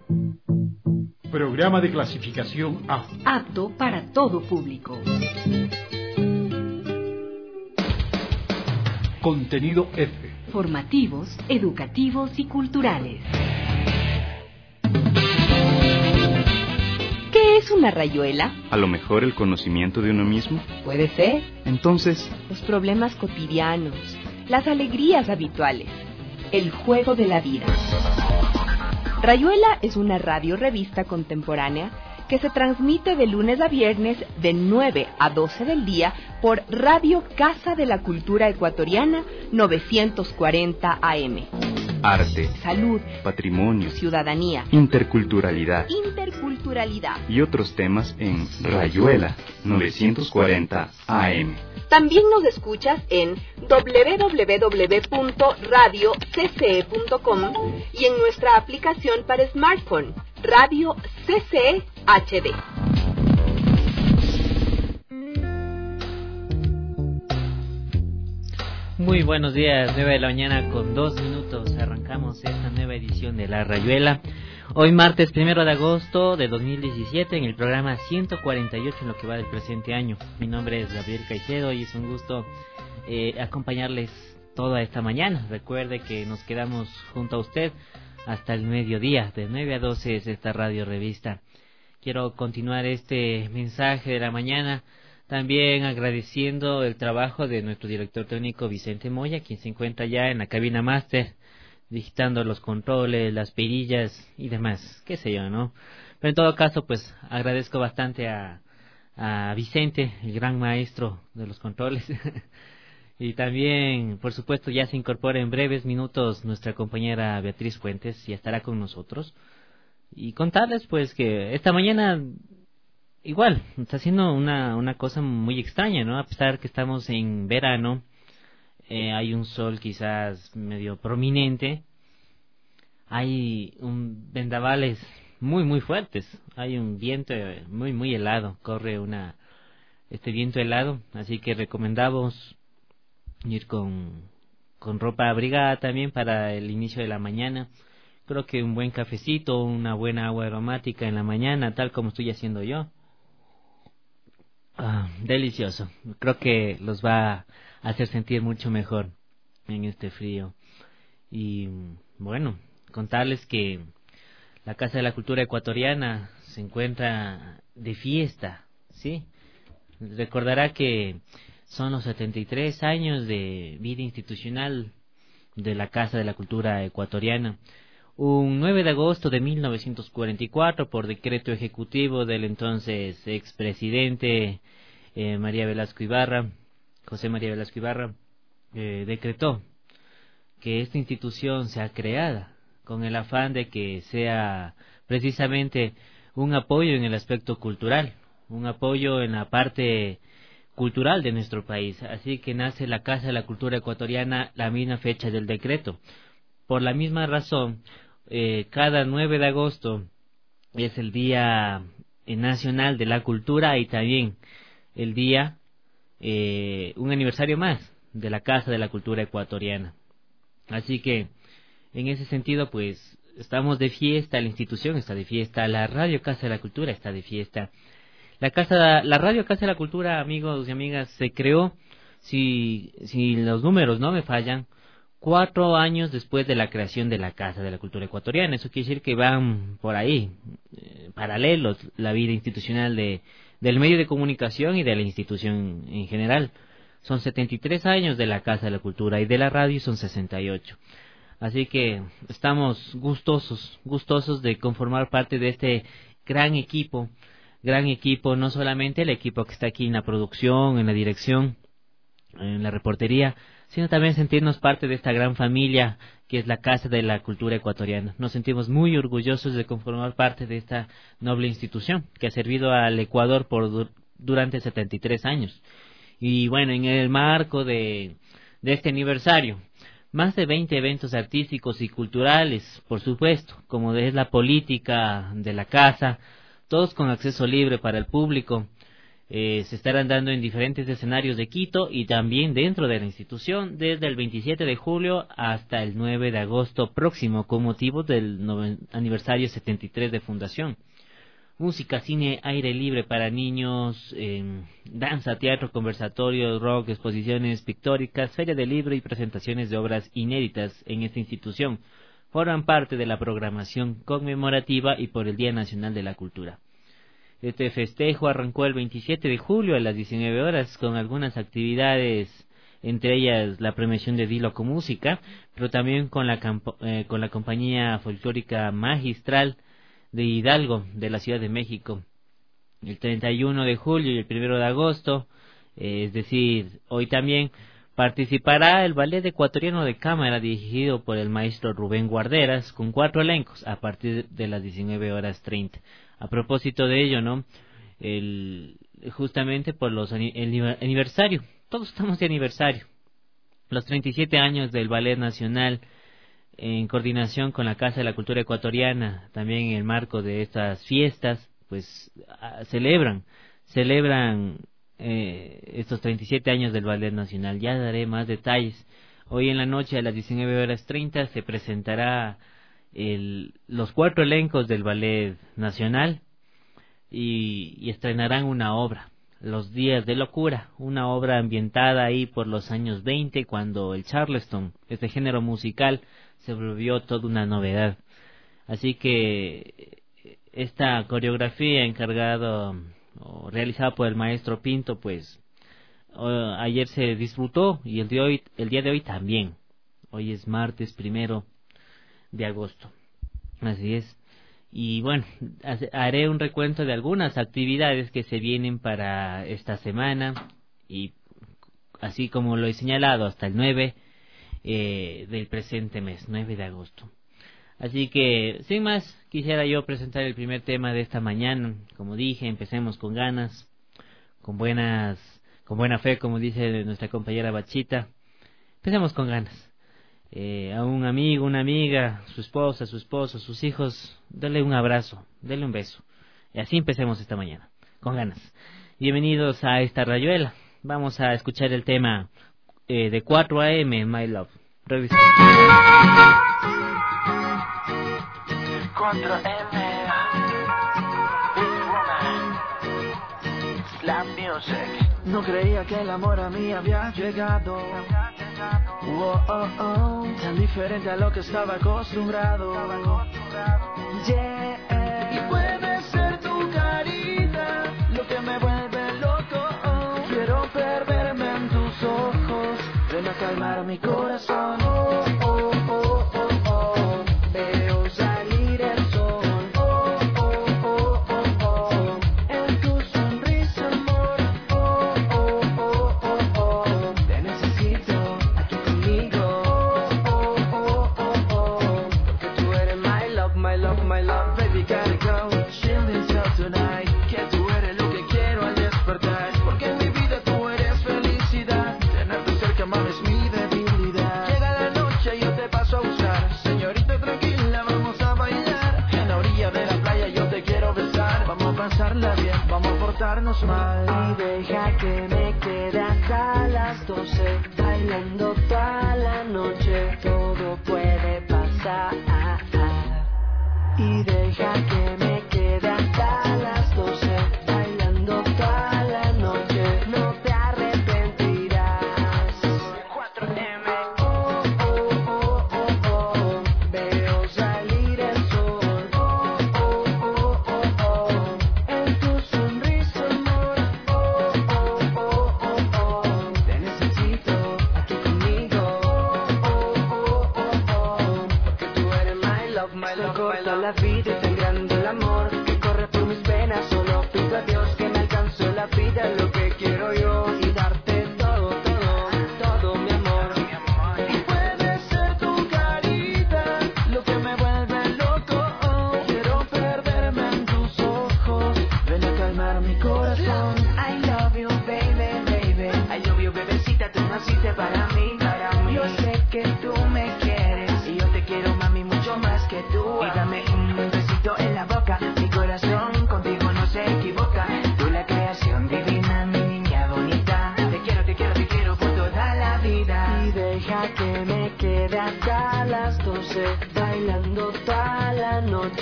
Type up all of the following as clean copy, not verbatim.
Programa de clasificación A. Apto para todo público. Contenido F. Formativos, educativos y culturales. ¿Qué es una rayuela? A lo mejor el conocimiento de uno mismo. Puede ser. Entonces, los problemas cotidianos, las alegrías habituales, el juego de la vida. Rayuela es una radio-revista contemporánea que se transmite de lunes a viernes de 9 a 12 del día por Radio Casa de la Cultura Ecuatoriana 940 AM. Arte, salud, patrimonio, ciudadanía, interculturalidad y otros temas en Rayuela 940 AM. También nos escuchas en www.radiocce.com y en nuestra aplicación para smartphone, Radio CC HD. Muy buenos días, 9 de la mañana con 2 minutos. Arrancamos esta nueva edición de La Rayuela. Hoy martes 1 de agosto de 2017 en el programa 148 en lo que va del presente año. Mi nombre es Gabriel Caicedo y es un gusto acompañarles toda esta mañana. Recuerde que nos quedamos junto a usted hasta el mediodía, de 9 a 12 es esta radio revista. Quiero continuar este mensaje de la mañana también agradeciendo el trabajo de nuestro director técnico Vicente Moya, quien se encuentra ya en la cabina máster, digitando los controles, las perillas y demás, qué sé yo, ¿no? Pero en todo caso, pues agradezco bastante a Vicente, el gran maestro de los controles. Y también, por supuesto, ya se incorpora en breves minutos nuestra compañera Beatriz Fuentes, y estará con nosotros. Y contarles, pues, que esta mañana igual está haciendo una cosa muy extraña, ¿no? A pesar que estamos en verano, hay un sol quizás medio prominente, hay vendavales muy fuertes, hay un viento muy helado, corre este viento helado, así que recomendamos ir con ropa abrigada también para el inicio de la mañana. Creo que un buen cafecito, una buena agua aromática en la mañana, tal como estoy haciendo yo. Delicioso. Creo que los va a hacer sentir mucho mejor en este frío. Y bueno, contarles que la Casa de la Cultura Ecuatoriana se encuentra de fiesta, ¿sí? Recordará que son los 73 años de vida institucional de la Casa de la Cultura Ecuatoriana. Un 9 de agosto de 1944, por decreto ejecutivo del entonces expresidente José María Velasco Ibarra, decretó que esta institución sea creada con el afán de que sea precisamente un apoyo en el aspecto cultural, un apoyo en la parte cultural de nuestro país. Así que nace la Casa de la Cultura Ecuatoriana la misma fecha del decreto. Por la misma razón, cada 9 de agosto es el Día Nacional de la Cultura y también el día, un aniversario más de la Casa de la Cultura Ecuatoriana. Así que, en ese sentido, pues, estamos de fiesta, la institución está de fiesta, la Radio Casa de la Cultura está de fiesta. La Radio Casa de la Cultura, amigos y amigas, se creó, si los números no me fallan, 4 años después de la creación de la Casa de la Cultura Ecuatoriana. Eso quiere decir que van por ahí, paralelos, la vida institucional del medio de comunicación y de la institución en general. Son 73 años de la Casa de la Cultura y de la radio son 68. Así que estamos gustosos de conformar parte de este gran equipo, no solamente el equipo que está aquí en la producción, en la dirección, en la reportería, sino también sentirnos parte de esta gran familia que es la Casa de la Cultura Ecuatoriana. Nos sentimos muy orgullosos de conformar parte de esta noble institución que ha servido al Ecuador durante 73 años. Y bueno, en el marco de este aniversario, más de 20 eventos artísticos y culturales, por supuesto, como es la política de la casa, todos con acceso libre para el público. Se estarán dando en diferentes escenarios de Quito y también dentro de la institución desde el 27 de julio hasta el 9 de agosto próximo con motivo del aniversario 73 de fundación. Música, cine, aire libre para niños, danza, teatro, conversatorios, rock, exposiciones pictóricas, feria de libro y presentaciones de obras inéditas en esta institución. Forman parte de la programación conmemorativa y por el Día Nacional de la Cultura. Este festejo arrancó el 27 de julio a las 19 horas con algunas actividades, entre ellas la premiación de Dilo con Música, pero también con la compañía folclórica magistral de Hidalgo, de la Ciudad de México. El 31 de julio y el 1 de agosto, es decir, hoy también, participará el Ballet Ecuatoriano de Cámara dirigido por el maestro Rubén Guarderas con 4 elencos a partir de las 19:30. A propósito de ello, ¿no? Justamente por el aniversario, todos estamos de aniversario, los 37 años del Ballet Nacional, en coordinación con la Casa de la Cultura Ecuatoriana, también en el marco de estas fiestas, pues celebran estos 37 años del Ballet Nacional. Ya daré más detalles. Hoy en la noche a las 19:30 se presentará los 4 elencos del Ballet Nacional y estrenarán una obra, Los Días de Locura, una obra ambientada ahí por los años 20, cuando el Charleston, este género musical, se volvió toda una novedad. Así que esta coreografía realizada por el maestro Pinto, pues ayer se disfrutó y el día de hoy también. Hoy es martes 1 de agosto. Así es. Y bueno, haré un recuento de algunas actividades que se vienen para esta semana y así como lo he señalado hasta el 9 del presente mes, 9 de agosto. Así que, sin más, quisiera yo presentar el primer tema de esta mañana. Como dije, empecemos con ganas, con buena fe, como dice nuestra compañera Bachita. Empecemos con ganas. A un amigo, una amiga, su esposa, su esposo, sus hijos, dale un abrazo, dale un beso. Y así empecemos esta mañana, con ganas. Bienvenidos a esta rayuela. Vamos a escuchar el tema de 4 AM, My Love. Revisamos. 4M, Slam Music. No creía que el amor a mí había llegado. Tan diferente a lo que estaba acostumbrado. Yeah. Y puede ser tu carita lo que me vuelve loco. Quiero perderme en tus ojos. Ven a calmar mi corazón. Veo salir el sol. En tu sonrisa, amor. Te necesito aquí conmigo. Porque tú eres my love, my love, my love. Baby, gotta go. Chilling till tonight. Que tú eres lo que quiero al despertar. Porque en mi vida tú eres felicidad. Tenerte cerca, mami, es mi debilidad. Llega la noche y yo te paso a buscar. Señorita, tranquila, vamos a bailar. En la orilla de la playa yo te quiero besar. Vamos a pasarla bien, vamos a portarnos mal. Y deja que me quede hasta las 12. Bailando toda la noche. Todo puede pasar. Y deja que me quede hasta las 12. Bailando toda la noche. No te arrepentirás. 4M. Veo salir el sol. En tu sonrisa, amor. Te necesito aquí conmigo. Porque tú eres my love, my love, my love. La vida y tan grande el amor que corre por mis venas. Solo pido a Dios que me alcance la vida, lo que quiero yo, y darte todo, todo, todo mi amor. Y puede ser tu carita lo que me vuelve loco. Quiero perderme en tus ojos. Ven a calmar mi corazón. I love you, baby, baby. I love you, bebecita, tú naciste para mí, para mí. Yo sé que tú me quieres y yo te quiero, mami, mucho más que tú. Y dame un besito en la boca. Mi corazón contigo no se equivoca. Tú la creación divina.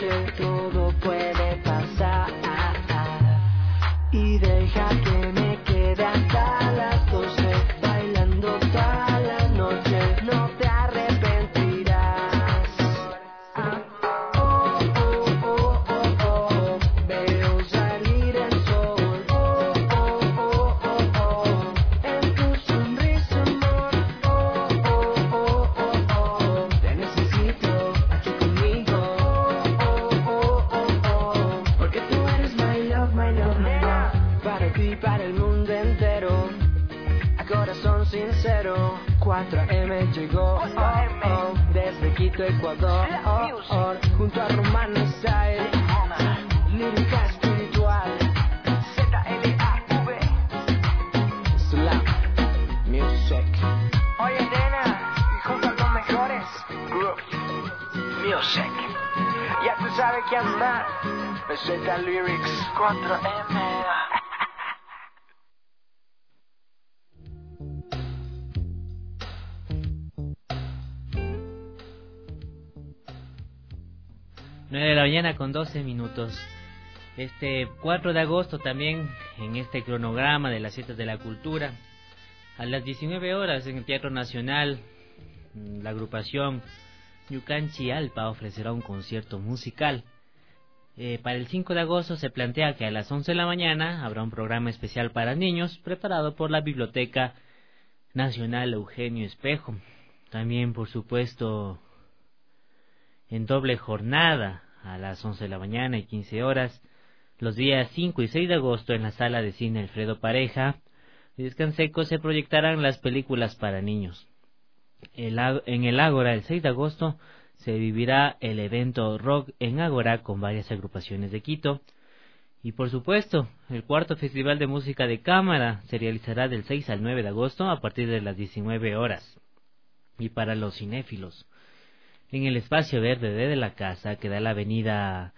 noche todo puede pasar. Y deja que me quede hasta las 12 bailando toda la noche. No te arrepentirás. Oh, oh, oh, oh, oh. Veo salir el sol. Oh, oh, oh, oh, oh. En tu sonrisa, amor. Oh, oh, oh, oh, oh. Te necesito aquí conmigo. Oh, oh, oh, oh. Porque tú eres my love, my love, my love. Para ti, para el mundo entero. A corazón sincero. 4AM llegó, desde Quito, Ecuador, junto a Romano Style, lírica espiritual, ZLAV, Slam Music. Oye nena, y junto a los mejores, Groove Music. Ya tú sabes quién más, Z Lyrics, 4M. De la mañana con 12 minutos. Este 4 de agosto también, en este cronograma de las fiestas de la cultura, a las 19 horas en el Teatro Nacional, la agrupación Yucanchi Alpa ofrecerá un concierto musical. Para el 5 de agosto se plantea que a las 11 de la mañana habrá un programa especial para niños preparado por la Biblioteca Nacional Eugenio Espejo. También, por supuesto, en doble jornada a las 11 de la mañana y 15 horas, los días 5 y 6 de agosto en la Sala de Cine Alfredo Pareja de Descanseco se proyectarán las películas para niños. En el Ágora, el 6 de agosto, se vivirá el evento Rock en Ágora con varias agrupaciones de Quito. Y por supuesto, el cuarto Festival de Música de Cámara se realizará del 6 al 9 de agosto a partir de las 19 horas. Y para los cinéfilos, en el espacio verde de la casa, que da la avenida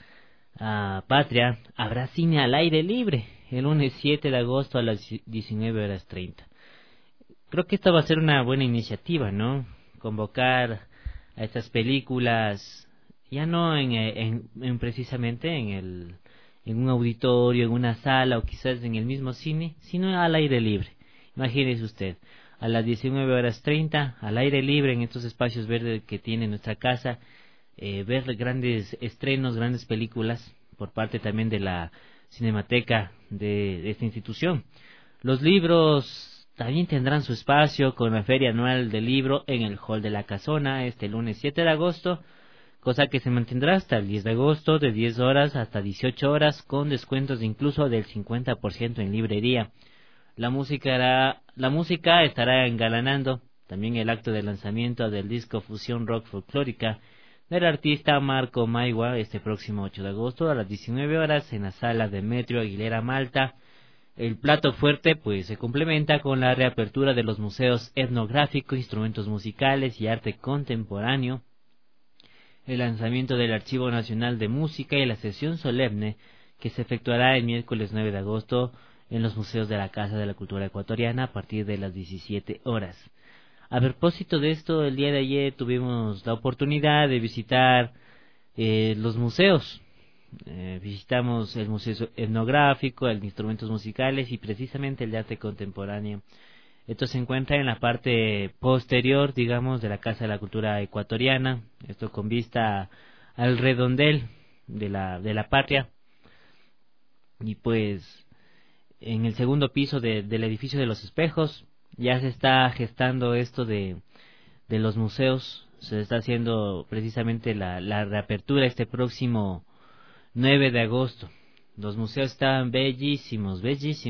Patria, habrá cine al aire libre el lunes 7 de agosto a las 19:30. Creo que esta va a ser una buena iniciativa, ¿no? Convocar a estas películas, ya no precisamente en un auditorio, en una sala o quizás en el mismo cine, sino al aire libre. Imagínese usted, a las 19:30, al aire libre en estos espacios verdes que tiene nuestra casa, ver grandes estrenos, grandes películas por parte también de la Cinemateca de esta institución. Los libros también tendrán su espacio con la Feria Anual del Libro en el Hall de la Casona este lunes 7 de agosto, cosa que se mantendrá hasta el 10 de agosto de 10 horas hasta 18 horas con descuentos incluso del 50% en librería. La música estará engalanando también el acto de lanzamiento del disco Fusión Rock Folclórica del artista Marco Maigua este próximo 8 de agosto a las 19 horas en la sala de Metro Aguilera Malta. El plato fuerte pues se complementa con la reapertura de los museos etnográficos, instrumentos musicales y arte contemporáneo, el lanzamiento del Archivo Nacional de Música y la sesión solemne que se efectuará el miércoles 9 de agosto en los museos de la Casa de la Cultura Ecuatoriana a partir de las 17 horas. A propósito de esto, el día de ayer tuvimos la oportunidad de visitar los museos. Visitamos el Museo Etnográfico, el de Instrumentos Musicales y precisamente el de Arte Contemporáneo. Esto se encuentra en la parte posterior, digamos, de la Casa de la Cultura Ecuatoriana. Esto con vista al redondel de la patria. Y pues en el segundo piso del edificio de los espejos ya se está gestando esto de los museos. Se está haciendo precisamente la reapertura este próximo 9 de agosto. Los museos están bellísimos.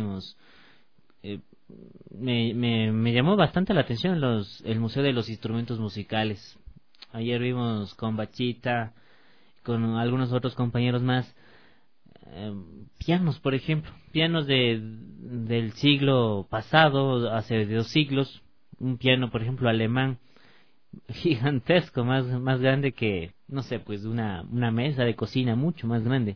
Me llamó bastante la atención el Museo de los Instrumentos Musicales. Ayer vimos con Bachita, con algunos otros compañeros más, pianos, por ejemplo, pianos del siglo pasado, hace 2 siglos, un piano, por ejemplo, alemán, gigantesco, más grande que, no sé, pues una mesa de cocina, mucho más grande.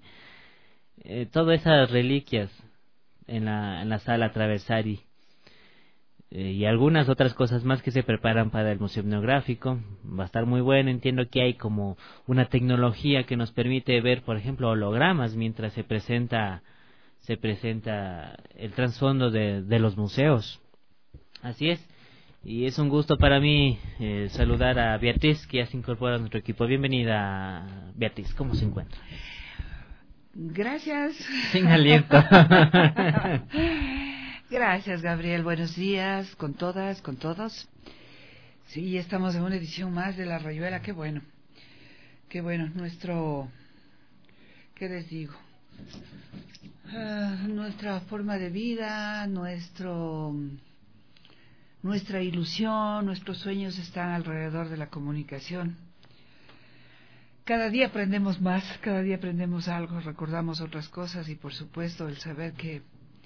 Todas esas reliquias en la sala Traversari. y algunas otras cosas más que se preparan para el Museo Etnográfico. Va a estar muy bueno. Entiendo que hay como una tecnología que nos permite ver, por ejemplo, hologramas mientras se presenta el trasfondo de los museos. Así es, y es un gusto para mí saludar a Beatriz, que ya se incorpora a nuestro equipo. Bienvenida, Beatriz, ¿cómo se encuentra? Gracias. Sin aliento. Gracias, Gabriel. Buenos días con todas, con todos. Sí, estamos en una edición más de La Rayuela. Qué bueno. Qué bueno. ¿Qué les digo? Nuestra forma de vida, nuestra ilusión, nuestros sueños están alrededor de la comunicación. Cada día aprendemos más, cada día aprendemos algo, recordamos otras cosas y por supuesto el saber que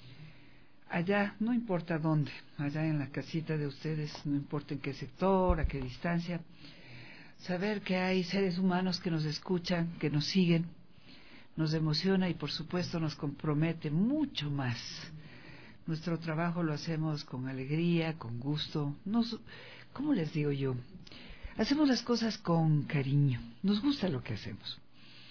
allá, no importa dónde, allá en la casita de ustedes, no importa en qué sector, a qué distancia, saber que hay seres humanos que nos escuchan, que nos siguen, nos emociona y por supuesto nos compromete mucho más. Nuestro trabajo lo hacemos con alegría, con gusto, ¿cómo les digo yo? Hacemos las cosas con cariño, nos gusta lo que hacemos.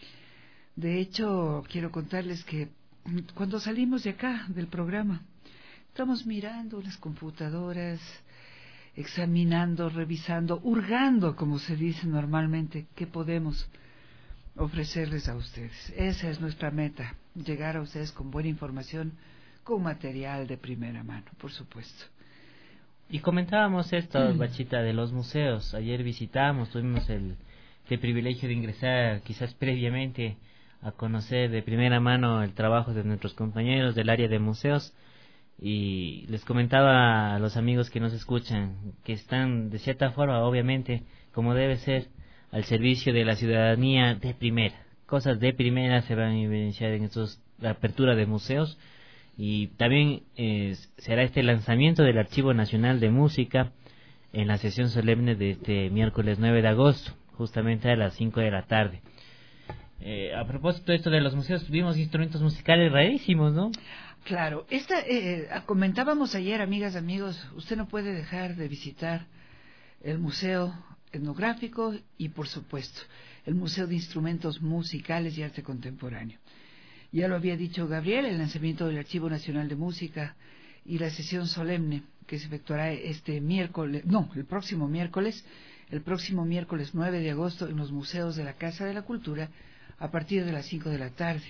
De hecho, quiero contarles que cuando salimos de acá, del programa, estamos mirando las computadoras, examinando, revisando, hurgando, como se dice normalmente, qué podemos ofrecerles a ustedes. Esa es nuestra meta, llegar a ustedes con buena información, con material de primera mano, por supuesto. Y comentábamos esto, Bachita, de los museos. Ayer tuvimos el privilegio de ingresar quizás previamente a conocer de primera mano el trabajo de nuestros compañeros del área de museos. Y les comentaba a los amigos que nos escuchan que están de cierta forma, obviamente, como debe ser, al servicio de la ciudadanía de primera. Cosas de primera se van a evidenciar en la apertura de museos. Y también será este lanzamiento del Archivo Nacional de Música en la sesión solemne de este miércoles 9 de agosto, justamente a las 5 de la tarde. A propósito de esto de los museos, vimos instrumentos musicales rarísimos, ¿no? Claro, comentábamos ayer, amigas, amigos, usted no puede dejar de visitar el Museo Etnográfico y, por supuesto, el Museo de Instrumentos Musicales y Arte Contemporáneo. Ya lo había dicho Gabriel, el lanzamiento del Archivo Nacional de Música y la sesión solemne que se efectuará el próximo miércoles 9 de agosto en los museos de la Casa de la Cultura a partir de las 5 de la tarde.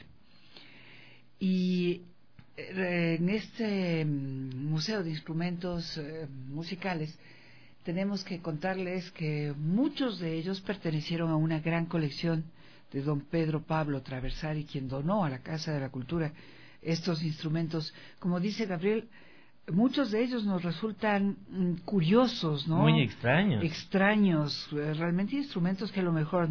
Y en este Museo de Instrumentos Musicales tenemos que contarles que muchos de ellos pertenecieron a una gran colección de don Pedro Pablo Traversari, quien donó a la Casa de la Cultura estos instrumentos. Como dice Gabriel, muchos de ellos nos resultan curiosos, ¿no? Muy extraños. Extraños, realmente instrumentos que a lo mejor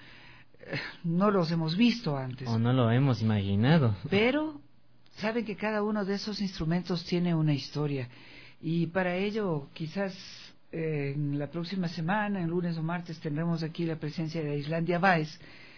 no los hemos visto antes. O no lo hemos imaginado. Pero saben que cada uno de esos instrumentos tiene una historia. Y para ello, quizás en la próxima semana, en lunes o martes, tendremos aquí la presencia de Islandia Báez.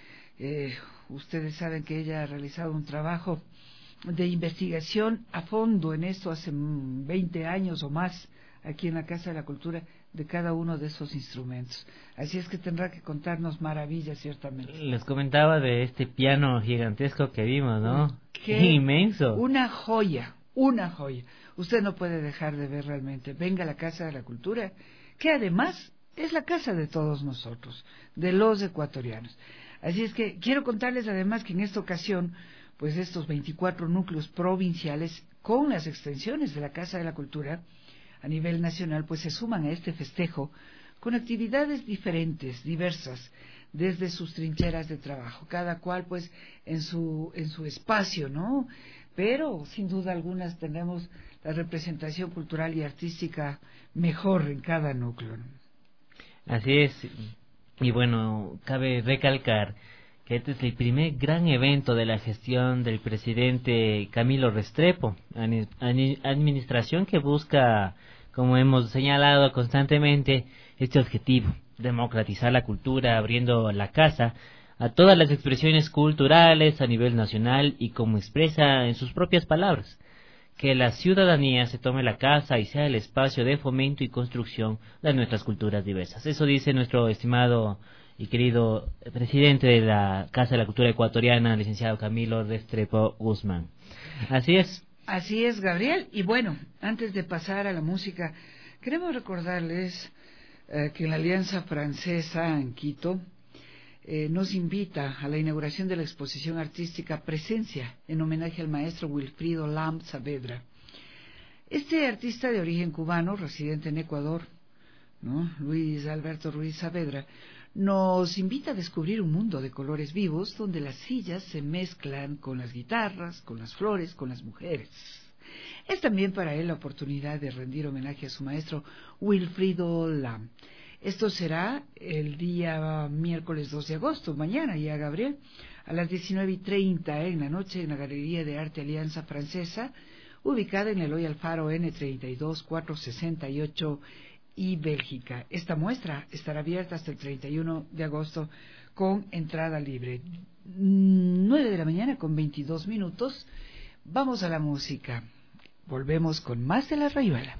Ustedes saben que ella ha realizado un trabajo de investigación a fondo en esto hace 20 años o más aquí en la Casa de la Cultura de cada uno de esos instrumentos. Así es que tendrá que contarnos maravillas, ciertamente. Les comentaba de este piano gigantesco que vimos, ¿no? ¡Qué inmenso! Una joya, una joya. Usted no puede dejar de ver realmente. Venga a la Casa de la Cultura, que además es la casa de todos nosotros, de los ecuatorianos. Así es que quiero contarles además que en esta ocasión, pues estos 24 núcleos provinciales con las extensiones de la Casa de la Cultura a nivel nacional, pues se suman a este festejo con actividades diferentes, diversas, desde sus trincheras de trabajo, cada cual pues en su espacio, ¿no? Pero sin duda algunas tenemos la representación cultural y artística mejor en cada núcleo, ¿no? Así es. Y bueno, cabe recalcar que este es el primer gran evento de la gestión del presidente Camilo Restrepo, administración que busca, como hemos señalado constantemente, este objetivo, democratizar la cultura, abriendo la casa a todas las expresiones culturales a nivel nacional y como expresa en sus propias palabras, que la ciudadanía se tome la casa y sea el espacio de fomento y construcción de nuestras culturas diversas. Eso dice nuestro estimado y querido presidente de la Casa de la Cultura Ecuatoriana, licenciado Camilo Restrepo Guzmán. Así es. Así es, Gabriel. Y bueno, antes de pasar a la música, queremos recordarles que la Alianza Francesa en Quito nos invita a la inauguración de la exposición artística Presencia, en homenaje al maestro Wilfrido Lam Saavedra. Este artista de origen cubano, residente en Ecuador, ¿no?, Luis Alberto Ruiz Saavedra, nos invita a descubrir un mundo de colores vivos donde las sillas se mezclan con las guitarras, con las flores, con las mujeres. Es también para él la oportunidad de rendir homenaje a su maestro Wilfrido Lam. Esto será el día miércoles 2 de agosto, mañana ya, Gabriel, a las 19:30 en la noche en la Galería de Arte Alianza Francesa, ubicada en Eloy Alfaro N32 468 y Bélgica. Esta muestra estará abierta hasta el 31 de agosto con entrada libre. 9 de la mañana con 22 minutos. Vamos a la música. Volvemos con más de La Rayuela.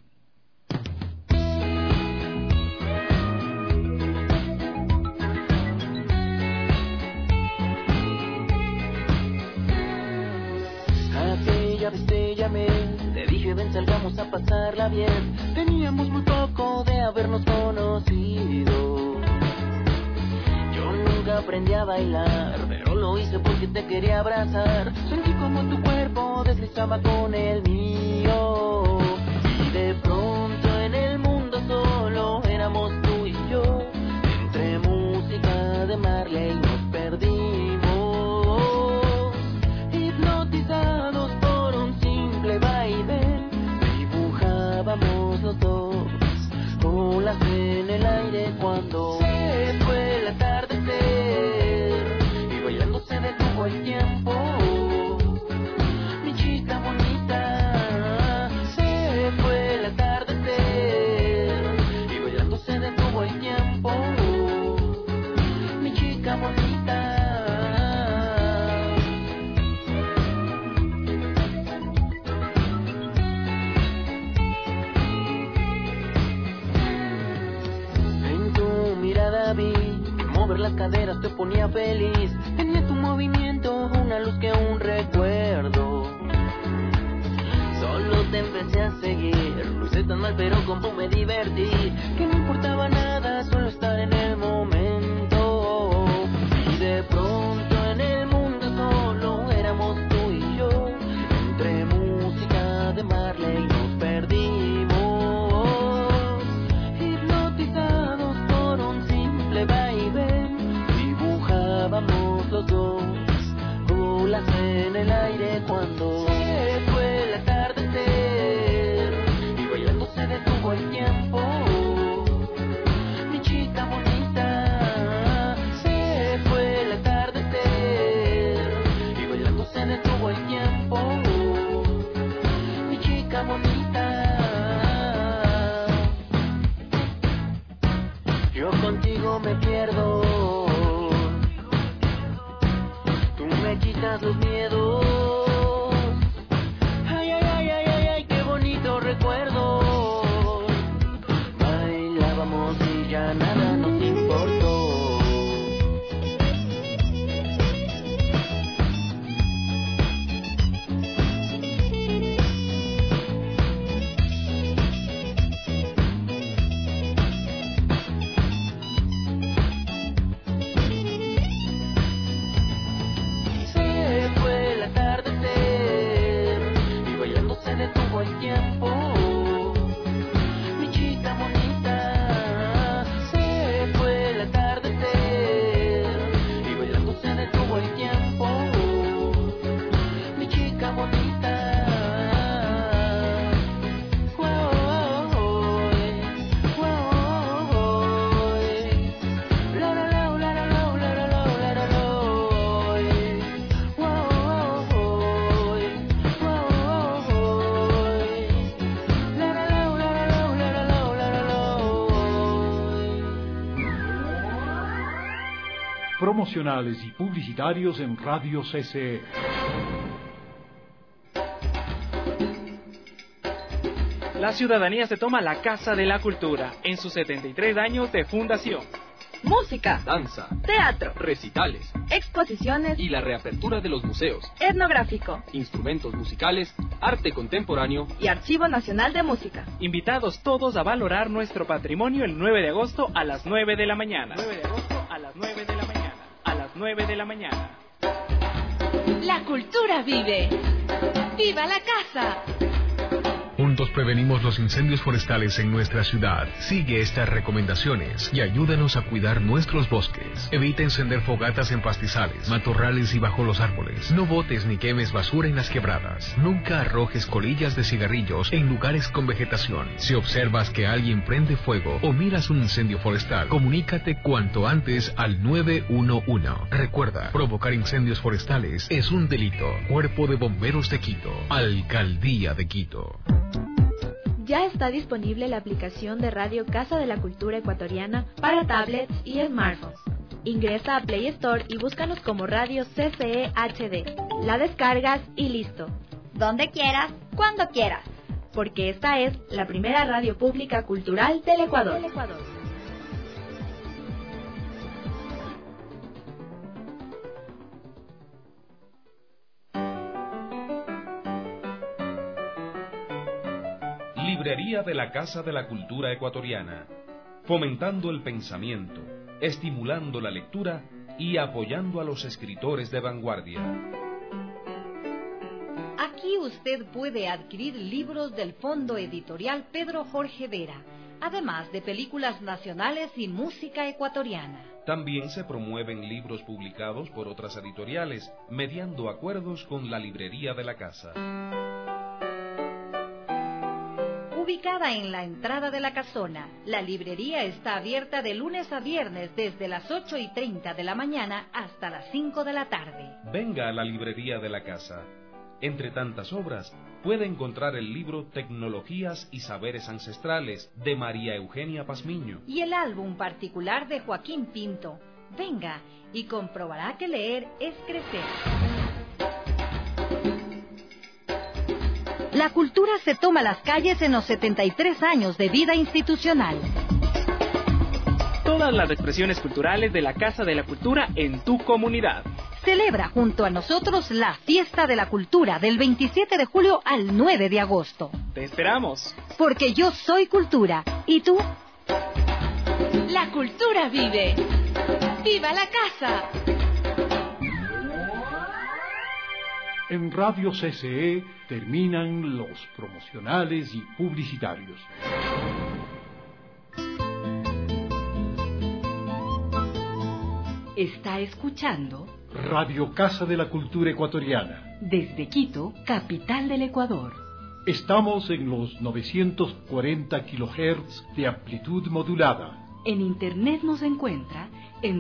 Aquella vez te llamé, te dije ven salgamos a pasarla bien. Teníamos muy poco de habernos conocido. Yo nunca aprendí a bailar, pero lo hice porque te quería abrazar. Sentí como tu cuerpo deslizaba con el mío. Y de pronto en el mundo solo éramos tú y yo. Entre música de Marley nos perdimos. Hipnotizados por un simple baile, dibujábamos los dos olas en el aire cuando se fue el atardecer y bailando se detuvo el tiempo. Mi chica bonita, se fue el atardecer y bailando se detuvo el tiempo. Mi chica bonita. Vi mover las caderas te ponía feliz. Tenía tu movimiento una luz que un recuerdo. Solo te empecé a seguir. Lo hice tan mal pero con tú me divertí. Que no importaba nada, solo estar en el momento. Y de pronto en el mundo solo éramos tú y yo. Entre música de Marley nos perdimos. Hipnotizados por un baile, dibujábamos los dos olas en el aire cuando se fue el atardecer y bailando se detuvo el tiempo. Mi chica bonita, se fue el atardecer y bailando se detuvo el tiempo. Mi chica bonita. Yo contigo me pierdo, tú me quitas los miedos. Ay, ay, ay, ay, ay, ay, qué bonito recuerdo. Bailábamos y ya nada nos importó. El tiempo, mi chica bonita, se fue el atardecer y bailando se detuvo el tiempo. Mi chica bonita. Promocionales y publicitarios en Radio CCE. La ciudadanía se toma la Casa de la Cultura en sus 73 años de fundación. Música, danza, teatro, recitales, exposiciones y la reapertura de los museos, etnográfico, instrumentos musicales, arte contemporáneo y Archivo Nacional de Música. Invitados todos a valorar nuestro patrimonio el 9 de agosto a las 9 de la mañana. 9 de agosto a las 9 de la mañana. A las 9 de la mañana. La cultura vive. ¡Viva la casa! Juntos prevenimos los incendios forestales en nuestra ciudad. Sigue estas recomendaciones y ayúdanos a cuidar nuestros bosques. Evita encender fogatas en pastizales, matorrales y bajo los árboles. No botes ni quemes basura en las quebradas. Nunca arrojes colillas de cigarrillos en lugares con vegetación. Si observas que alguien prende fuego o miras un incendio forestal, comunícate cuanto antes al 911. Recuerda, provocar incendios forestales es un delito. Cuerpo de Bomberos de Quito. Alcaldía de Quito. Ya está disponible la aplicación de Radio Casa de la Cultura Ecuatoriana para tablets y smartphones. Ingresa a Play Store y búscanos como Radio CCE HD. La descargas y listo. Donde quieras, cuando quieras. Porque esta es la primera radio pública cultural del Ecuador. Librería de la Casa de la Cultura Ecuatoriana, fomentando el pensamiento, estimulando la lectura y apoyando a los escritores de vanguardia. Aquí usted puede adquirir libros del Fondo Editorial Pedro Jorge Vera, además de películas nacionales y música ecuatoriana. También se promueven libros publicados por otras editoriales, mediando acuerdos con la Librería de la Casa. Ubicada en la entrada de la casona, la librería está abierta de lunes a viernes desde las 8:30 de la mañana hasta las 5 de la tarde. Venga a la Librería de la Casa. Entre tantas obras, puede encontrar el libro Tecnologías y Saberes Ancestrales de María Eugenia Pazmiño y el álbum particular de Joaquín Pinto. Venga y comprobará que leer es crecer. La cultura se toma las calles en los 73 años de vida institucional. Todas las expresiones culturales de la Casa de la Cultura en tu comunidad. Celebra junto a nosotros la Fiesta de la Cultura del 27 de julio al 9 de agosto. ¡Te esperamos! Porque yo soy cultura. ¿Y tú? La cultura vive. ¡Viva la casa! En Radio CCE terminan los promocionales y publicitarios. Está escuchando Radio Casa de la Cultura Ecuatoriana. Desde Quito, capital del Ecuador. Estamos en los 940 kHz de amplitud modulada. En internet nos encuentra en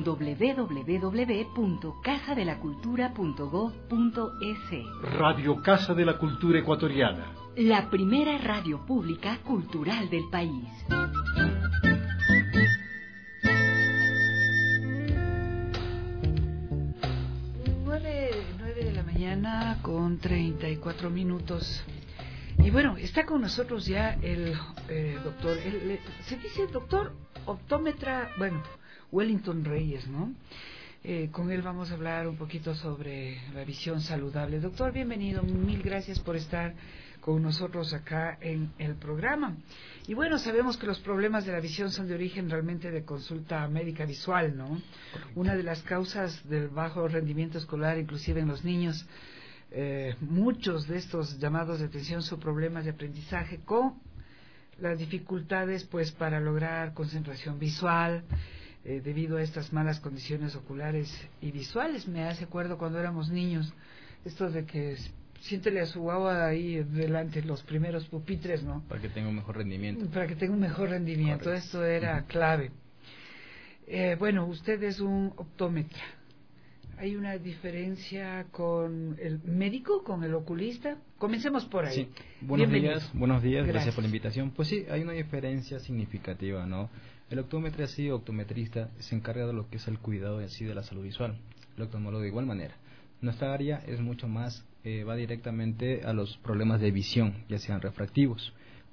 www.casadelacultura.gov.es. Radio Casa de la Cultura Ecuatoriana. La primera radio pública cultural del país. 9 de la mañana con 34 minutos. Y bueno, está con nosotros ya el doctor, se dice doctor optómetra, bueno, Wellington Reyes, ¿no? Con él vamos a hablar un poquito sobre la visión saludable. Doctor, bienvenido, mil gracias por estar con nosotros acá en el programa. Y bueno, sabemos que los problemas de la visión son de origen realmente de consulta médica visual, ¿no? Una de las causas del bajo rendimiento escolar, inclusive en los niños, muchos de estos llamados de atención son problemas de aprendizaje con las dificultades pues para lograr concentración visual debido a estas malas condiciones oculares y visuales. Me hace acuerdo cuando éramos niños, estos de que siéntele a su guagua ahí delante los primeros pupitres, ¿no? Para que tenga un mejor rendimiento. Para que tenga un mejor rendimiento. Correcto. Esto era clave. Bueno, usted es un optómetra. ¿Hay una diferencia con el médico, con el oculista? Comencemos por ahí. Sí. Buenos días, gracias por la invitación. Pues sí, hay una diferencia significativa, ¿no? El optómetra, así, optometrista, se encarga de lo que es el cuidado en sí de la salud visual. El oftalmólogo de igual manera. Nuestra área es mucho más, va directamente a los problemas de visión, ya sean refractivos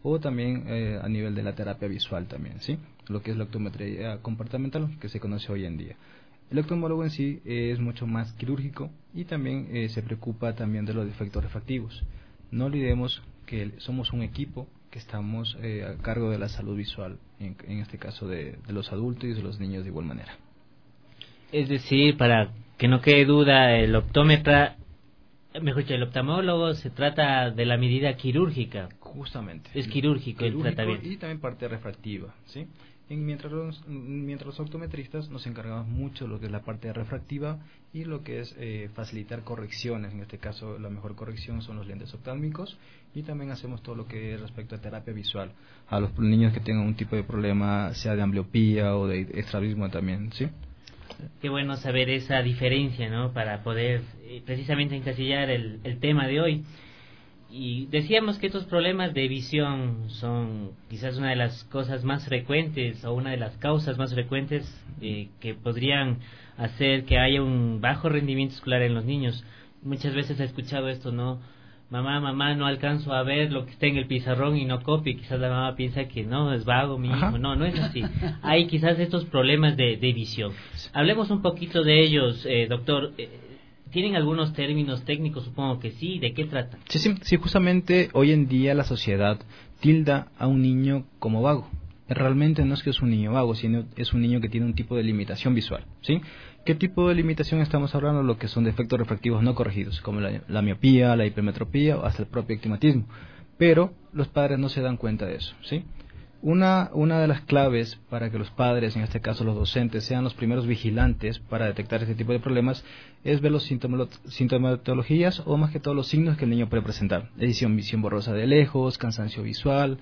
o también a nivel de la terapia visual también, ¿sí? Lo que es la optometría comportamental, que se conoce hoy en día. El oftalmólogo en sí es mucho más quirúrgico y también se preocupa también de los defectos refractivos. No olvidemos que somos un equipo que estamos a cargo de la salud visual, en este caso de los adultos y de los niños de igual manera. Es decir, para que no quede duda, el optómetra, mejor dicho, el oftalmólogo se trata de la medida quirúrgica. Justamente. Es quirúrgico el tratamiento. Y también parte refractiva, ¿sí? Mientras los optometristas nos encargamos mucho de lo que es la parte refractiva y lo que es facilitar correcciones. En este caso, la mejor corrección son los lentes oftálmicos, y también hacemos todo lo que es respecto a terapia visual a los niños que tengan un tipo de problema, sea de ambliopía o de estrabismo también, ¿sí? Qué bueno saber esa diferencia, ¿no? Para poder precisamente encasillar el tema de hoy. Y decíamos que estos problemas de visión son quizás una de las cosas más frecuentes o una de las causas más frecuentes que podrían hacer que haya un bajo rendimiento escolar en los niños. Muchas veces he escuchado esto, ¿no? Mamá, no alcanzo a ver lo que está en el pizarrón y no copio. Quizás la mamá piensa que no, es vago mi hijo. No es así. Hay quizás estos problemas de visión. Hablemos un poquito de ellos, doctor. ¿Tienen algunos términos técnicos? Supongo que sí. ¿De qué tratan? Sí, justamente hoy en día la sociedad tilda a un niño como vago. Realmente no es que es un niño vago, sino es un niño que tiene un tipo de limitación visual, ¿sí? ¿Qué tipo de limitación estamos hablando? Lo que son defectos refractivos no corregidos, como la miopía, la hipermetropía o hasta el propio astigmatismo. Pero los padres no se dan cuenta de eso, ¿sí? Una de las claves para que los padres, en este caso los docentes, sean los primeros vigilantes para detectar este tipo de problemas es ver los sintomatologías o más que todo los signos que el niño puede presentar. Visión borrosa de lejos, cansancio visual,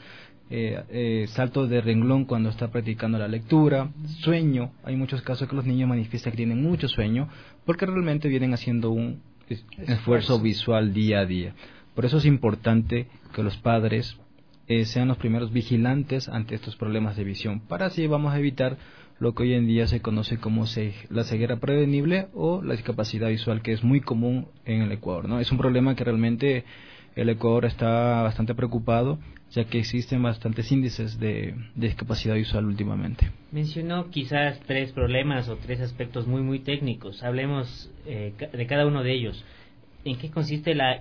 salto de renglón cuando está practicando la lectura, sueño. Hay muchos casos que los niños manifiestan que tienen mucho sueño porque realmente vienen haciendo un esfuerzo visual día a día. Por eso es importante que los padres sean los primeros vigilantes ante estos problemas de visión, para así vamos a evitar lo que hoy en día se conoce como la ceguera prevenible o la discapacidad visual, que es muy común en el Ecuador, ¿no? Es un problema que realmente el Ecuador está bastante preocupado, ya que existen bastantes índices de discapacidad visual últimamente. Mencionó quizás 3 problemas o 3 aspectos muy técnicos. Hablemos de cada uno de ellos. ¿En qué consiste la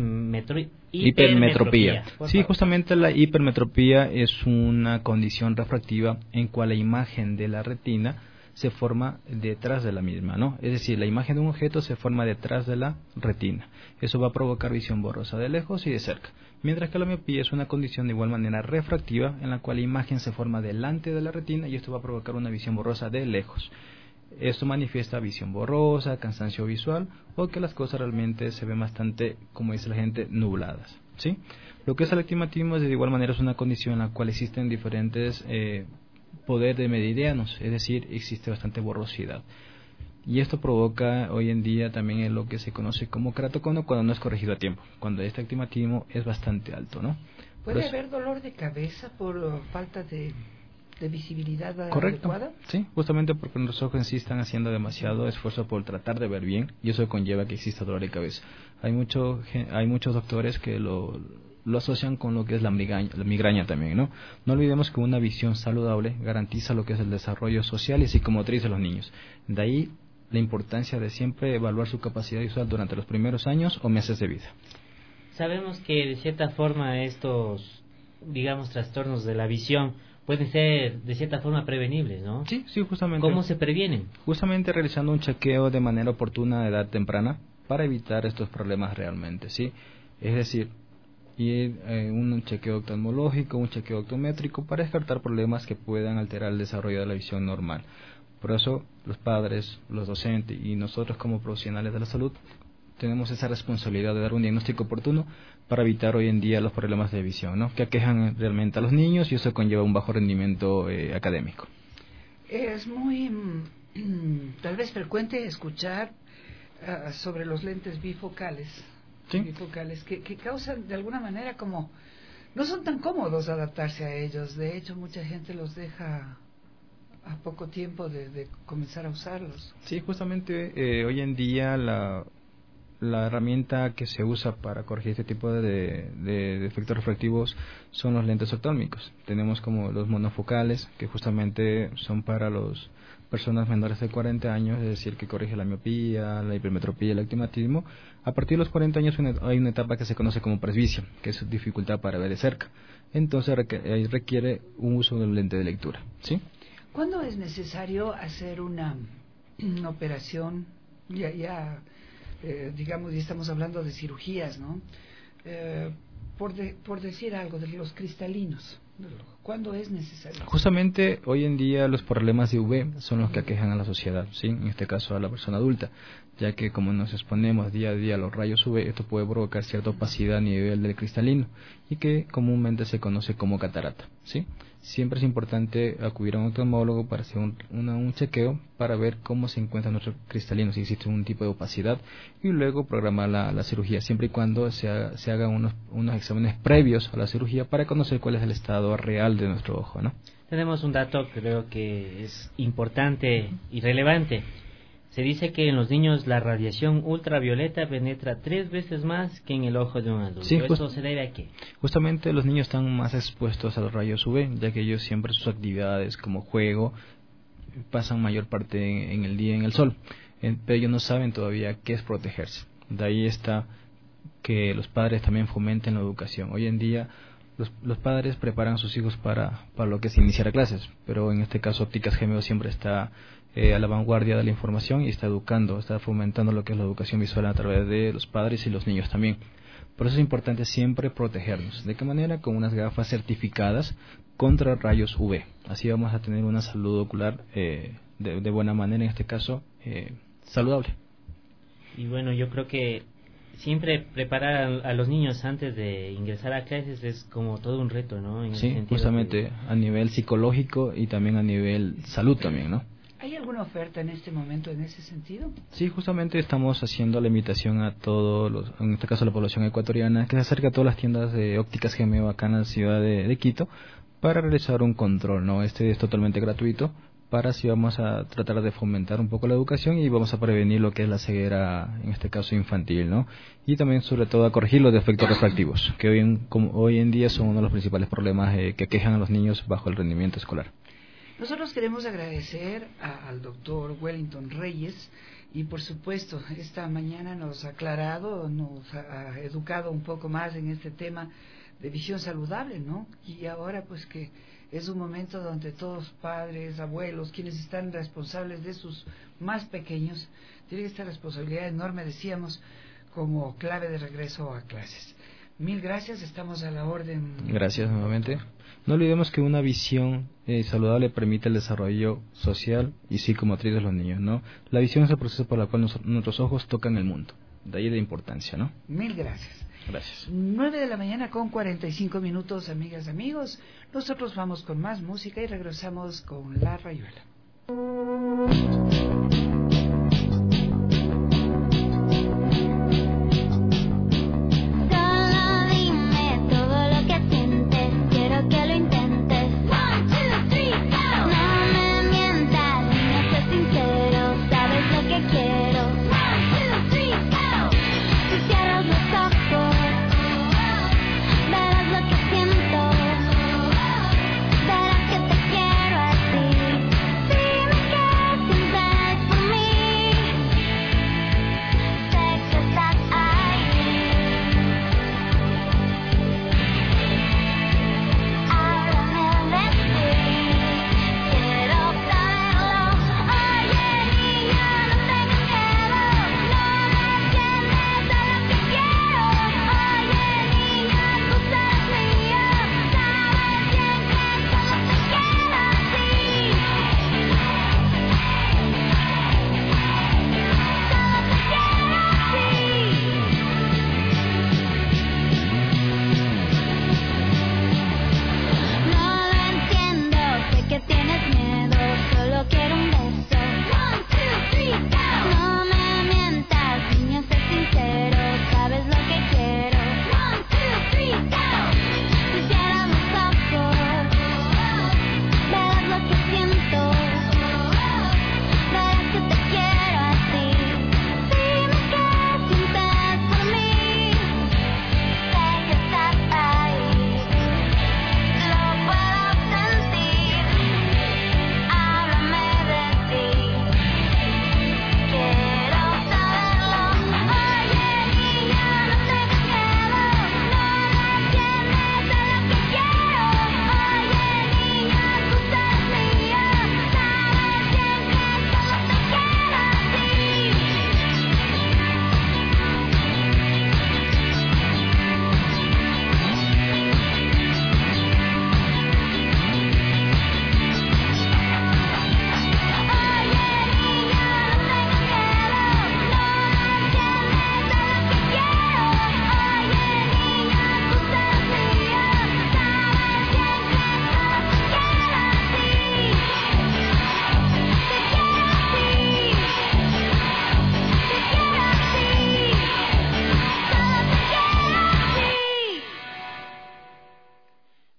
hipermetropía? Sí, justamente la hipermetropía es una condición refractiva en cual la imagen de la retina se forma detrás de la misma, ¿no? Es decir, la imagen de un objeto se forma detrás de la retina. Eso va a provocar visión borrosa de lejos y de cerca. Mientras que la miopía es una condición de igual manera refractiva en la cual la imagen se forma delante de la retina y esto va a provocar una visión borrosa de lejos. Esto manifiesta visión borrosa, cansancio visual o que las cosas realmente se ven bastante, como dice la gente, nubladas, ¿sí? Lo que es el astigmatismo de igual manera es una condición en la cual existen diferentes poder de meridianos, es decir, existe bastante borrosidad. Y esto provoca hoy en día también lo que se conoce como keratoconio cuando no es corregido a tiempo, cuando este astigmatismo es bastante alto, ¿no? ¿Puede haber dolor de cabeza por falta de visibilidad correcto, adecuada? Sí, justamente porque los ojos en sí están haciendo demasiado esfuerzo por tratar de ver bien y eso conlleva que exista dolor de cabeza. Hay muchos doctores que lo asocian con lo que es la migraña también, ¿no? No olvidemos que una visión saludable garantiza lo que es el desarrollo social y psicomotriz de los niños. De ahí la importancia de siempre evaluar su capacidad visual durante los primeros años o meses de vida. Sabemos que de cierta forma estos, digamos, trastornos de la visión pueden ser de cierta forma prevenibles, ¿no? Sí, justamente. ¿Cómo se previenen? Justamente realizando un chequeo de manera oportuna a edad temprana para evitar estos problemas realmente, ¿sí? Es decir, ir un chequeo oftalmológico, un chequeo optométrico para descartar problemas que puedan alterar el desarrollo de la visión normal. Por eso los padres, los docentes y nosotros como profesionales de la salud tenemos esa responsabilidad de dar un diagnóstico oportuno para evitar hoy en día los problemas de visión, ¿no? Que aquejan realmente a los niños y eso conlleva un bajo rendimiento académico. Es muy tal vez frecuente escuchar sobre los lentes bifocales, ¿sí? Bifocales que causan de alguna manera como no son tan cómodos adaptarse a ellos. De hecho, mucha gente los deja a poco tiempo de comenzar a usarlos. Sí, justamente hoy en día la herramienta que se usa para corregir este tipo de efectos refractivos son los lentes oftálmicos. Tenemos como los monofocales, que justamente son para las personas menores de 40 años, es decir, que corrige la miopía, la hipermetropía y el astigmatismo. A partir de los 40 años hay una etapa que se conoce como presbicia, que es dificultad para ver de cerca. Entonces requiere un uso del lente de lectura, ¿sí? ¿Cuándo es necesario hacer una operación? Digamos, ya estamos hablando de cirugías, ¿no? Por decir algo, de los cristalinos. ¿Cuándo es necesario? Justamente hoy en día los problemas de UV son los que aquejan a la sociedad, ¿sí? En este caso a la persona adulta, ya que como nos exponemos día a día a los rayos UV, esto puede provocar cierta opacidad a nivel del cristalino y que comúnmente se conoce como catarata, ¿sí? Siempre es importante acudir a un oftalmólogo para hacer un chequeo para ver cómo se encuentra nuestro cristalino, si existe un tipo de opacidad, y luego programar la cirugía, siempre y cuando se hagan unos exámenes previos a la cirugía para conocer cuál es el estado real de nuestro ojo, ¿no? Tenemos un dato que creo que es importante y relevante. Se dice que en los niños la radiación ultravioleta penetra 3 veces más que en el ojo de un adulto. Sí, ¿Eso se debe a qué? Justamente los niños están más expuestos a los rayos UV, ya que ellos siempre sus actividades como juego pasan mayor parte en el día en el sol, pero ellos no saben todavía qué es protegerse. De ahí está que los padres también fomenten la educación. Hoy en día los padres preparan a sus hijos para lo que es iniciar a clases, pero en este caso Ópticas Gemeo siempre está a la vanguardia de la información y está fomentando lo que es la educación visual a través de los padres y los niños también. Por eso es importante siempre protegernos. ¿De qué manera? Con unas gafas certificadas contra rayos UV. Así vamos a tener una salud ocular de buena manera, en este caso saludable. Y bueno, yo creo que siempre preparar a los niños antes de ingresar a clases es como todo un reto, ¿no? Sí, justamente a nivel psicológico y también a nivel salud también, ¿no? ¿Hay alguna oferta en este momento en ese sentido? Sí, justamente estamos haciendo la invitación a todos, en este caso la población ecuatoriana, que se acerque a todas las tiendas de Ópticas Gemeo acá en la ciudad de Quito para realizar un control, ¿no? Este es totalmente gratuito, para así vamos a tratar de fomentar un poco la educación y vamos a prevenir lo que es la ceguera, en este caso infantil, ¿no? Y también sobre todo a corregir los defectos refractivos, que hoy en día son uno de los principales problemas que aquejan a los niños bajo el rendimiento escolar. Nosotros queremos agradecer al doctor Wellington Reyes y por supuesto esta mañana nos ha aclarado, nos ha educado un poco más en este tema de visión saludable, ¿no? Y ahora pues que es un momento donde todos padres, abuelos, quienes están responsables de sus más pequeños, tienen esta responsabilidad enorme, decíamos, como clave de regreso a clases. Mil gracias, estamos a la orden. Gracias nuevamente. No olvidemos que una visión saludable permite el desarrollo social y psicomotriz de los niños, ¿no? La visión es el proceso por el cual nuestros ojos tocan el mundo. De ahí la importancia, ¿no? Mil gracias. Gracias. 9 de la mañana con 45 minutos, amigas, amigos. Nosotros vamos con más música y regresamos con La Rayuela. Verás que te quiero así. Dime que sientes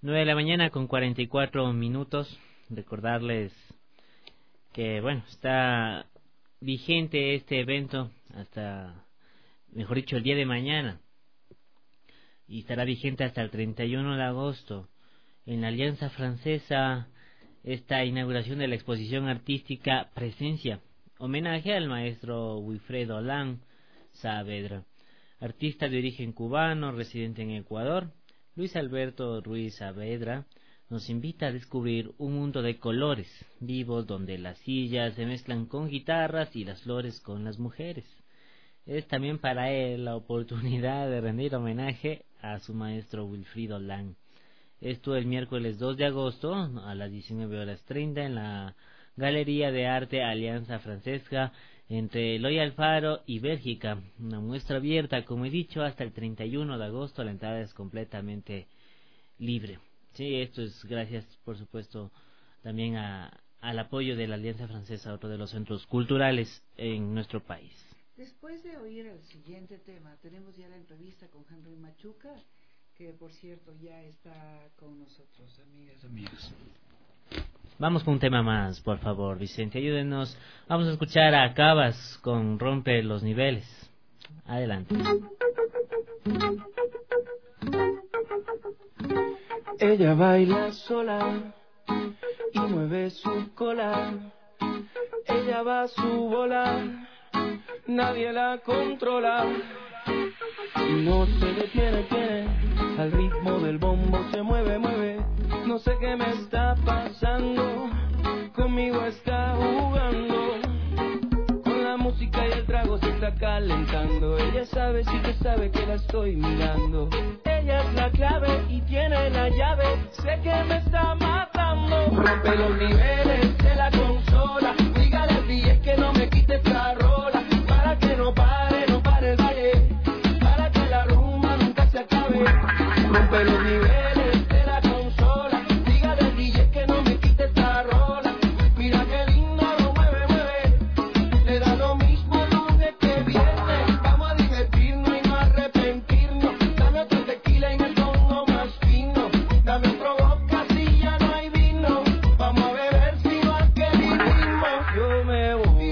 9 de la mañana con 44 minutos. Recordarles que, bueno, está vigente este evento hasta, mejor dicho, el día de mañana. Y estará vigente hasta el 31 de agosto. En la Alianza Francesa, esta inauguración de la exposición artística Presencia, homenaje al maestro Wilfredo Lang Saavedra, artista de origen cubano, residente en Ecuador. Luis Alberto Ruiz Saavedra nos invita a descubrir un mundo de colores vivos donde las sillas se mezclan con guitarras y las flores con las mujeres. Es también para él la oportunidad de rendir homenaje a su maestro Wilfredo Lang. Esto el miércoles 2 de agosto a las 19:30 en la Galería de Arte Alianza Francesa entre Eloy Alfaro y Bélgica. Una muestra abierta, como he dicho, hasta el 31 de agosto. La entrada es completamente libre. Sí, esto es gracias, por supuesto, también al apoyo de la Alianza Francesa, otro de los centros culturales en nuestro país. Después de oír el siguiente tema, tenemos ya la entrevista con Henry Machuca, que por cierto ya está con nosotros, amigas. Vamos con un tema más, por favor, Vicente, ayúdenos. Vamos a escuchar a Cabas con Rompe los Niveles. Adelante. Ella baila sola y mueve su cola. Ella va a su bola, nadie la controla. Y no se detiene, al ritmo del bombo se mueve. No sé qué me está pasando, conmigo está jugando. Con la música y el trago se está calentando. Ella sabe, sí que sabe que la estoy mirando. Ella es la clave y tiene la llave, sé que me está matando. Rompe los niveles de la consola, dígale al DJ que no me quite esta rola, para que no pare el baile, para que la rumba nunca se acabe. Rompe los niveles de la consola, dígale al DJ que no me quite esta rola, mira que lindo lo mueve, le da lo mismo lunes que viernes, vamos a divertirnos y no arrepentirnos, dame otro tequila y me pongo más fino, dame otro vodka si ya no hay vino, vamos a beber si no hay que vivimos. Yo me voy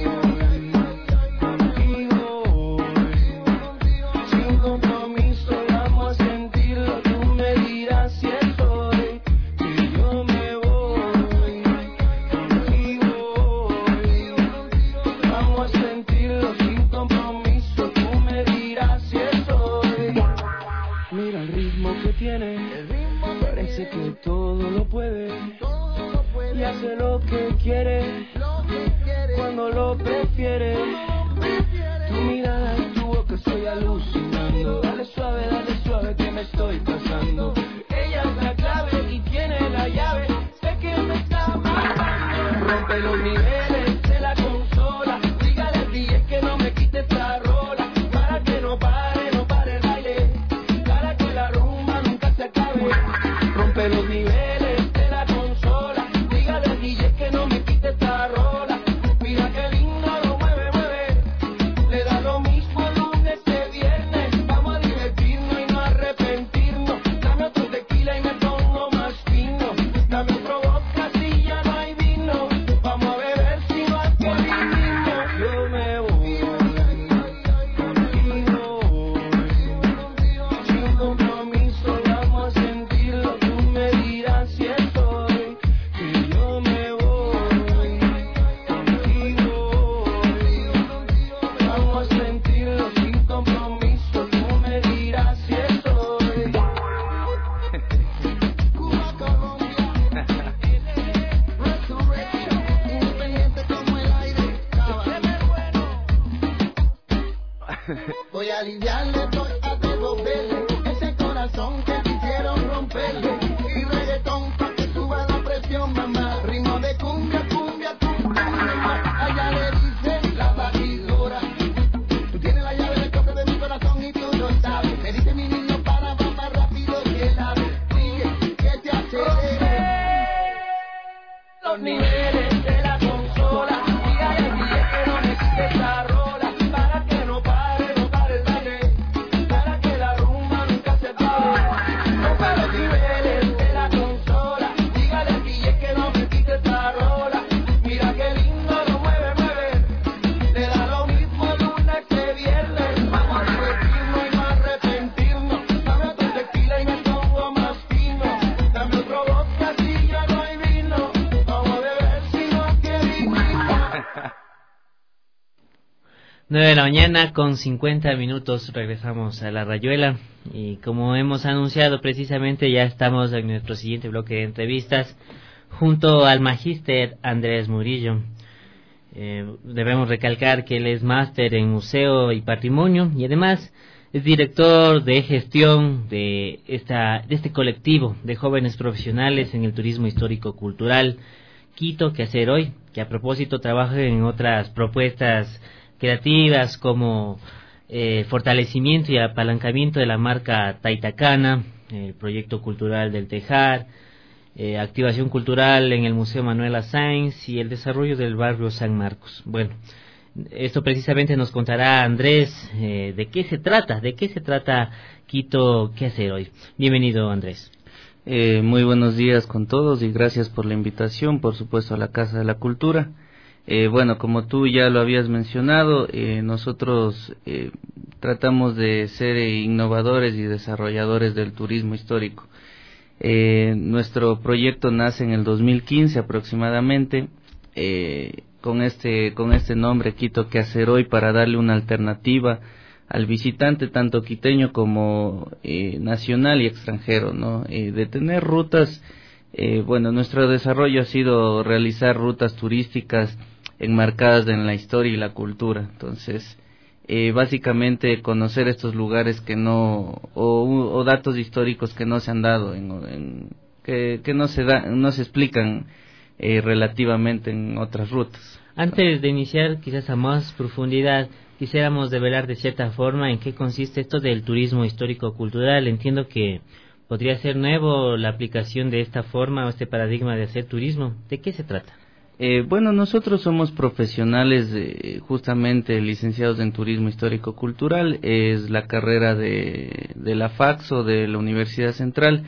contigo hoy, sin compromiso, vamos a sentirlo, tú me dirás si estoy, que yo me voy contigo hoy, vamos a sentirlo sin compromiso, tú me dirás si estoy. Mira el ritmo que tiene, parece que todo lo puede, y hace lo que quiere, cuando lo prefiere. Tu mirada y tu boca estoy alucinando, dale suave que me estoy pasando. Ella es la clave y tiene la llave, sé que me está matando. Rompe los niveles de la consola, dígale al DJ que no me quite esta rola, para que no pare el baile, para que la rumba nunca se acabe. Rompe los niveles de la consola, dígale al DJ que no me quite esta rola, mira que lindo lo mueve, le da lo mismo lunes que viernes, vamos a divertirnos y no arrepentirnos, dame otro tequila y me pongo más fino, dame otro vodka si ya no hay vino, vamos a beber si no hay que vivimos. Yo me voy contigo hoy, sin compromiso, vamos a sentirlo, tú me dirás si estoy, que yo me voy contigo hoy, vamos a sentirlo sin compromiso, tú me dirás si estoy. Cuba, Colombia, Resurrection, independiente como el aire, voy a aliviarle, voy a devolverle ese corazón que quisieron romperle, y reggaetón pa' que suba la presión, mamá, ritmo de cumbia, allá le dicen la batidora, tú tienes la llave del cofre de mi corazón y tú lo sabes, me dice mi niño para va más rápido que el ave, sigue, que te acelere. Los niveles de la consola, dígale al DJ que no me quite esta rola, para que no pare el baile, para que la rumba nunca se acabe. Rompe los niveles de la consola. 9 de la mañana con 50 minutos regresamos a la Rayuela y como hemos anunciado precisamente ya estamos en nuestro siguiente bloque de entrevistas junto al magíster Andrés Murillo. Debemos recalcar que él es máster en museo y patrimonio y además es director de gestión de este colectivo de jóvenes profesionales en el turismo histórico cultural Quito ¿Qué hacer hoy?, que a propósito trabaja en otras propuestas creativas como fortalecimiento y apalancamiento de la marca Taitacana, el proyecto cultural del Tejar, activación cultural en el Museo Manuela Sáenz y el desarrollo del barrio San Marcos. Bueno, esto precisamente nos contará Andrés de qué se trata Quito ¿Qué hacer hoy? Bienvenido, Andrés. Muy buenos días con todos y gracias por la invitación, por supuesto, a la Casa de la Cultura. Bueno, como tú ya lo habías mencionado, nosotros tratamos de ser innovadores y desarrolladores del turismo histórico. Nuestro proyecto nace en el 2015 aproximadamente, con este nombre Quito ¿Qué hacer hoy?, para darle una alternativa al visitante tanto quiteño como nacional y extranjero, ¿no? De tener rutas, bueno, nuestro desarrollo ha sido realizar rutas turísticas enmarcadas en la historia y la cultura. Entonces, básicamente conocer estos lugares que no, o datos históricos que no se han dado, que no se explican relativamente en otras rutas. Antes de iniciar quizás a más profundidad, quisiéramos develar de cierta forma en qué consiste esto del turismo histórico-cultural. Entiendo que podría ser nuevo la aplicación de esta forma o este paradigma de hacer turismo. ¿De qué se trata? Bueno, nosotros somos profesionales justamente licenciados en turismo histórico-cultural. Es la carrera de la FACS o de la Universidad Central.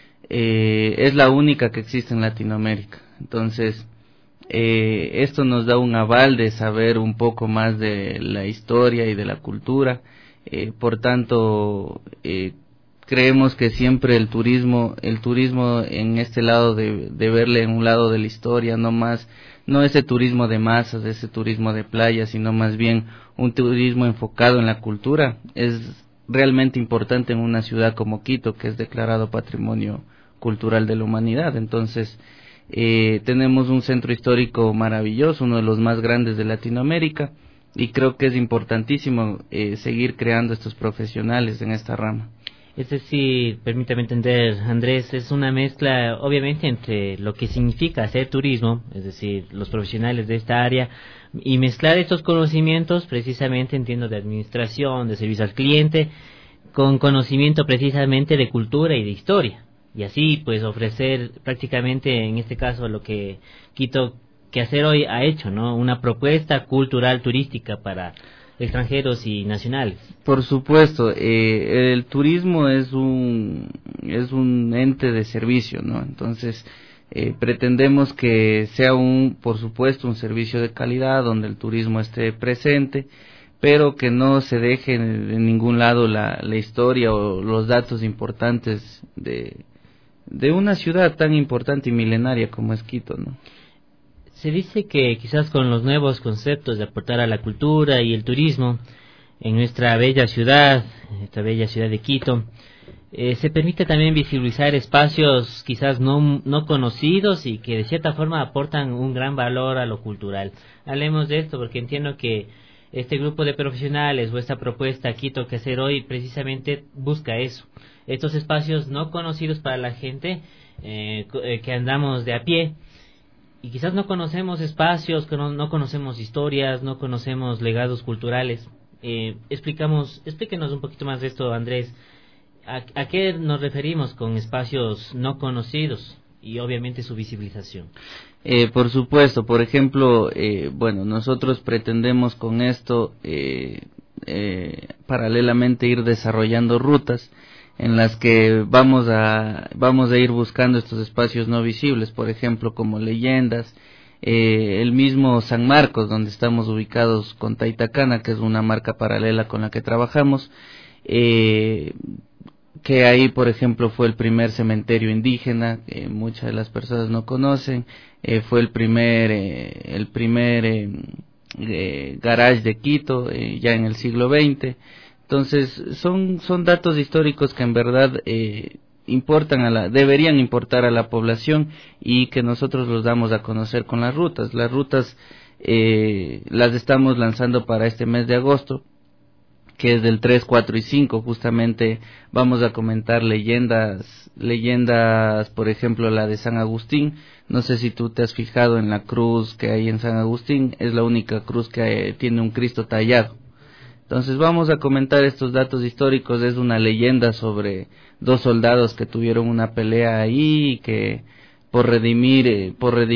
Es la única que existe en Latinoamérica. Entonces, esto nos da un aval de saber un poco más de la historia y de la cultura. Por tanto, creemos que siempre el turismo en este lado de verle en un lado de la historia, no ese turismo de masas, ese turismo de playa, sino más bien un turismo enfocado en la cultura, es realmente importante en una ciudad como Quito, que es declarado Patrimonio Cultural de la Humanidad. Entonces, tenemos un centro histórico maravilloso, uno de los más grandes de Latinoamérica, y creo que es importantísimo seguir creando estos profesionales en esta rama. Es decir, permítame entender, Andrés, es una mezcla obviamente entre lo que significa hacer turismo, es decir, los profesionales de esta área, y mezclar estos conocimientos precisamente, entiendo, de administración, de servicio al cliente, con conocimiento precisamente de cultura y de historia. Y así pues ofrecer prácticamente en este caso lo que Quito ¿Qué hacer hoy? Ha hecho, ¿no? Una propuesta cultural turística para extranjeros y nacionales. Por supuesto, el turismo es un ente de servicio, ¿no? Entonces, pretendemos que sea por supuesto un servicio de calidad donde el turismo esté presente, pero que no se deje en ningún lado la historia o los datos importantes de una ciudad tan importante y milenaria como es Quito, ¿no? Se dice que quizás con los nuevos conceptos de aportar a la cultura y el turismo en nuestra bella ciudad, esta bella ciudad de Quito, se permite también visibilizar espacios quizás no conocidos y que de cierta forma aportan un gran valor a lo cultural. Hablemos de esto porque entiendo que este grupo de profesionales o esta propuesta Quito ¿Qué hacer hoy? Precisamente busca eso, estos espacios no conocidos para la gente que andamos de a pie y quizás no conocemos espacios, no conocemos historias, no conocemos legados culturales. Explíquenos un poquito más de esto, Andrés. ¿A qué nos referimos con espacios no conocidos y obviamente su visibilización? Por supuesto, por ejemplo, bueno, nosotros pretendemos con esto paralelamente ir desarrollando rutas en las que vamos a ir buscando estos espacios no visibles, por ejemplo, como leyendas, el mismo San Marcos, donde estamos ubicados con Taitacana, que es una marca paralela con la que trabajamos, que ahí, por ejemplo, fue el primer cementerio indígena, que muchas de las personas no conocen, fue el primer garage de Quito, ya en el siglo XX. Entonces, son datos históricos que en verdad deberían importar a la población y que nosotros los damos a conocer con las rutas. Las rutas las estamos lanzando para este mes de agosto, que es del 3, 4 y 5. Justamente vamos a comentar leyendas, por ejemplo, la de San Agustín. No sé si tú te has fijado en la cruz que hay en San Agustín, es la única cruz que tiene un Cristo tallado. Entonces vamos a comentar estos datos históricos. Es una leyenda sobre 2 soldados que tuvieron una pelea ahí y que por redimir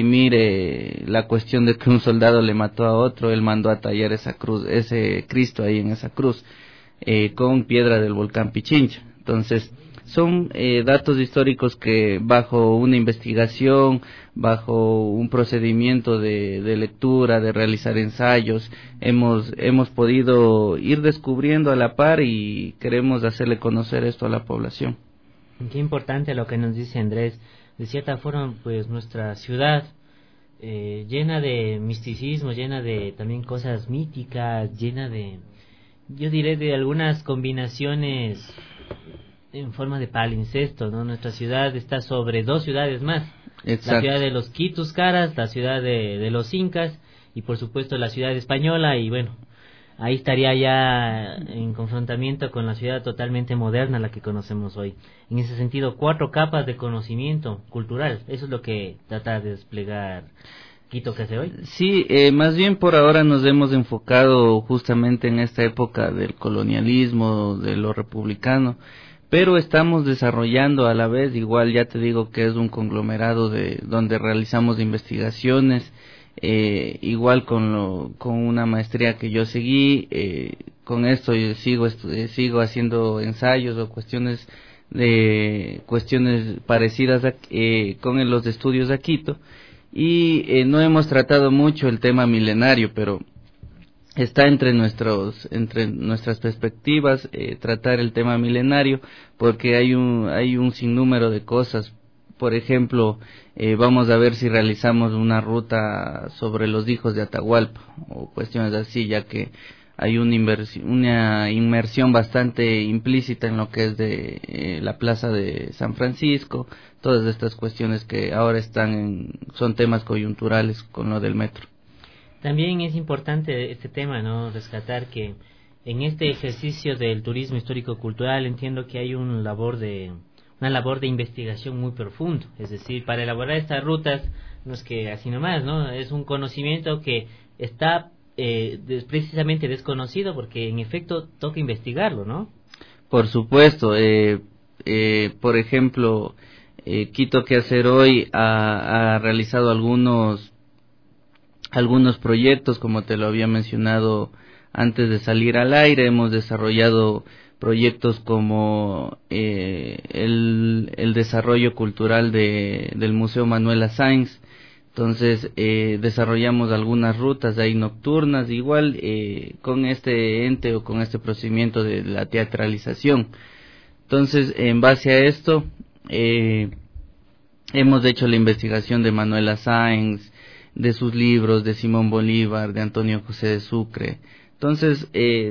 la cuestión de que un soldado le mató a otro, él mandó a tallar esa cruz, ese Cristo ahí en esa cruz, con piedra del volcán Pichincha. Entonces son datos históricos que bajo una investigación, bajo un procedimiento de lectura, de realizar ensayos, hemos podido ir descubriendo a la par y queremos hacerle conocer esto a la población. Qué importante lo que nos dice Andrés. De cierta forma, pues nuestra ciudad llena de misticismo, llena de también cosas míticas, llena de, yo diré, de algunas combinaciones en forma de palincesto, ¿no? Nuestra ciudad está sobre 2 ciudades más. Exacto. La ciudad de los Quitus Caras, la ciudad de los Incas y por supuesto la ciudad española, y bueno, ahí estaría ya en confrontamiento con la ciudad totalmente moderna, la que conocemos hoy. En ese sentido, 4 capas de conocimiento cultural, eso es lo que trata de desplegar Quito que hace hoy. Sí, más bien por ahora nos hemos enfocado justamente en esta época del colonialismo, de lo republicano, pero estamos desarrollando a la vez, igual ya te digo que es un conglomerado donde realizamos investigaciones, igual con una maestría que yo seguí, con esto yo sigo haciendo ensayos o cuestiones parecidas con los estudios de Quito, y no hemos tratado mucho el tema milenario, pero está entre nuestras perspectivas tratar el tema milenario, porque hay un sinnúmero de cosas. Por ejemplo, vamos a ver si realizamos una ruta sobre los hijos de Atahualpa o cuestiones así, ya que hay una inmersión bastante implícita en lo que es de la plaza de San Francisco, todas estas cuestiones que ahora son temas coyunturales con lo del metro. También es importante este tema, ¿no? Rescatar que en este ejercicio del turismo histórico-cultural entiendo que hay una labor de investigación muy profundo. Es decir, para elaborar estas rutas, no es que así nomás, ¿no? Es un conocimiento que está precisamente desconocido, porque en efecto toca investigarlo, ¿no? Por supuesto. Por ejemplo, Quito que hacer hoy ha realizado algunos proyectos, como te lo había mencionado antes de salir al aire. Hemos desarrollado proyectos como el desarrollo cultural del Museo Manuela Sáenz. Entonces desarrollamos algunas rutas ahí nocturnas, igual con este ente o con este procedimiento de la teatralización. Entonces, en base a esto, hemos hecho la investigación de Manuela Sáenz, de sus libros, de Simón Bolívar, de Antonio José de Sucre. Entonces,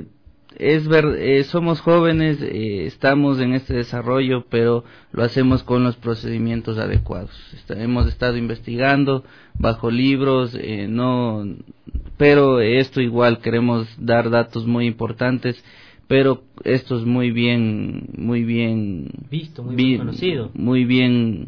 somos jóvenes, estamos en este desarrollo, pero lo hacemos con los procedimientos adecuados. Hemos estado investigando bajo libros, pero esto igual queremos dar datos muy importantes, pero esto es muy bien visto, muy bien conocido, muy bien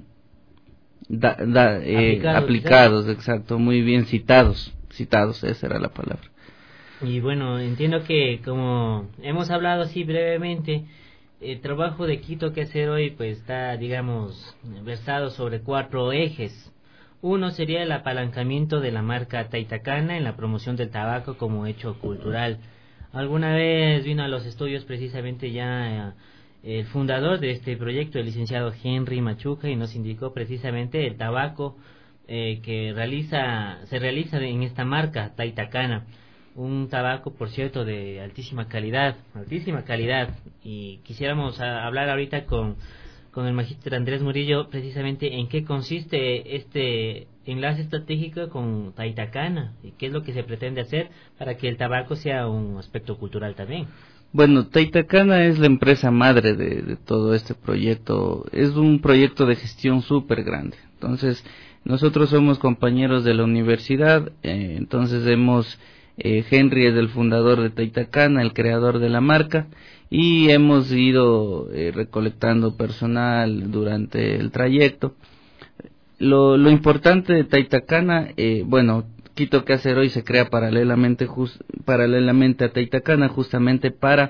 aplicados, exacto, muy bien citados, esa era la palabra. Y bueno, entiendo que como hemos hablado así brevemente, el trabajo de Quito que hacer hoy pues está, digamos, versado sobre 4 ejes. Uno sería el apalancamiento de la marca Taitacana en la promoción del tabaco como hecho cultural. Alguna vez vino a los estudios precisamente ya el fundador de este proyecto, el licenciado Henry Machuca, y nos indicó precisamente el tabaco que se realiza en esta marca Taitacana. Un tabaco, por cierto, de altísima calidad, y quisiéramos hablar ahorita con con el magíster Andrés Murillo precisamente en qué consiste este enlace estratégico con Taitacana y qué es lo que se pretende hacer para que el tabaco sea un aspecto cultural también. Bueno, Taitacana es la empresa madre de todo este proyecto. Es un proyecto de gestión súper grande. Entonces, nosotros somos compañeros de la universidad. Entonces, Henry es el fundador de Taitacana, el creador de la marca, y hemos ido recolectando personal durante el trayecto. Lo importante de Taitacana, Quito ¿Qué hacer hoy? Se crea paralelamente a Taitacana, justamente para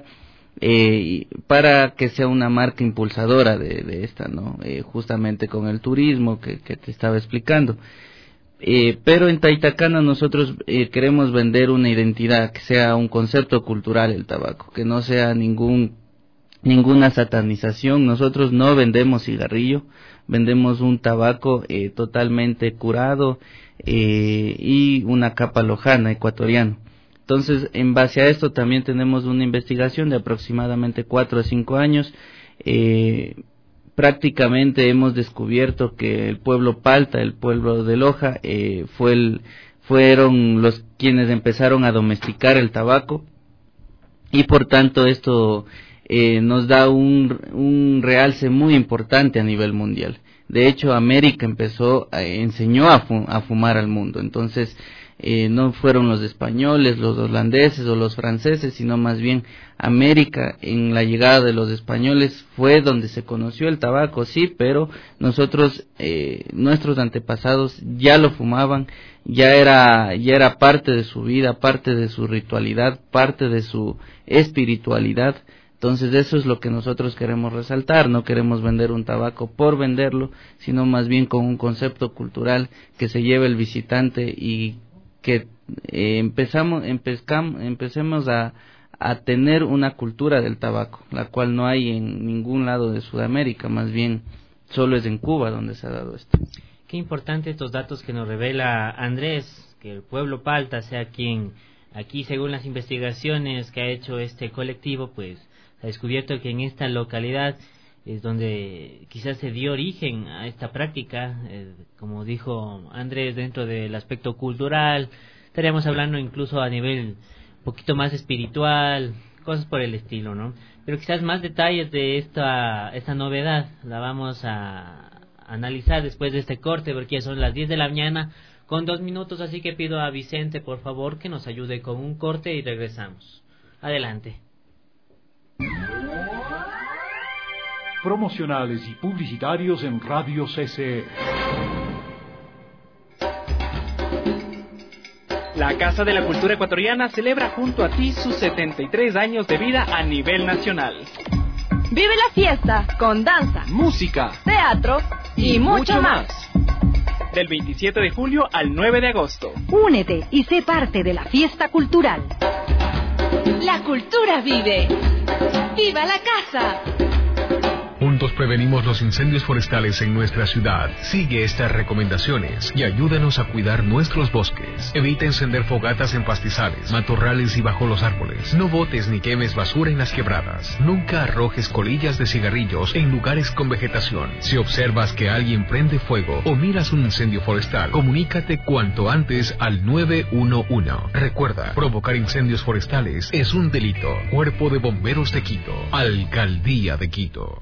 que sea una marca impulsadora de esta, ¿no? Justamente con el turismo que te estaba explicando. Pero en Taitacana nosotros queremos vender una identidad, que sea un concepto cultural el tabaco, que no sea ninguna satanización. Nosotros no vendemos cigarrillo, vendemos un tabaco totalmente curado y una capa lojana ecuatoriano. Entonces, en base a esto también tenemos una investigación de aproximadamente 4 a 5 años. Prácticamente hemos descubierto que el pueblo Palta, el pueblo de Loja, fueron los quienes empezaron a domesticar el tabaco, y por tanto esto nos da un realce muy importante a nivel mundial. De hecho, América enseñó a fumar al mundo. Entonces, no fueron los españoles, los holandeses o los franceses, sino más bien América. En la llegada de los españoles fue donde se conoció el tabaco, sí, pero nosotros, nuestros antepasados ya lo fumaban, ya era parte de su vida, parte de su ritualidad, parte de su espiritualidad. Entonces eso es lo que nosotros queremos resaltar. No queremos vender un tabaco por venderlo, sino más bien con un concepto cultural que se lleve el visitante y que empecemos a tener una cultura del tabaco, la cual no hay en ningún lado de Sudamérica, más bien solo es en Cuba donde se ha dado esto. Qué importante estos datos que nos revela Andrés, que el pueblo Palta sea quien aquí, según las investigaciones que ha hecho este colectivo, pues ha descubierto que en esta localidad es donde quizás se dio origen a esta práctica, como dijo Andrés, dentro del aspecto cultural. Estaríamos hablando incluso a nivel un poquito más espiritual, cosas por el estilo, ¿no? Pero quizás más detalles de esta novedad la vamos a analizar después de este corte, porque ya son las 10 de la mañana con 2 minutos, así que pido a Vicente, por favor, que nos ayude con un corte y regresamos. Adelante. Promocionales y publicitarios en Radio CCE. La Casa de la Cultura Ecuatoriana celebra junto a ti sus 73 años de vida a nivel nacional. Vive la fiesta con danza, música, teatro y mucho más. Del 27 de julio al 9 de agosto. Únete y sé parte de la fiesta cultural. La cultura vive. ¡Viva la casa! Juntos prevenimos los incendios forestales en nuestra ciudad. Sigue estas recomendaciones y ayúdanos a cuidar nuestros bosques. Evita encender fogatas en pastizales, matorrales y bajo los árboles. No botes ni quemes basura en las quebradas. Nunca arrojes colillas de cigarrillos en lugares con vegetación. Si observas que alguien prende fuego o miras un incendio forestal, comunícate cuanto antes al 911. Recuerda, provocar incendios forestales es un delito. Cuerpo de Bomberos de Quito, Alcaldía de Quito.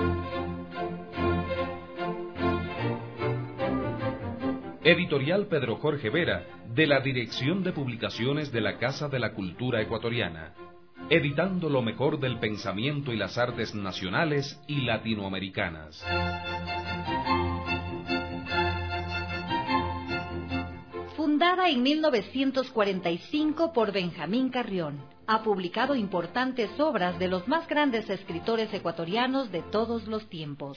Editorial Pedro Jorge Vera, de la Dirección de Publicaciones de la Casa de la Cultura Ecuatoriana, editando lo mejor del pensamiento y las artes nacionales y latinoamericanas. Fundada en 1945 por Benjamín Carrión, ha publicado importantes obras de los más grandes escritores ecuatorianos de todos los tiempos.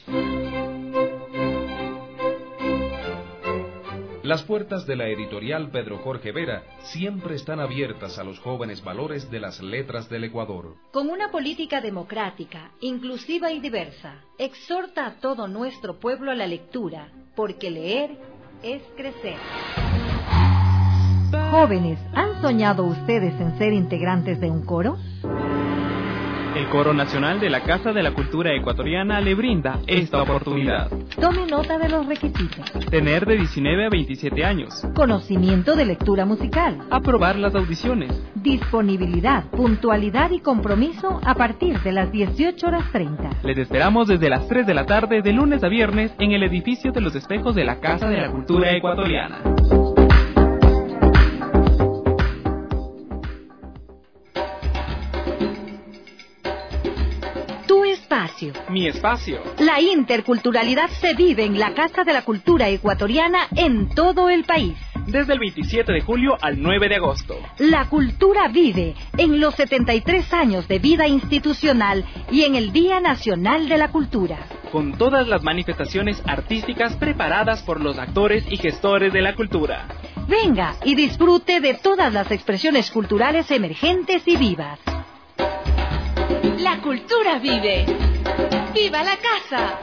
Las puertas de la editorial Pedro Jorge Vera siempre están abiertas a los jóvenes valores de las letras del Ecuador. Con una política democrática, inclusiva y diversa, exhorta a todo nuestro pueblo a la lectura, porque leer es crecer. Jóvenes, ¿han soñado ustedes en ser integrantes de un coro? El Coro Nacional de la Casa de la Cultura Ecuatoriana le brinda esta oportunidad. Tome nota de los requisitos. Tener de 19 a 27 años. Conocimiento de lectura musical. Aprobar las audiciones. Disponibilidad, puntualidad y compromiso a partir de las 18:30. Les esperamos desde las 3 de la tarde de lunes a viernes en el edificio de los espejos de la Casa de la Cultura Ecuatoriana. Espacio. Mi espacio. La interculturalidad se vive en la Casa de la Cultura Ecuatoriana en todo el país. Desde el 27 de julio al 9 de agosto. La cultura vive en los 73 años de vida institucional y en el Día Nacional de la Cultura. Con todas las manifestaciones artísticas preparadas por los actores y gestores de la cultura. Venga y disfrute de todas las expresiones culturales emergentes y vivas. La cultura vive. ¡Viva la casa!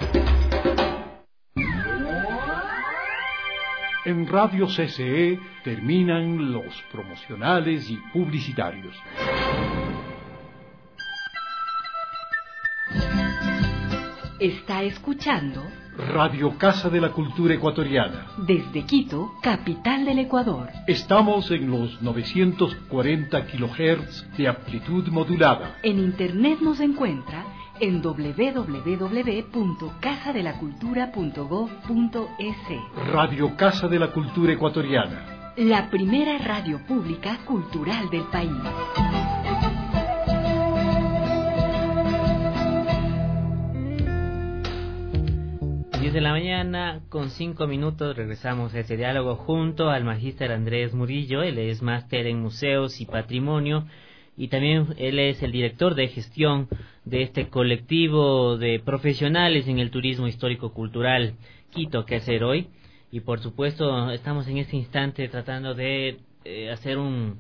En Radio CCE terminan los promocionales y publicitarios. Está escuchando Radio Casa de la Cultura Ecuatoriana. Desde Quito, capital del Ecuador. Estamos en los 940 kHz de amplitud modulada. En internet nos encuentra en www.casadelacultura.gov.es. Radio Casa de la Cultura Ecuatoriana. La primera radio pública cultural del país. 10 de la mañana con 5 minutos regresamos a este diálogo junto al magíster Andrés Murillo. Él es máster en museos y patrimonio y también él es el director de gestión de este colectivo de profesionales en el turismo histórico-cultural Quito, ¿Qué hacer hoy? Y por supuesto estamos en este instante tratando de hacer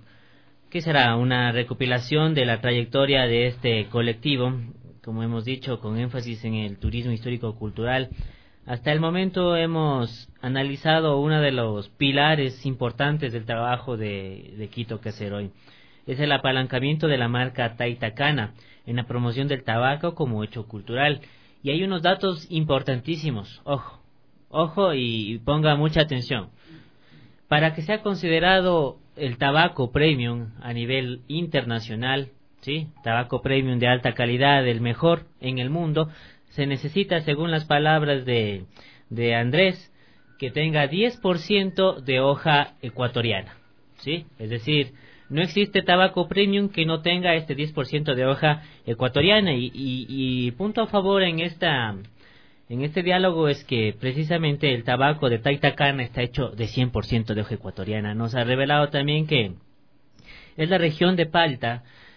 una recopilación de la trayectoria de este colectivo, como hemos dicho, con énfasis en el turismo histórico-cultural. Hasta el momento hemos analizado uno de los pilares importantes del trabajo de Quito ¿Qué hacer hoy? Es el apalancamiento de la marca Taita Cana en la promoción del tabaco como hecho cultural. Y hay unos datos importantísimos, ojo y ponga mucha atención. Para que sea considerado el tabaco premium a nivel internacional, ¿sí? Tabaco premium de alta calidad, el mejor en el mundo, se necesita, según las palabras de Andrés, que tenga 10% de hoja ecuatoriana, ¿sí? Es decir, no existe tabaco premium que no tenga este 10% de hoja ecuatoriana y punto a favor en este diálogo es que precisamente el tabaco de Taita Cana está hecho de 100% de hoja ecuatoriana. Nos ha revelado también que es la región de Palta,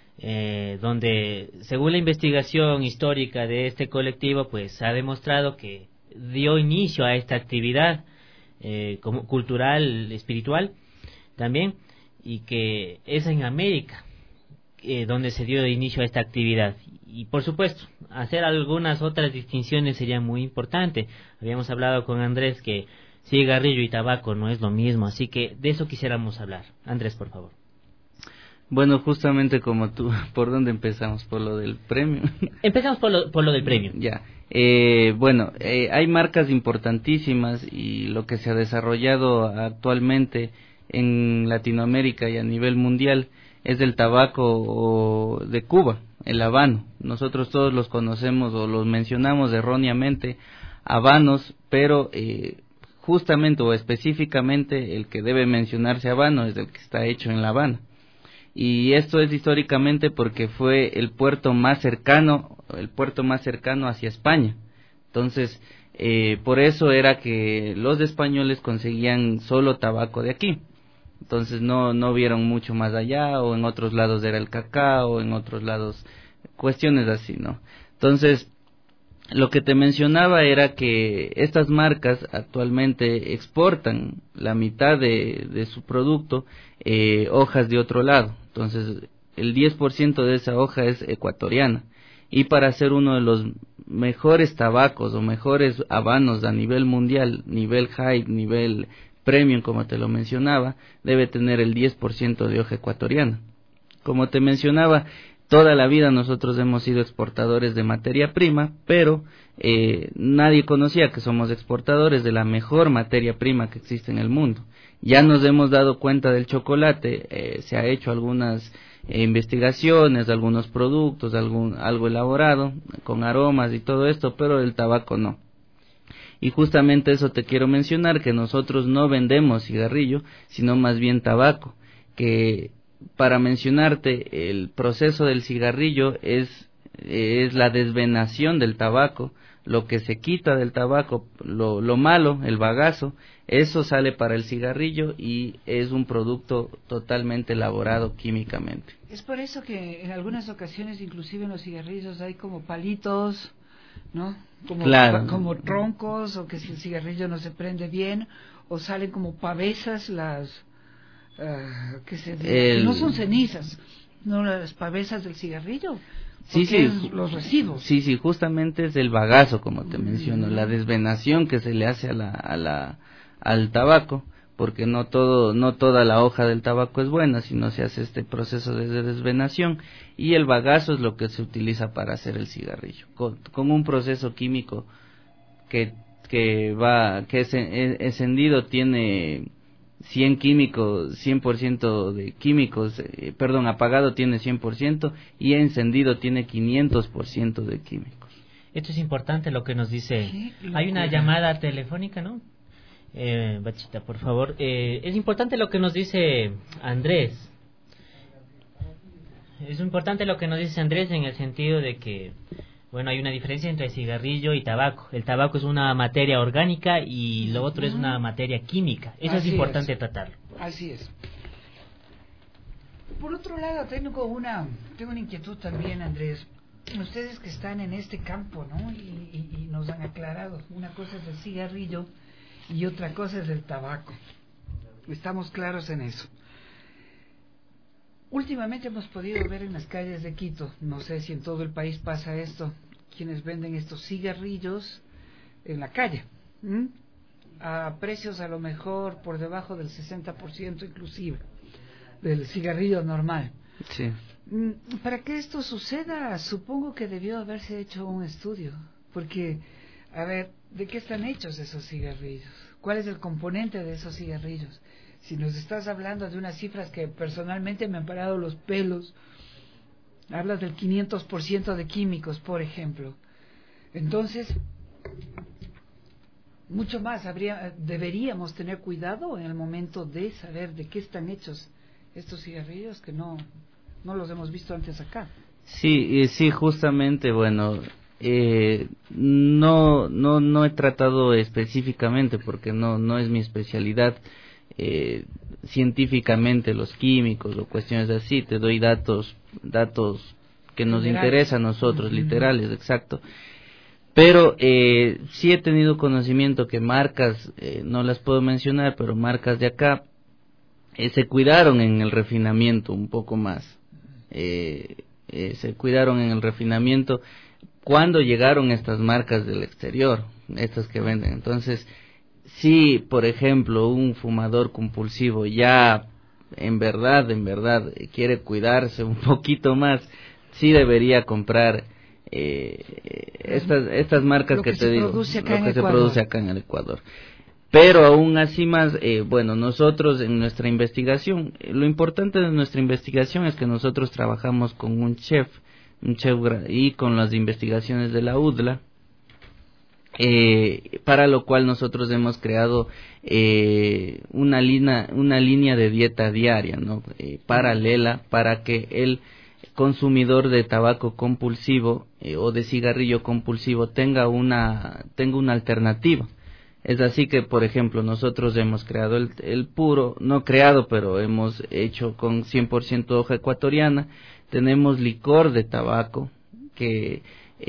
donde según la investigación histórica de este colectivo pues ha demostrado que dio inicio a esta actividad como cultural, espiritual también, y que es en América donde se dio inicio a esta actividad. Y por supuesto hacer algunas otras distinciones sería muy importante. Habíamos hablado con Andrés que cigarrillo y tabaco no es lo mismo, así que de eso quisiéramos hablar. Andrés, por favor. Bueno, justamente como tú, ¿por dónde empezamos? ¿Por lo del premio? Empezamos por lo del premio. Ya. Hay marcas importantísimas y lo que se ha desarrollado actualmente en Latinoamérica y a nivel mundial es el tabaco de Cuba, el habano. Nosotros todos los conocemos o los mencionamos erróneamente, habanos, pero justamente o específicamente el que debe mencionarse habano es el que está hecho en La Habana. Y esto es históricamente porque fue el puerto más cercano hacia España. Entonces, por eso era que los españoles conseguían solo tabaco de aquí. Entonces no vieron mucho más allá, o en otros lados era el cacao, en otros lados cuestiones así, ¿no? Entonces, lo que te mencionaba era que estas marcas actualmente exportan la mitad de su producto, hojas de otro lado. Entonces, el 10% de esa hoja es ecuatoriana. Y para ser uno de los mejores tabacos o mejores habanos a nivel mundial, nivel high, nivel premium, como te lo mencionaba, debe tener el 10% de hoja ecuatoriana. Como te mencionaba, Toda la vida nosotros hemos sido exportadores de materia prima, pero nadie conocía que somos exportadores de la mejor materia prima que existe en el mundo. Ya nos hemos dado cuenta del chocolate, se ha hecho algunas investigaciones, algunos productos, algo elaborado, con aromas y todo esto, pero el tabaco no. Y justamente eso te quiero mencionar, que nosotros no vendemos cigarrillo, sino más bien tabaco, que para mencionarte, el proceso del cigarrillo es la desvenación del tabaco, lo que se quita del tabaco, lo malo, el bagazo, eso sale para el cigarrillo y es un producto totalmente elaborado químicamente. Es por eso que en algunas ocasiones, inclusive en los cigarrillos, hay como palitos, ¿no? Como troncos, o que si el cigarrillo no se prende bien, o salen como pavesas que no son cenizas, no las pavesas del cigarrillo. Sí, los residuos. Sí, justamente es el bagazo, como te menciono, la desvenación que se le hace al tabaco, porque no toda la hoja del tabaco es buena, sino se hace este proceso de desvenación, y el bagazo es lo que se utiliza para hacer el cigarrillo, con un proceso químico que es encendido, tiene 100% de químicos, apagado tiene 100% y encendido tiene 500% de químicos. Esto es importante lo que nos dice. Hay una llamada telefónica, ¿no? Bachita, por favor. Es importante lo que nos dice Andrés. Es importante lo que nos dice Andrés en el sentido de que, bueno, hay una diferencia entre cigarrillo y tabaco. El tabaco es una materia orgánica y lo otro es una materia química. Eso es importante tratarlo. Así es. Por otro lado, tengo una inquietud también, Andrés. Ustedes que están en este campo, ¿no? Y nos han aclarado. Una cosa es el cigarrillo y otra cosa es el tabaco. Estamos claros en eso. Últimamente hemos podido ver en las calles de Quito, no sé si en todo el país pasa esto, quienes venden estos cigarrillos en la calle, a precios a lo mejor por debajo del 60% inclusive, del cigarrillo normal. Sí. Para que esto suceda, supongo que debió haberse hecho un estudio, porque, a ver, ¿de qué están hechos esos cigarrillos? ¿Cuál es el componente de esos cigarrillos? Si nos estás hablando de unas cifras que personalmente me han parado los pelos, hablas del 500% de químicos, por ejemplo. Entonces, mucho más deberíamos tener cuidado en el momento de saber de qué están hechos estos cigarrillos, que no los hemos visto antes acá. Sí, justamente, bueno, no he tratado específicamente, porque no es mi especialidad, científicamente los químicos o cuestiones así. Te doy datos que nos interesan a nosotros, literales, exacto. Pero sí he tenido conocimiento que marcas, no las puedo mencionar, pero marcas de acá se cuidaron en el refinamiento un poco más. Se cuidaron en el refinamiento cuando llegaron estas marcas del exterior, estas que venden. Entonces, si por ejemplo un fumador compulsivo ya en verdad quiere cuidarse un poquito más, sí debería comprar estas marcas que te digo, lo que se produce acá en el Ecuador. Pero aún así más, bueno, nosotros en nuestra investigación, lo importante de nuestra investigación es que nosotros trabajamos con un chef y con las investigaciones de la UDLA, para lo cual nosotros hemos creado una línea de dieta diaria, ¿no? Paralela, para que el consumidor de tabaco compulsivo o de cigarrillo compulsivo tenga una alternativa. Es así que, por ejemplo, nosotros hemos creado el puro, no creado, pero hemos hecho con 100% hoja ecuatoriana. Tenemos licor de tabaco que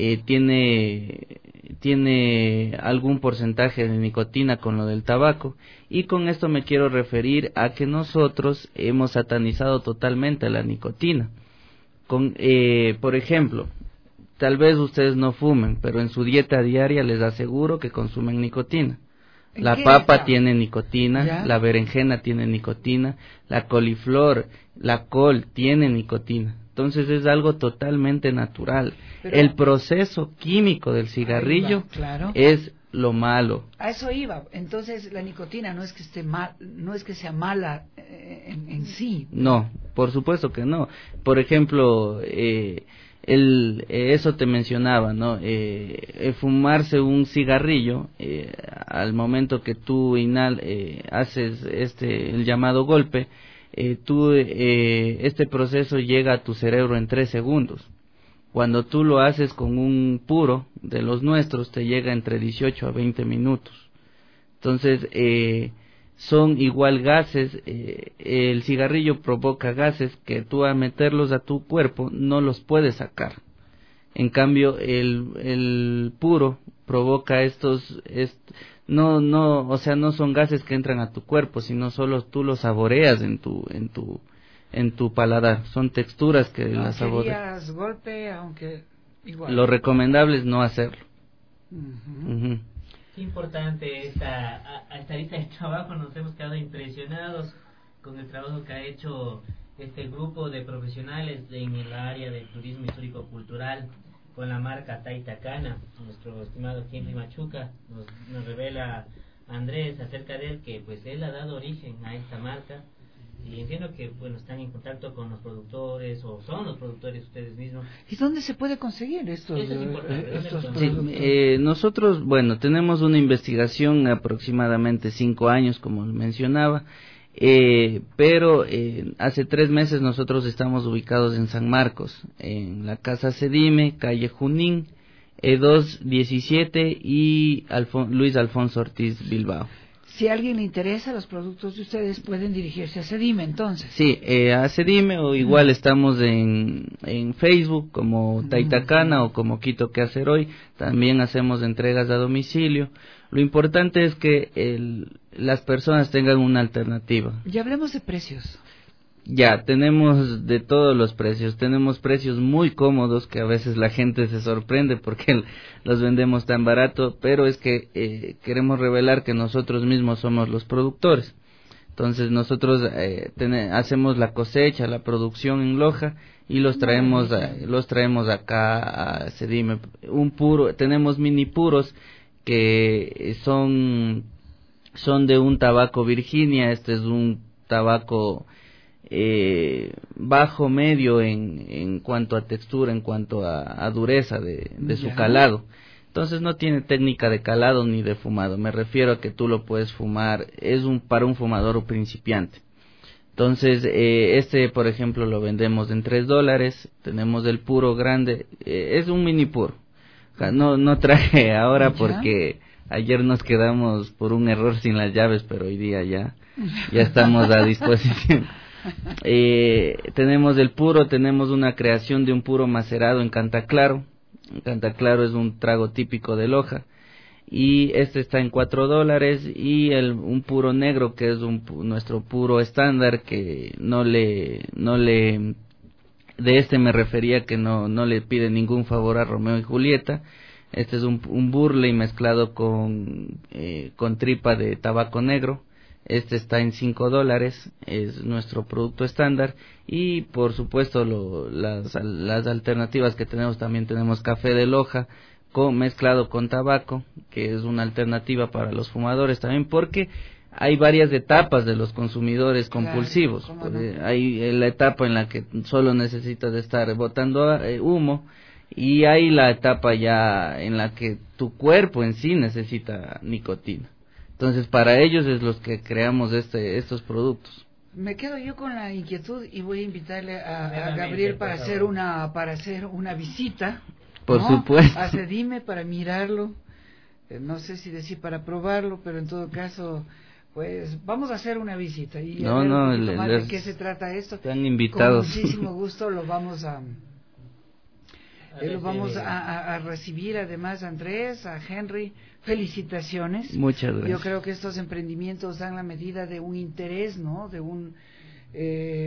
tiene algún porcentaje de nicotina con lo del tabaco, y con esto me quiero referir a que nosotros hemos satanizado totalmente la nicotina. Por ejemplo, tal vez ustedes no fumen, pero en su dieta diaria les aseguro que consumen nicotina. La papa tiene nicotina, ¿ya? La berenjena tiene nicotina, la coliflor, la col tiene nicotina. Entonces es algo totalmente natural. El proceso químico del cigarrillo claro, es lo malo. A eso iba. Entonces la nicotina no es que esté mal, no es que sea mala en sí. No, por supuesto que no. Por ejemplo, eso te mencionaba, ¿no? Fumarse un cigarrillo, al momento que tú haces el llamado golpe, este proceso llega a tu cerebro en 3 segundos. Cuando tú lo haces con un puro de los nuestros, te llega entre 18 a 20 minutos. Entonces, son igual gases, el cigarrillo provoca gases que tú al meterlos a tu cuerpo no los puedes sacar. En cambio, el puro provoca o sea, no son gases que entran a tu cuerpo, sino solo tú los saboreas en tu paladar. Son texturas que las saboreas. Golpe, aunque igual. Lo recomendable es no hacerlo. Qué importante esta lista de trabajo. Nos hemos quedado impresionados con el trabajo que ha hecho este grupo de profesionales en el área del turismo histórico-cultural con la marca Taitacana. Nuestro estimado Henry Machuca nos revela Andrés acerca de él, que pues él ha dado origen a esta marca, y entiendo que bueno, están en contacto con los productores, o son los productores ustedes mismos. ¿Y dónde se puede conseguir estos productos? Sí, nosotros, bueno, tenemos una investigación aproximadamente 5 años, como mencionaba, pero hace 3 meses nosotros estamos ubicados en San Marcos, en la Casa Sedime, calle Junín, 217 y Luis Alfonso Ortiz, Bilbao. Si a alguien le interesa los productos de ustedes, pueden dirigirse a Sedime, entonces. Sí, a Sedime, o igual estamos en Facebook como Taitacana o como Quito ¿Qué hacer hoy? También hacemos entregas a domicilio. Lo importante es que las personas tengan una alternativa. Ya hablemos de precios. Ya, tenemos de todos los precios. Tenemos precios muy cómodos que a veces la gente se sorprende porque los vendemos tan barato, pero es que queremos revelar que nosotros mismos somos los productores. Entonces nosotros hacemos la cosecha, la producción en Loja y los traemos acá a Sedime. Tenemos mini puros que son de un tabaco Virginia. Este es un tabaco bajo medio en cuanto a textura, en cuanto a dureza de su calado. Entonces no tiene técnica de calado ni de fumado. Me refiero a que tú lo puedes fumar, para un fumador principiante. Entonces por ejemplo lo vendemos en $3. Tenemos el puro grande, es un mini puro. No traje ahora porque ayer nos quedamos por un error sin las llaves, pero hoy día ya estamos a disposición. Tenemos el puro, tenemos una creación de un puro macerado en Cantaclaro. Cantaclaro es un trago típico de Loja, y este está en $4, y un puro negro que es nuestro puro estándar, que de este me refería que no le pide ningún favor a Romeo y Julieta. Este es un Burley mezclado con tripa de tabaco negro. Este está en $5, es nuestro producto estándar. Y por supuesto las alternativas que tenemos, también tenemos café de Loja mezclado con tabaco, que es una alternativa para los fumadores también, porque hay varias etapas de los consumidores compulsivos. Hay la etapa en la que solo necesitas de estar botando humo, y hay la etapa ya en la que tu cuerpo en sí necesita nicotina. Entonces, para ellos es los que creamos estos productos. Me quedo yo con la inquietud y voy a invitarle a Gabriel para hacer una visita. Por supuesto. A Sedime para mirarlo. No sé si decir para probarlo, pero en todo caso, pues vamos a hacer una visita y de qué se trata esto. Están invitados. Con muchísimo gusto lo vamos a recibir. Además, Andrés, a Henry, felicitaciones. Muchas gracias. Yo creo que estos emprendimientos dan la medida de un interés, ¿no? De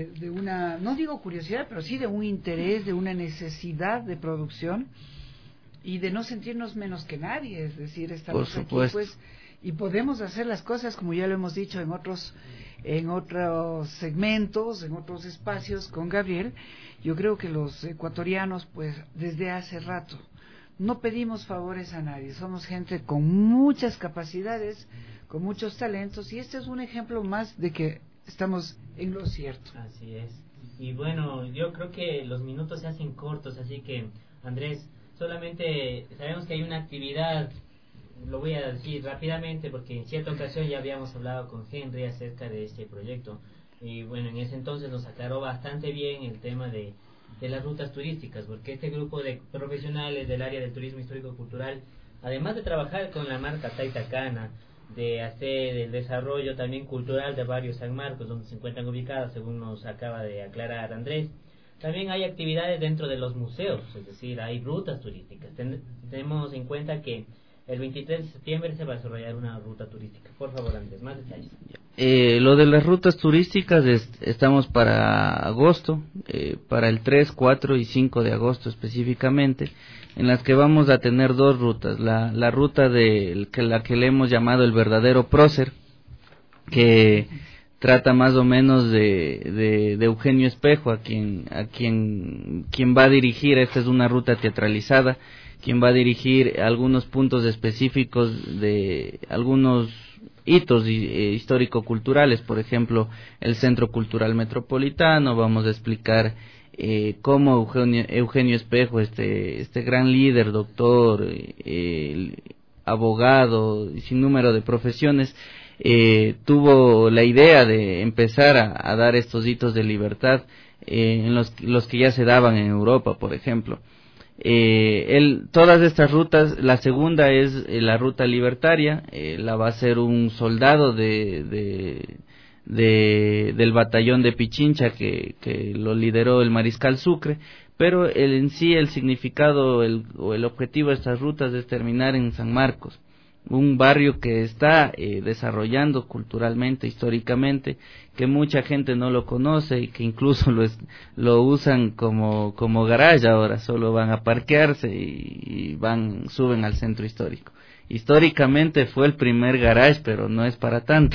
una, no digo curiosidad, pero sí de un interés, de una necesidad de producción, y de no sentirnos menos que nadie, es decir, estamos aquí pues y podemos hacer las cosas como ya lo hemos dicho en otros segmentos, en otros espacios con Gabriel. Yo creo que los ecuatorianos pues desde hace rato no pedimos favores a nadie, somos gente con muchas capacidades, con muchos talentos, y este es un ejemplo más de que estamos en lo cierto. Así es. Y bueno, yo creo que los minutos se hacen cortos, así que Andrés, solamente sabemos que hay una actividad, lo voy a decir rápidamente porque en cierta ocasión ya habíamos hablado con Henry acerca de este proyecto, y bueno, en ese entonces nos aclaró bastante bien el tema de las rutas turísticas, porque este grupo de profesionales del área del turismo histórico-cultural, además de trabajar con la marca Taitacana, de hacer el desarrollo también cultural de varios San Marcos, donde se encuentran ubicadas, según nos acaba de aclarar Andrés, también hay actividades dentro de los museos, es decir, hay rutas turísticas. Tenemos en cuenta que el 23 de septiembre se va a desarrollar una ruta turística. Por favor, Andrés, más detalles. Lo de las rutas turísticas estamos para agosto, para el 3, 4 y 5 de agosto específicamente, en las que vamos a tener dos rutas. La ruta la que le hemos llamado el verdadero prócer, que trata más o menos de Eugenio Espejo, a quien va a dirigir. Esta es una ruta teatralizada, quien va a dirigir algunos puntos específicos de algunos hitos histórico-culturales, por ejemplo, el Centro Cultural Metropolitano. Vamos a explicar cómo Eugenio Espejo, este gran líder, doctor, abogado y sin número de profesiones, tuvo la idea de empezar a dar estos hitos de libertad en los que ya se daban en Europa, por ejemplo. Todas estas rutas, la segunda es la ruta libertaria, la va a hacer un soldado del batallón de Pichincha que lo lideró el mariscal Sucre, pero en sí el significado o el objetivo de estas rutas es terminar en San Marcos, un barrio que está desarrollando culturalmente, históricamente, que mucha gente no lo conoce y que incluso lo usan como garage ahora, solo van a parquearse y suben al centro histórico. Históricamente fue el primer garage, pero no es para tanto.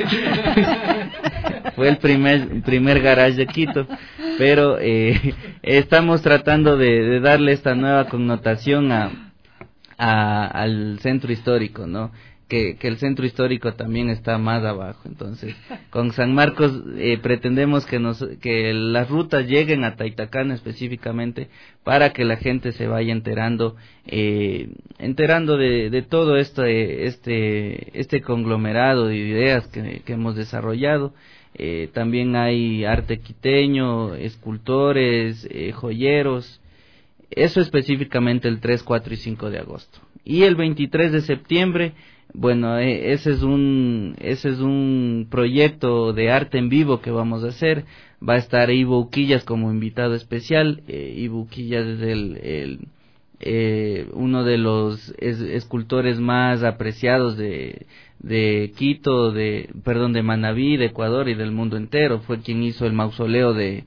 Fue el primer garage de Quito, pero estamos tratando de darle esta nueva connotación al centro histórico, ¿no? Que el centro histórico también está más abajo. Entonces, con San Marcos pretendemos que las rutas lleguen a Taitacana específicamente para que la gente se vaya enterando de todo este conglomerado de ideas que hemos desarrollado. También hay arte quiteño, escultores, joyeros. Eso específicamente el 3, 4 y 5 de agosto. Y el 23 de septiembre, bueno, ese es un proyecto de arte en vivo que vamos a hacer. Va a estar Ivo Uquillas como invitado especial. Ivo Uquillas es uno de los escultores más apreciados de Quito, de Manabí, de Ecuador y del mundo entero. Fue quien hizo el mausoleo de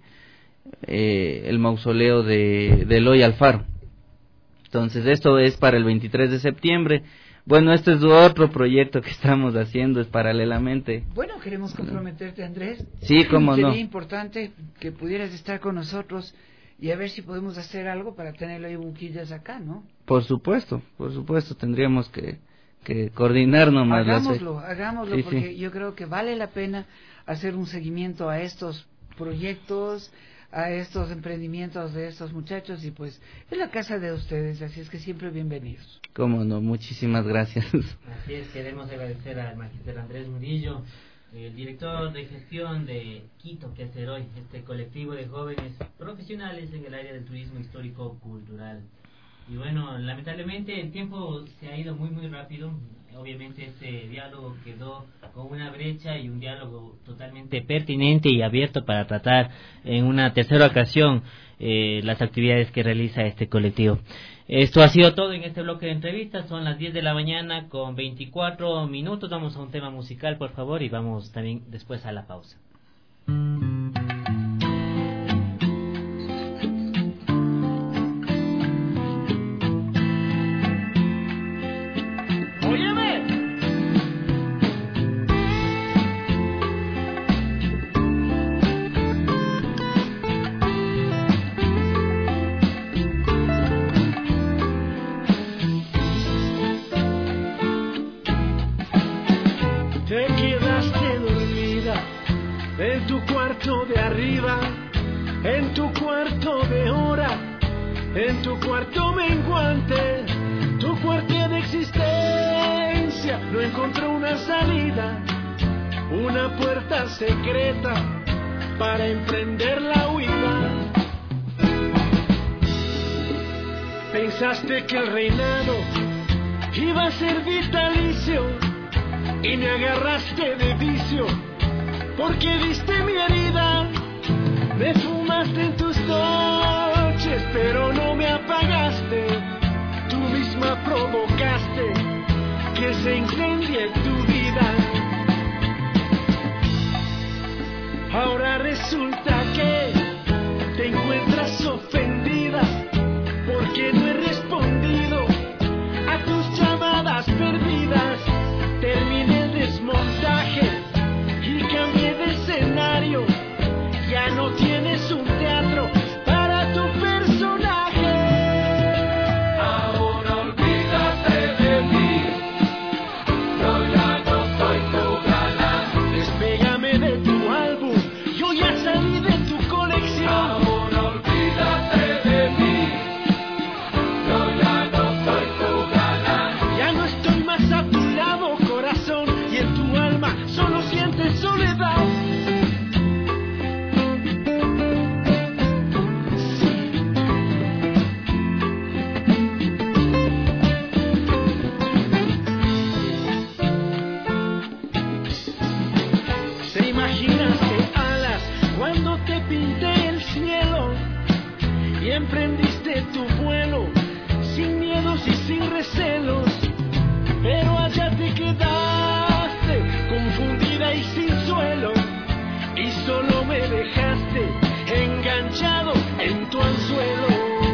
Eloy Alfaro. Entonces esto es para el 23 de septiembre. Bueno, este es otro proyecto que estamos haciendo, es paralelamente. Bueno, queremos comprometerte, Andrés. Sí, cómo no. Sería importante que pudieras estar con nosotros y a ver si podemos hacer algo para tenerlo ahí Buquillas acá, ¿no? Por supuesto, tendríamos que coordinarnos más. Hagámoslo, sí, porque sí. Yo creo que vale la pena hacer un seguimiento a estos proyectos, a estos emprendimientos de estos muchachos, y pues es la casa de ustedes, así es que siempre bienvenidos. Cómo no, muchísimas gracias. Así es, queremos agradecer al magíster Andrés Murillo, el director de gestión de Quito que hacer hoy, este colectivo de jóvenes profesionales en el área del turismo histórico-cultural. Y bueno, lamentablemente el tiempo se ha ido muy muy rápido. Obviamente este diálogo quedó con una brecha y un diálogo totalmente pertinente y abierto para tratar en una tercera ocasión las actividades que realiza este colectivo. Esto ha sido todo en este bloque de entrevistas. Son las 10 de la mañana con 24 minutos. Vamos a un tema musical, por favor, y vamos también después a la pausa. arriba, en tu cuarto de hora, en tu cuarto menguante, tu cuarto de existencia no encontró una salida, una puerta secreta para emprender la huida. Pensaste que el reinado iba a ser vitalicio y me agarraste de vicio porque viste mi herida. Me fumaste en tus noches, pero no me apagaste. Tú misma provocaste que se incendie tu vida. Ahora resulta que te encuentras ofendida porque no he respondido a tus llamadas perdidas. Terminé el desmontaje y cambié de escenario. Ya no tienes un teatro para tu personaje. Ahora olvídate de mí, yo ya no soy tu galán. Despégame de tu álbum, yo ya salí de tu colección. Ahora olvídate de mí, yo ya no soy tu galán. Ya no estoy más a tu lado, corazón, y en tu alma solo sientes soledad. ¿Te imaginaste alas cuando te pinté el cielo y emprendiste tu vuelo sin miedos y sin recelos? Pero allá te quedaste confundida y sin suelo y solo me dejaste enganchado en tu anzuelo.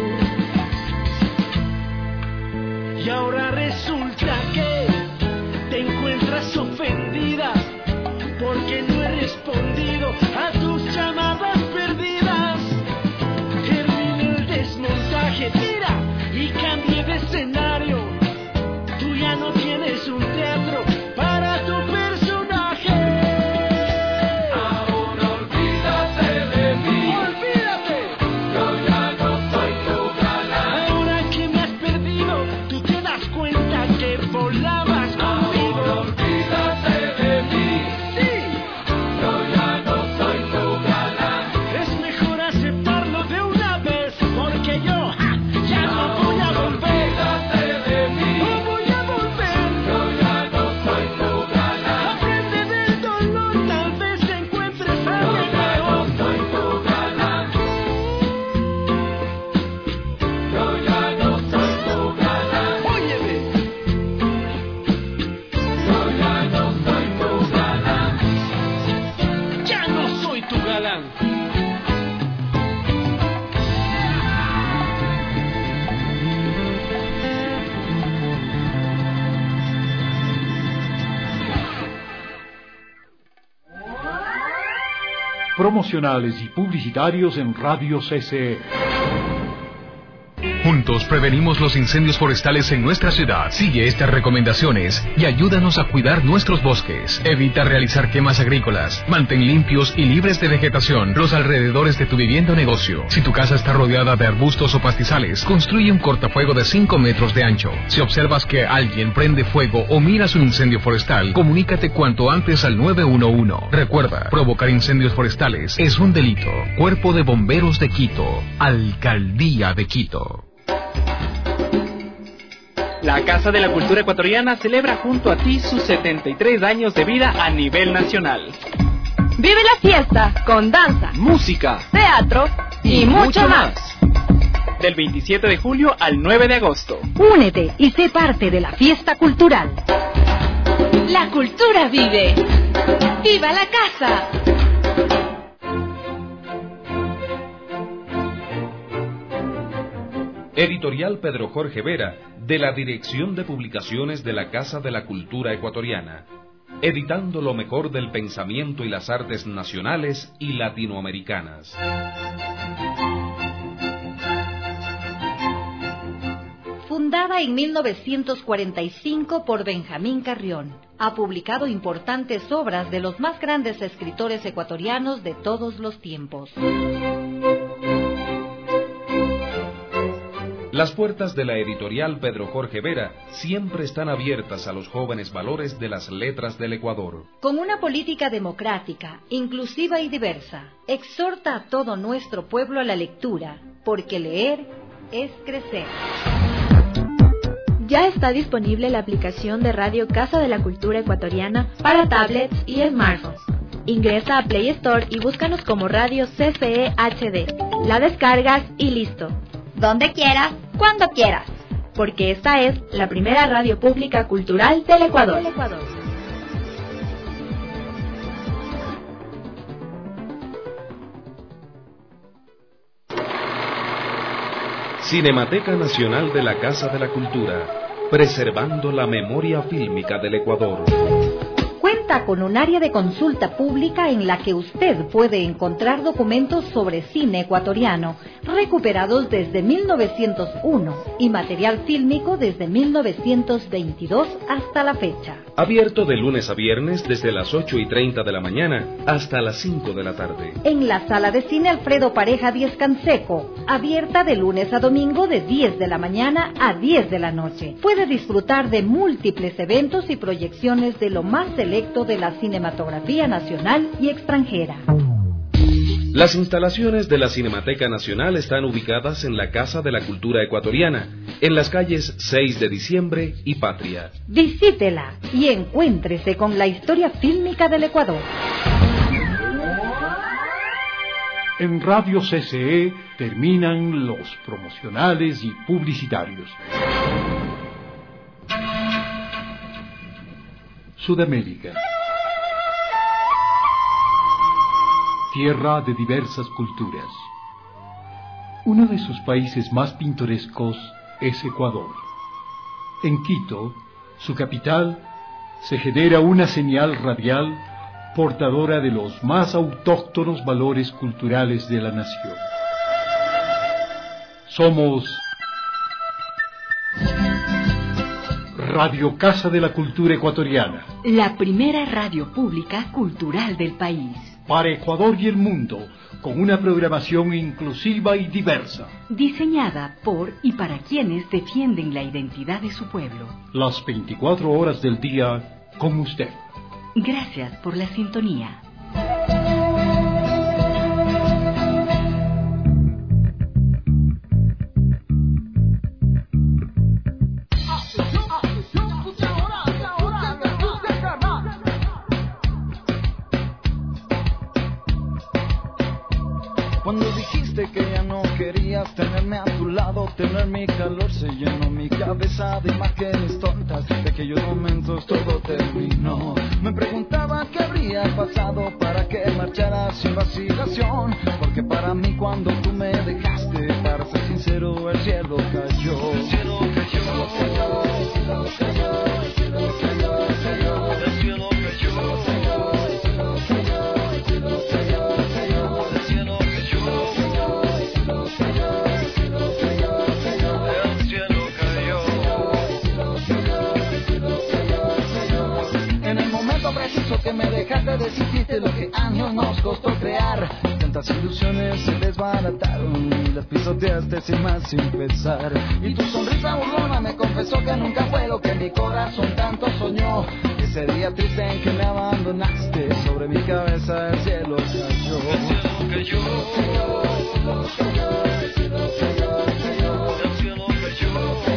Y ahora resulta que te encuentras ofendida porque no he respondido a tus llamadas perdidas. Terminé el desmontaje, mira, y cambié de escenario. Tú ya no tienes un teatro para tu personaje. Ahora olvídate de mí. Olvídate. Yo ya no soy tu galán. Ahora que me has perdido, tú te das cuenta que volabas conmigo. Ahora olvídate de mí. Es mejor aceptarlo de una vez, porque yo ya no voy a volver. Olvídate de mí. No voy a volver. Yo ya no soy tu galán. Aprende del dolor, tal vez encuentres a alguien mejor. Yo ya no soy tu galán. Yo ya no soy tu galán. Óyeme. Yo ya no soy tu galán. Ya no soy tu galán. Promocionales y publicitarios en Radio CCE. Juntos prevenimos los incendios forestales en nuestra ciudad. Sigue estas recomendaciones y ayúdanos a cuidar nuestros bosques. Evita realizar quemas agrícolas. Mantén limpios y libres de vegetación los alrededores de tu vivienda o negocio. Si tu casa está rodeada de arbustos o pastizales, construye un cortafuego de 5 metros de ancho. Si observas que alguien prende fuego o miras un incendio forestal, comunícate cuanto antes al 911. Recuerda, provocar incendios forestales es un delito. Cuerpo de Bomberos de Quito. Alcaldía de Quito. La Casa de la Cultura Ecuatoriana celebra junto a ti sus 73 años de vida a nivel nacional. Vive la fiesta con danza, música, teatro y mucho más. Del 27 de julio al 9 de agosto. Únete y sé parte de la fiesta cultural. La cultura vive. ¡Viva la casa! Editorial Pedro Jorge Vera, de la Dirección de Publicaciones de la Casa de la Cultura Ecuatoriana, editando lo mejor del pensamiento y las artes nacionales y latinoamericanas. Fundada Fundada en 1945 por Benjamín Carrión, ha publicado importantes obras de los más grandes escritores ecuatorianos de todos los tiempos. Las puertas de la editorial Pedro Jorge Vera siempre están abiertas a los jóvenes valores de las letras del Ecuador. Con una política democrática, inclusiva y diversa, exhorta a todo nuestro pueblo a la lectura, porque leer es crecer. Ya está disponible la aplicación de Radio Casa de la Cultura Ecuatoriana para tablets y smartphones. Ingresa a Play Store y búscanos como Radio CCE HD. La descargas y listo. Donde quieras, cuando quieras. Porque esta es la primera radio pública cultural del Ecuador. Cinemateca Nacional de la Casa de la Cultura, preservando la memoria fílmica del Ecuador. Cuenta con un área de consulta pública en la que usted puede encontrar documentos sobre cine ecuatoriano recuperados desde 1901 y material fílmico desde 1922 hasta la fecha. Abierto de lunes a viernes desde las 8:30 de la mañana hasta las 5 de la tarde. En la sala de cine Alfredo Pareja 10 Canseco, abierta de lunes a domingo de 10 de la mañana a 10 de la noche. Puede disfrutar de múltiples eventos y proyecciones de lo más selecto de la cinematografía nacional y extranjera. Las instalaciones de la Cinemateca Nacional están ubicadas en la Casa de la Cultura Ecuatoriana, en las calles 6 de Diciembre y Patria. Visítela y encuéntrese con la historia fílmica del Ecuador. En Radio CCE terminan los promocionales y publicitarios. Sudamérica. Tierra de diversas culturas. Uno de sus países más pintorescos es Ecuador. En Quito, su capital, se genera una señal radial portadora de los más autóctonos valores culturales de la nación. Somos Radio Casa de la Cultura Ecuatoriana. La primera radio pública cultural del país. Para Ecuador y el mundo, con una programación inclusiva y diversa. Diseñada por y para quienes defienden la identidad de su pueblo. Las 24 horas del día con usted. Gracias por la sintonía. Cuando dijiste que ya no querías tenerme a tu lado, tener mi calor se llenó mi cabeza de imágenes tontas. De aquellos momentos todo terminó. Me preguntaba qué habría pasado para que marcharas sin vacilación. Porque para mí cuando tú me dejaste, para ser sincero, el cielo cayó. El cielo cayó, el cielo cayó, el cielo cayó, el cielo cayó. Que me dejaste decidiste lo que años nos costó crear. Tantas ilusiones se desbarataron y las pisoteaste sin más empezar. Y tu sonrisa burlona me confesó que nunca fue lo que mi corazón tanto soñó. Ese día triste en que me abandonaste, sobre mi cabeza el cielo cayó. El cielo cayó, el cielo cayó, el cielo cayó, el cielo cayó.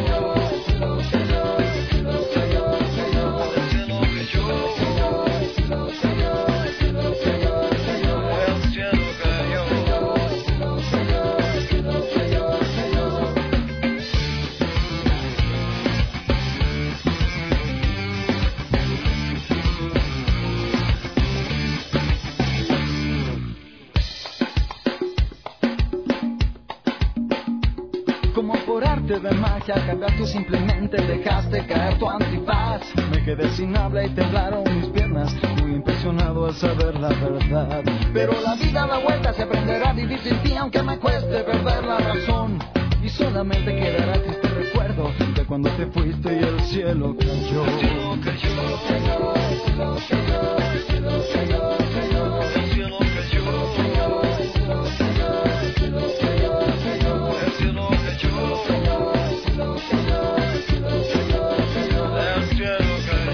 De magia cambiaste o simplemente dejaste caer tu antifaz. Me quedé sin habla y temblaron mis piernas, muy impresionado al saber la verdad. Pero la vida da vuelta, se aprenderá a vivir sin ti aunque me cueste perder la razón. y solamente quedará el triste recuerdo de cuando te fuiste y el cielo cayó. El cielo cayó, cayó, el cielo cayó, el cielo cayó, cayó, el cielo cayó, el cielo cayó, el cielo cayó, cayó, el cielo cayó, cayó, el cielo cayó, el cielo cayó, cayó, el cielo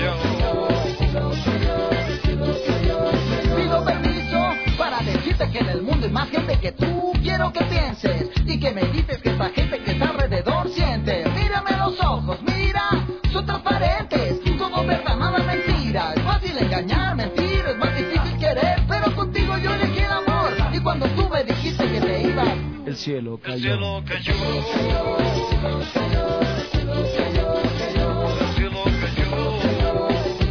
cayó. Pido permiso para decirte que en el mundo hay más gente que tú. Quiero que pienses y que medites que esta gente que está alrededor siente. Mírame a los ojos, mira, son transparentes. Todo verdad, nada mentira. Es fácil engañar, mentir, es más difícil querer. Pero contigo yo elegí el amor. Y cuando tú me dijiste que te ibas, el cielo cayó. El cielo cayó. El cielo cayó. El cielo cayó. El cielo cayó.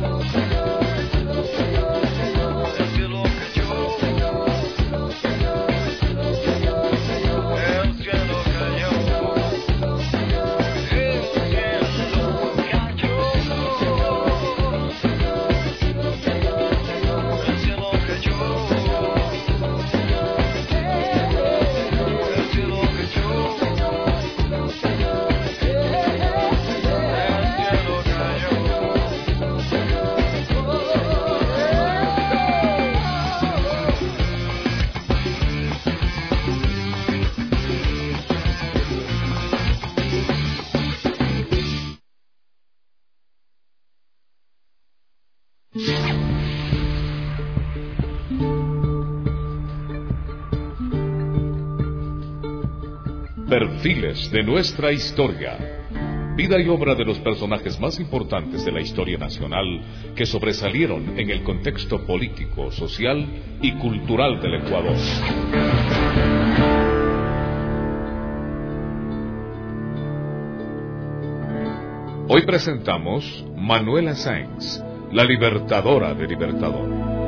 Perfiles de nuestra historia. Vida y obra de los personajes más importantes de la historia nacional que sobresalieron en el contexto político, social y cultural del Ecuador. Hoy presentamos Manuela Sáenz, la libertadora de Libertador.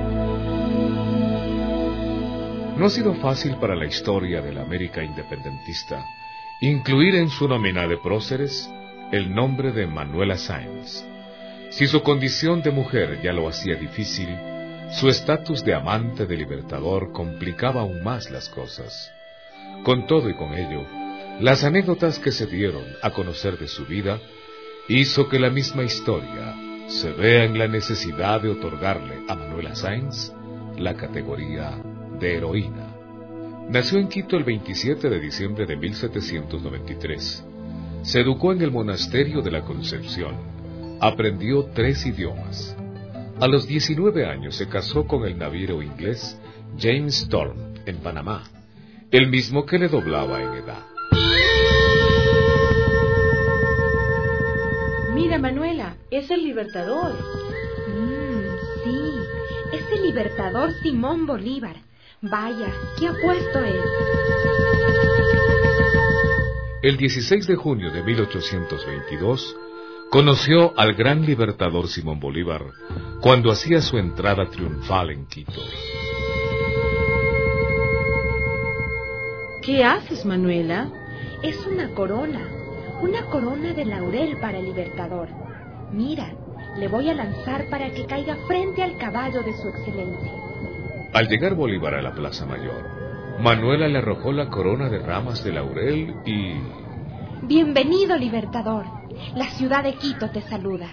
No ha sido fácil para la historia de la América independentista incluir en su nómina de próceres el nombre de Manuela Sáenz. Si su condición de mujer ya lo hacía difícil, su estatus de amante de Libertador complicaba aún más las cosas. Con todo y con ello, las anécdotas que se dieron a conocer de su vida hizo que la misma historia se vea en la necesidad de otorgarle a Manuela Sáenz la categoría de heroína. Nació en Quito el 27 de diciembre de 1793. Se educó en el monasterio de la Concepción. Aprendió 3 idiomas. A los 19 años se casó con el navío inglés James Storm en Panamá, el mismo que le doblaba en edad. Mira, Manuela, es el Libertador. Sí, es el Libertador Simón Bolívar. Vaya, qué apuesto es. El 16 de junio de 1822 conoció al gran libertador Simón Bolívar cuando hacía su entrada triunfal en Quito. ¿Qué haces, Manuela? Es una corona de laurel para el Libertador. Mira, le voy a lanzar para que caiga frente al caballo de su excelencia. Al llegar Bolívar a la Plaza Mayor, Manuela le arrojó la corona de ramas de laurel y... Bienvenido, Libertador. La ciudad de Quito te saluda.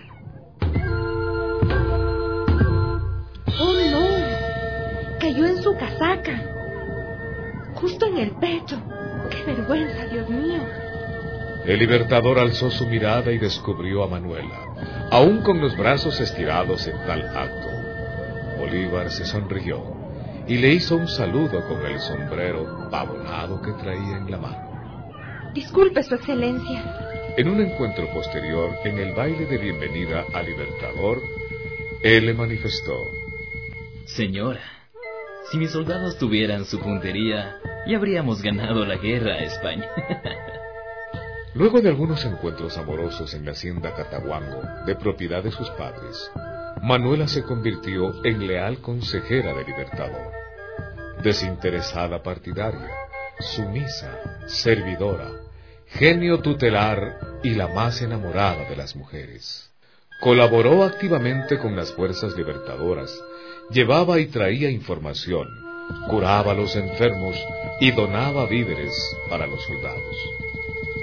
¡Oh, no! Cayó en su casaca. Justo en el pecho. ¡Qué vergüenza, Dios mío! El Libertador alzó su mirada y descubrió a Manuela, aún con los brazos estirados en tal acto. Bolívar se sonrió y le hizo un saludo con el sombrero pavonado que traía en la mano. Disculpe, su excelencia. En un encuentro posterior, en el baile de bienvenida al Libertador, él le manifestó: Señora, si mis soldados tuvieran su puntería, ya habríamos ganado la guerra a España. Luego de algunos encuentros amorosos en la hacienda Cataguango, de propiedad de sus padres, Manuela se convirtió en leal consejera del Libertador. Desinteresada partidaria, sumisa, servidora, genio tutelar y la más enamorada de las mujeres. Colaboró activamente con las fuerzas libertadoras, llevaba y traía información, curaba a los enfermos y donaba víveres para los soldados.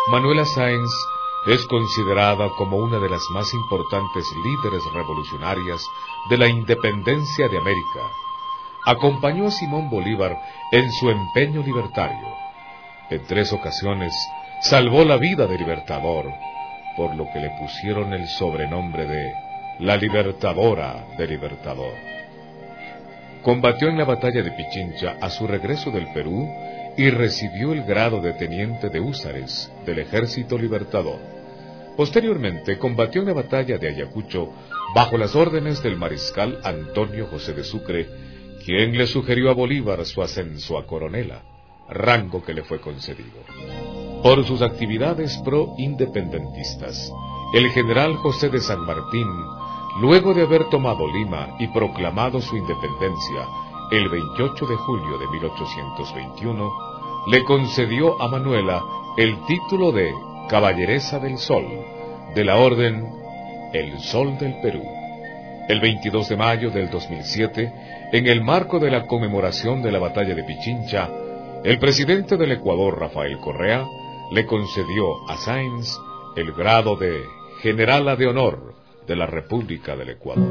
Manuela Sáenz es considerada como una de las más importantes líderes revolucionarias de la independencia de América. Acompañó a Simón Bolívar en su empeño libertario. En 3 ocasiones salvó la vida del Libertador, por lo que le pusieron el sobrenombre de la Libertadora del Libertador. Combatió en la batalla de Pichincha a su regreso del Perú y recibió el grado de teniente de húsares del Ejército Libertador. Posteriormente combatió en la batalla de Ayacucho bajo las órdenes del mariscal Antonio José de Sucre, quien le sugirió a Bolívar su ascenso a coronela, rango que le fue concedido. Por sus actividades pro-independentistas, el general José de San Martín, luego de haber tomado Lima y proclamado su independencia el 28 de julio de 1821, le concedió a Manuela el título de Caballeresa del Sol, de la Orden El Sol del Perú. El 22 de mayo del 2007, en el marco de la conmemoración de la batalla de Pichincha, el presidente del Ecuador, Rafael Correa, le concedió a Sáenz el grado de Generala de Honor de la República del Ecuador.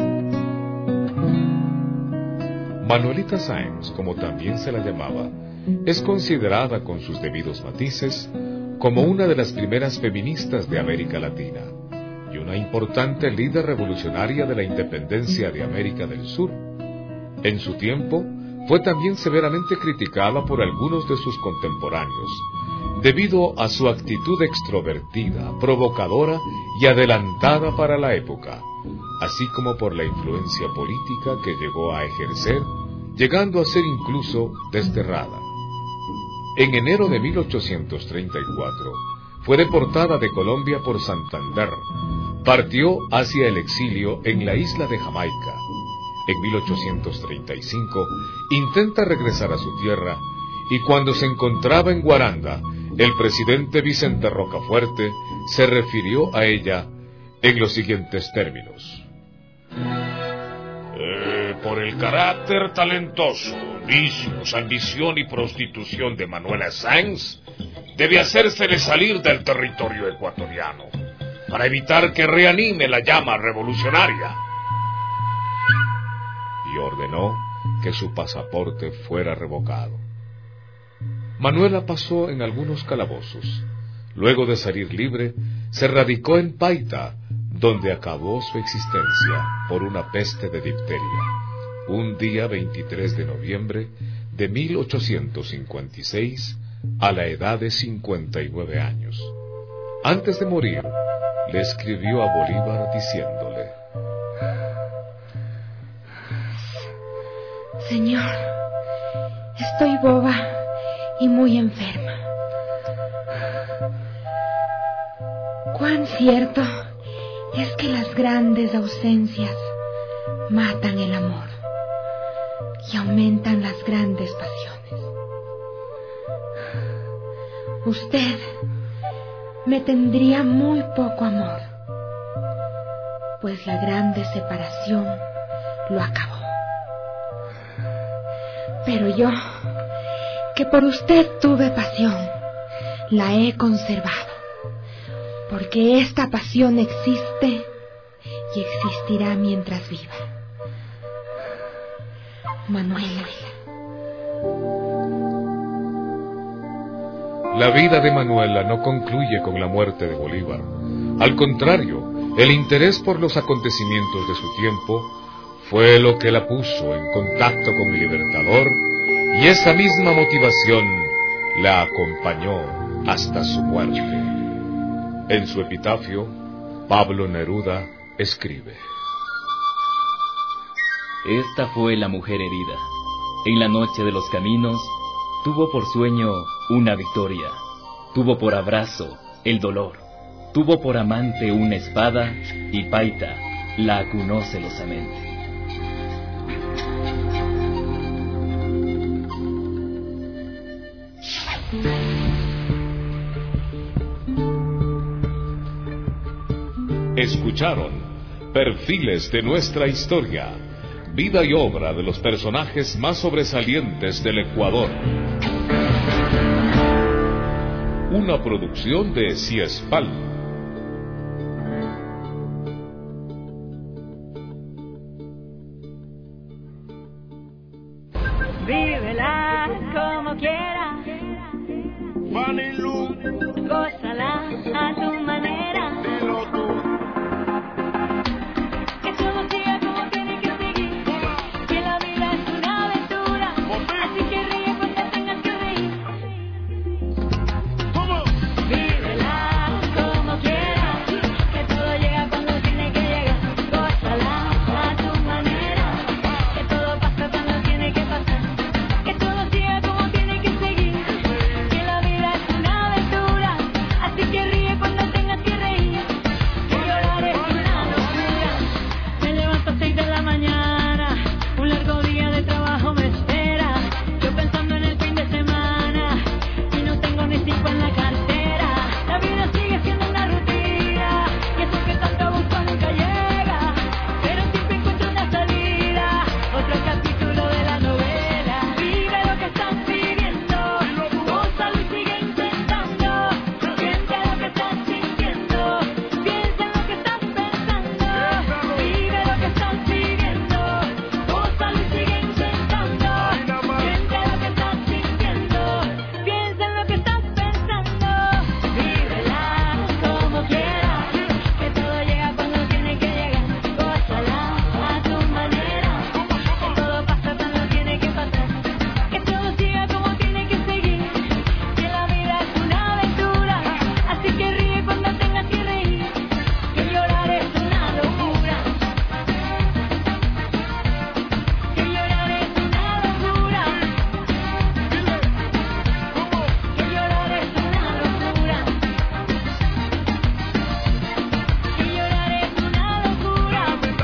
Manuelita Sáenz, como también se la llamaba, es considerada con sus debidos matices como una de las primeras feministas de América Latina y una importante líder revolucionaria de la independencia de América del Sur. En su tiempo, fue también severamente criticada por algunos de sus contemporáneos, debido a su actitud extrovertida, provocadora y adelantada para la época, así como por la influencia política que llegó a ejercer, llegando a ser incluso desterrada. En enero de 1834, fue deportada de Colombia por Santander. Partió hacia el exilio en la isla de Jamaica. En 1835, intenta regresar a su tierra y cuando se encontraba en Guaranda, el presidente Vicente Rocafuerte se refirió a ella en los siguientes términos. Por el carácter talentoso, vicios, ambición y prostitución de Manuela Sáenz, debe hacérsele salir del territorio ecuatoriano, para evitar que reanime la llama revolucionaria. Y ordenó que su pasaporte fuera revocado. Manuela pasó en algunos calabozos. Luego de salir libre, se radicó en Paita, donde acabó su existencia por una peste de difteria, un día 23 de noviembre de 1856, a la edad de 59 años. Antes de morir, le escribió a Bolívar diciéndole: Señor, estoy boba y muy enferma. Cuán cierto es que las grandes ausencias matan el amor y aumentan las grandes pasiones. Usted me tendría muy poco amor, pues la grande separación lo acabó. Pero yo, que por usted tuve pasión, la he conservado, porque esta pasión existe y existirá mientras viva. Manuela. La vida de Manuela no concluye con la muerte de Bolívar. Al contrario, el interés por los acontecimientos de su tiempo fue lo que la puso en contacto con el Libertador, y esa misma motivación la acompañó hasta su muerte. En su epitafio, Pablo Neruda escribe: Esta fue la mujer herida. En la noche de los caminos, tuvo por sueño una victoria. Tuvo por abrazo el dolor. Tuvo por amante una espada y Paita la acunó celosamente. Escucharon Perfiles de nuestra historia, vida y obra de los personajes más sobresalientes del Ecuador. una producción de CIESPAL. Vívela como quieras, gózala a tu manera. Que todo siga como tiene que seguir, que la vida es una aventura, así que ríe cuando tengas que reír. Vívela como quieras, que todo llega cuando tiene que llegar. Gózala a tu manera, que todo pasa cuando tiene que pasar. Que todo siga como tiene que seguir, que la vida es una aventura, así que ríe cuando tengas que reír. Que llorar es una locura. Me levanto a 6 de la mañana, un largo día de trabajo me espera. Yo pensando en el fin de semana y no tengo ni 5 en la cartera. La vida sigue siendo una rutina y eso que tanto busco nunca llega, pero siempre encuentro una salida, otro capítulo de la novela. Vive lo que estás viviendo, gózalo y sigue intentando. Siente lo que estás sintiendo, piensa en lo que estás pensando. Vive lo que estás viviendo, gózalo y sigue intentando. Siente lo que estás sintiendo, piensa en lo que estás pensando. Vívela como quieras, que todo llega cuando tiene que llegar. Gózala a tu manera, que todo pasa cuando tiene que pasar. Que todo siga como tiene que seguir, que la vida es una aventura, así que ríe cuando tengas que reír. Que llorar es una locura, que llorar es una locura, que llorar es una locura, que llorar es una locura.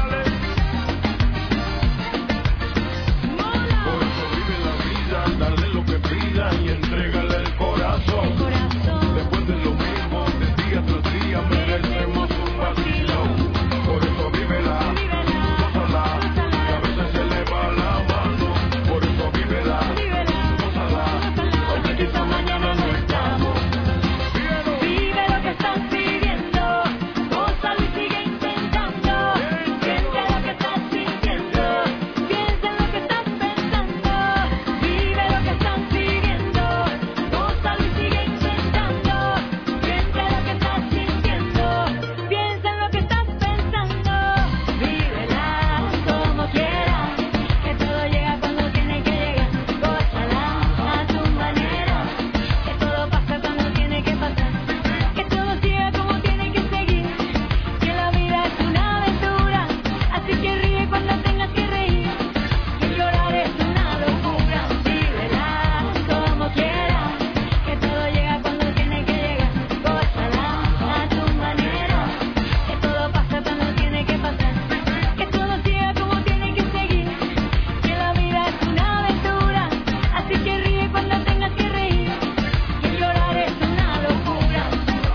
Por eso vive la vida, dale lo que pida y entrégale el corazón. Después de lo mismo, de día tras día, merecemos un vacilón. Por eso vívela, gózala, que a veces se le va la mano. Por eso vívela, gózala, aunque quizá mañana no estamos. Vive lo que estás viviendo, gózalo y sigue intentando. Siente lo que estás sintiendo, piensa en lo que estás pensando. Vive lo que estás viviendo, gózalo y sigue intentando. Siente lo que estás sintiendo, piensa en lo que estás pensando. Vívela como quieras, que todo llega cuando tiene que llegar. Gózala a tu manera, que todo pasa cuando tiene que pasar. Que todo siga como tiene que seguir, que la vida es una aventura, así que ríe cuando tengas que reír. Que llorar es una locura. Vívela como quieras, que todo llega cuando tiene que llegar. Gózala a tu manera, que todo pasa cuando tiene que pasar. Que todo siga como tiene que seguir, que la vida es una aventura, así que ríe cuando tengas que reír. Que llorar es una locura,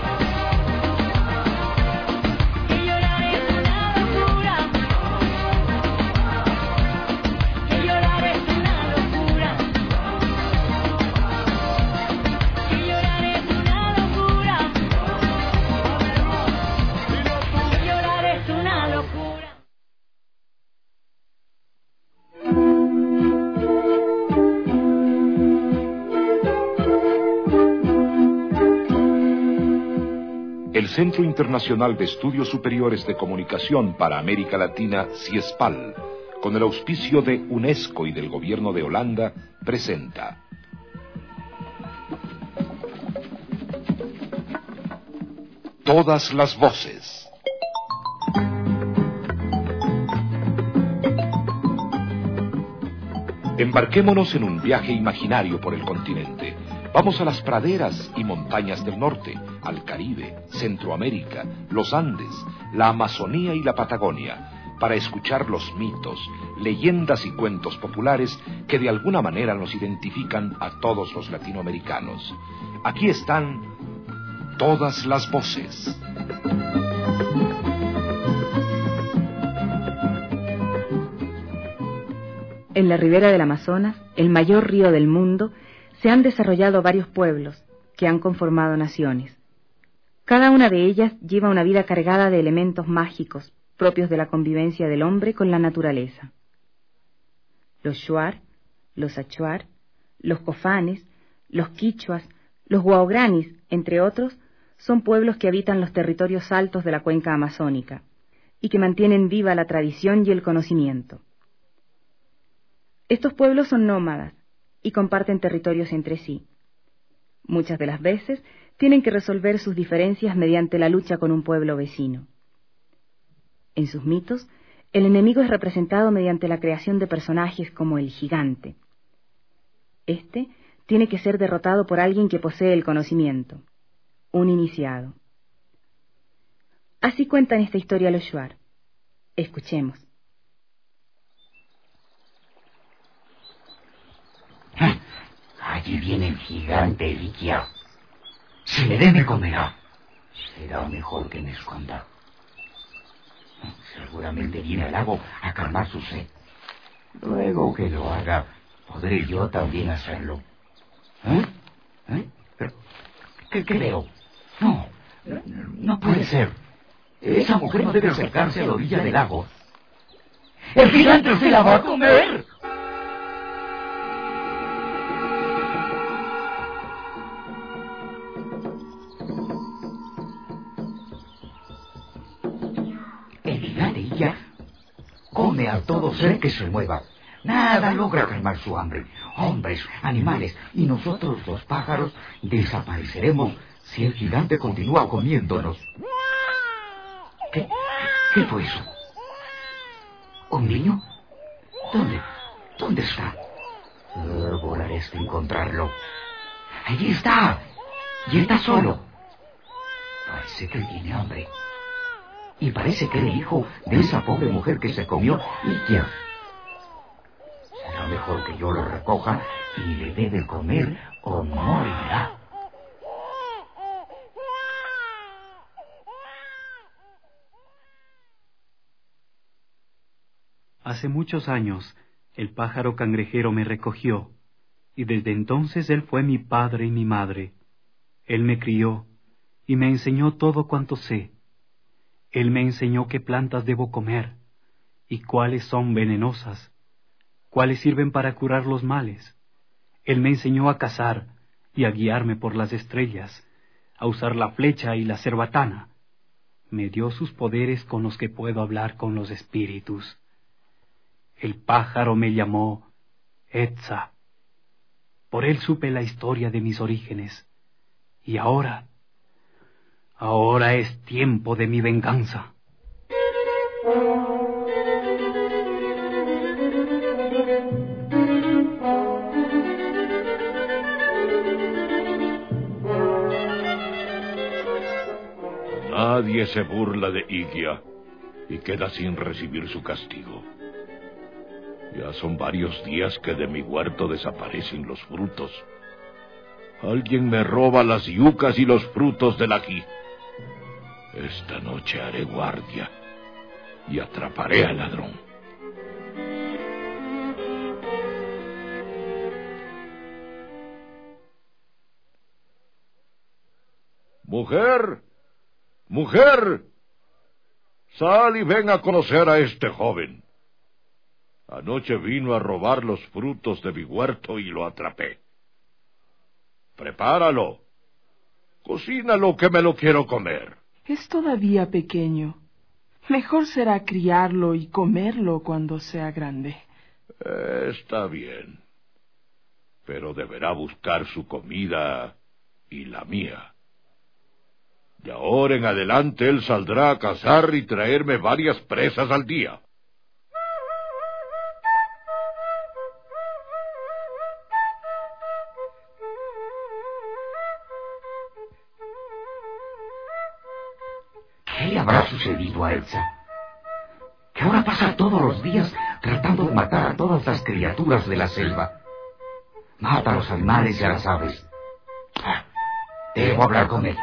que llorar es una locura, que llorar es una locura, que llorar es una locura, que llorar es una locura. El Centro Internacional de Estudios Superiores de Comunicación para América Latina, CIESPAL, con el auspicio de UNESCO y del Gobierno de Holanda, presenta Todas las voces. Embarquémonos en un viaje imaginario por el continente. Vamos a las praderas y montañas del norte, al Caribe, Centroamérica, los Andes, la Amazonía y la Patagonia, para escuchar los mitos, leyendas y cuentos populares que de alguna manera nos identifican a todos los latinoamericanos. Aquí están todas las voces. En la ribera del Amazonas, el mayor río del mundo, se han desarrollado varios pueblos, que han conformado naciones. Cada una de ellas lleva una vida cargada de elementos mágicos propios de la convivencia del hombre con la naturaleza. Los shuar, los achuar, los cofanes, los quichuas, los guaugranis, entre otros, son pueblos que habitan los territorios altos de la cuenca amazónica y que mantienen viva la tradición y el conocimiento. Estos pueblos son nómadas y comparten territorios entre sí. Muchas de las veces tienen que resolver sus diferencias mediante la lucha con un pueblo vecino. En sus mitos, el enemigo es representado mediante la creación de personajes como el gigante. Este tiene que ser derrotado por alguien que posee el conocimiento, un iniciado. Así cuentan esta historia los shuar. Escuchemos. Allí viene el gigante Ikia. Si me ve me comerá. Será mejor que me esconda. Seguramente viene al lago a calmar su sed. Luego que lo haga, podré yo también hacerlo. ¿Pero qué veo? No puede ser. Esa mujer no debe acercarse a la orilla del lago. ¡El gigante se la va a comer! El gigante ya come a todo ser que se mueva. Nada logra calmar su hambre. Hombres, animales y nosotros los pájaros desapareceremos si el gigante continúa comiéndonos. ¿Qué fue eso? ¿Un niño? ¿Dónde está? Volaré hasta encontrarlo. Allí está. Y está solo. Parece que tiene hambre. Y parece que era hijo de esa pobre mujer que se comió Ikia. Será mejor que yo lo recoja y le dé de comer o morirá. Hace muchos años, el pájaro cangrejero me recogió, y desde entonces él fue mi padre y mi madre. Él me crió, y me enseñó todo cuanto sé. Él me enseñó qué plantas debo comer, y cuáles son venenosas, cuáles sirven para curar los males. Él me enseñó a cazar, y a guiarme por las estrellas, a usar la flecha y la cerbatana. Me dio sus poderes con los que puedo hablar con los espíritus. El pájaro me llamó Etza. Por él supe la historia de mis orígenes. Y ahora es tiempo de mi venganza. Nadie se burla de Ikia y queda sin recibir su castigo. Ya son varios días que de mi huerto desaparecen los frutos. Alguien me roba las yucas y los frutos del ají. Esta noche haré guardia y atraparé al ladrón. ¡Mujer! ¡Mujer! Sal y ven a conocer a este joven. Anoche vino a robar los frutos de mi huerto y lo atrapé. Prepáralo. Cocínalo que me lo quiero comer. Es todavía pequeño. Mejor será criarlo y comerlo cuando sea grande. Está bien. Pero deberá buscar su comida y la mía. De ahora en adelante él saldrá a cazar y traerme varias presas al día. ¿Qué le habrá sucedido a Elsa? Que ahora pasa todos los días tratando de matar a todas las criaturas de la selva. Mata a los animales y a las aves. Debo hablar con él.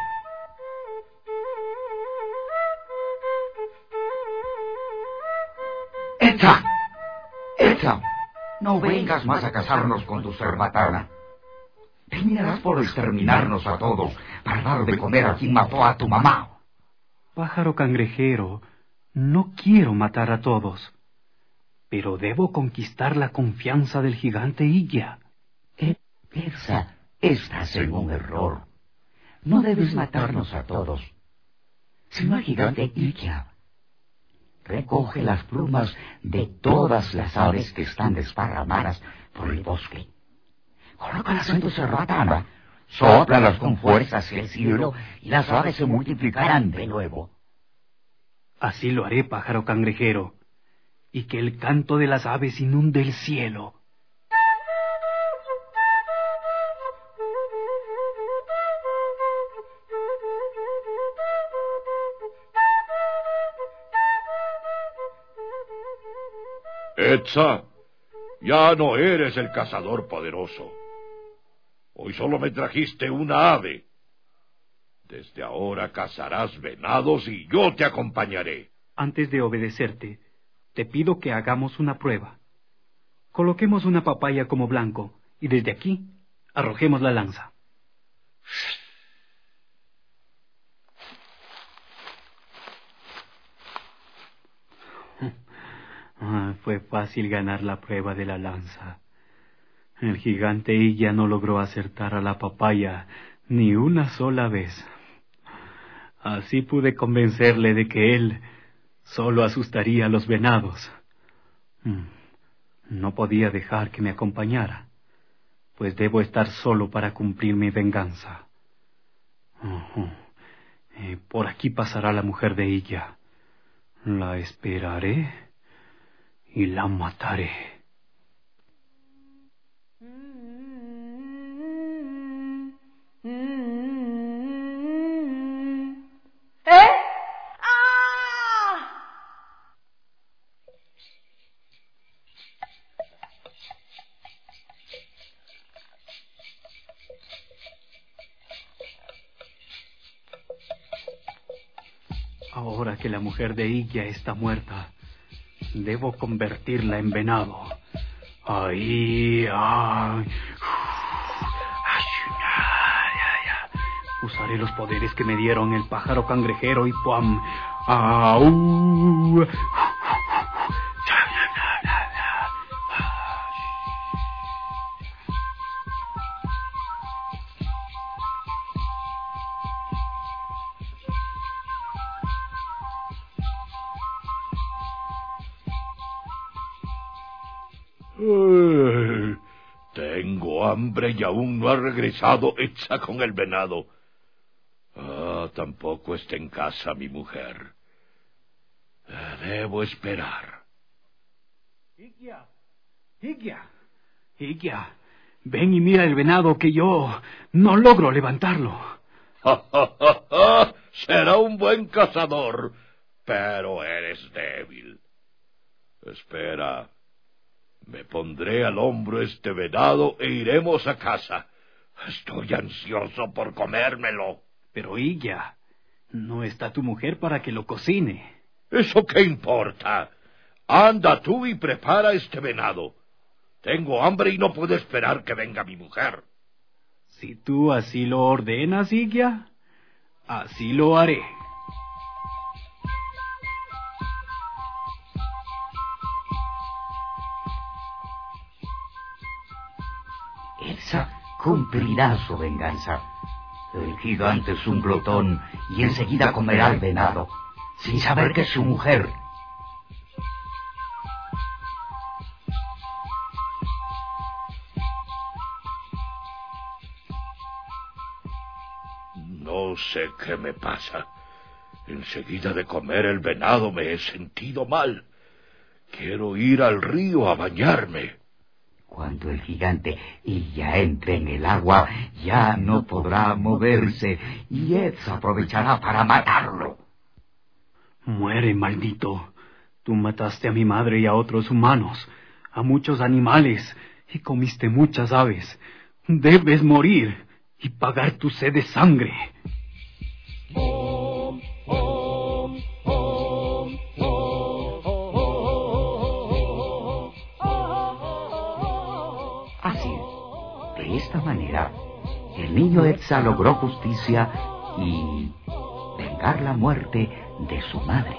¡Elsa! ¡Elsa! No vengas más a casarnos con tu cerbatana. Terminarás por exterminarnos a todos para dar de comer a quien mató a tu mamá. Pájaro cangrejero, no quiero matar a todos, pero debo conquistar la confianza del gigante Illa. Esa, estás en un error. No debes matarnos a todos, sino al gigante Illa. Recoge las plumas de todas las aves que están desparramadas por el bosque. Colócalas en tu cerbatana, sóplalas con fuerza hacia el cielo y las aves se multiplicarán de nuevo. Así lo haré, pájaro cangrejero, y que el canto de las aves inunde el cielo. Etza, ya no eres el cazador poderoso. Hoy solo me trajiste una ave. Desde ahora cazarás venados y yo te acompañaré. Antes de obedecerte, te pido que hagamos una prueba. Coloquemos una papaya como blanco y desde aquí arrojemos la lanza. Fue fácil ganar la prueba de la lanza. El gigante Illa no logró acertar a la papaya ni una sola vez. Así pude convencerle de que él solo asustaría a los venados. No podía dejar que me acompañara, pues debo estar solo para cumplir mi venganza. Por aquí pasará la mujer de Illa. La esperaré y la mataré. Ahora que la mujer de Illa está muerta, debo convertirla en venado. Usaré los poderes que me dieron el pájaro cangrejero y ¡pum! Tengo hambre y aún no ha regresado Etza con el venado. Tampoco está en casa mi mujer. Debo esperar. Illa, ven y mira el venado que yo no logro levantarlo. Será un buen cazador, pero eres débil. Espera. Me pondré al hombro este venado e iremos a casa. Estoy ansioso por comérmelo. Pero Illa, no está tu mujer para que lo cocine. ¿Eso qué importa? Anda tú y prepara este venado. Tengo hambre y no puedo esperar que venga mi mujer. Si tú así lo ordenas, Illa, así lo haré. Etza cumplirá su venganza. El gigante es un glotón y enseguida comerá al venado, sin saber que es su mujer. No sé qué me pasa. Enseguida de comer el venado me he sentido mal. Quiero ir al río a bañarme. Cuando el gigante Illa entre en el agua, ya no podrá moverse, y Etza aprovechará para matarlo. Muere, maldito. Tú mataste a mi madre y a otros humanos, a muchos animales, y comiste muchas aves. Debes morir y pagar tu sed de sangre. Así, de esta manera, niño Etza logró justicia y vengar la muerte de su madre.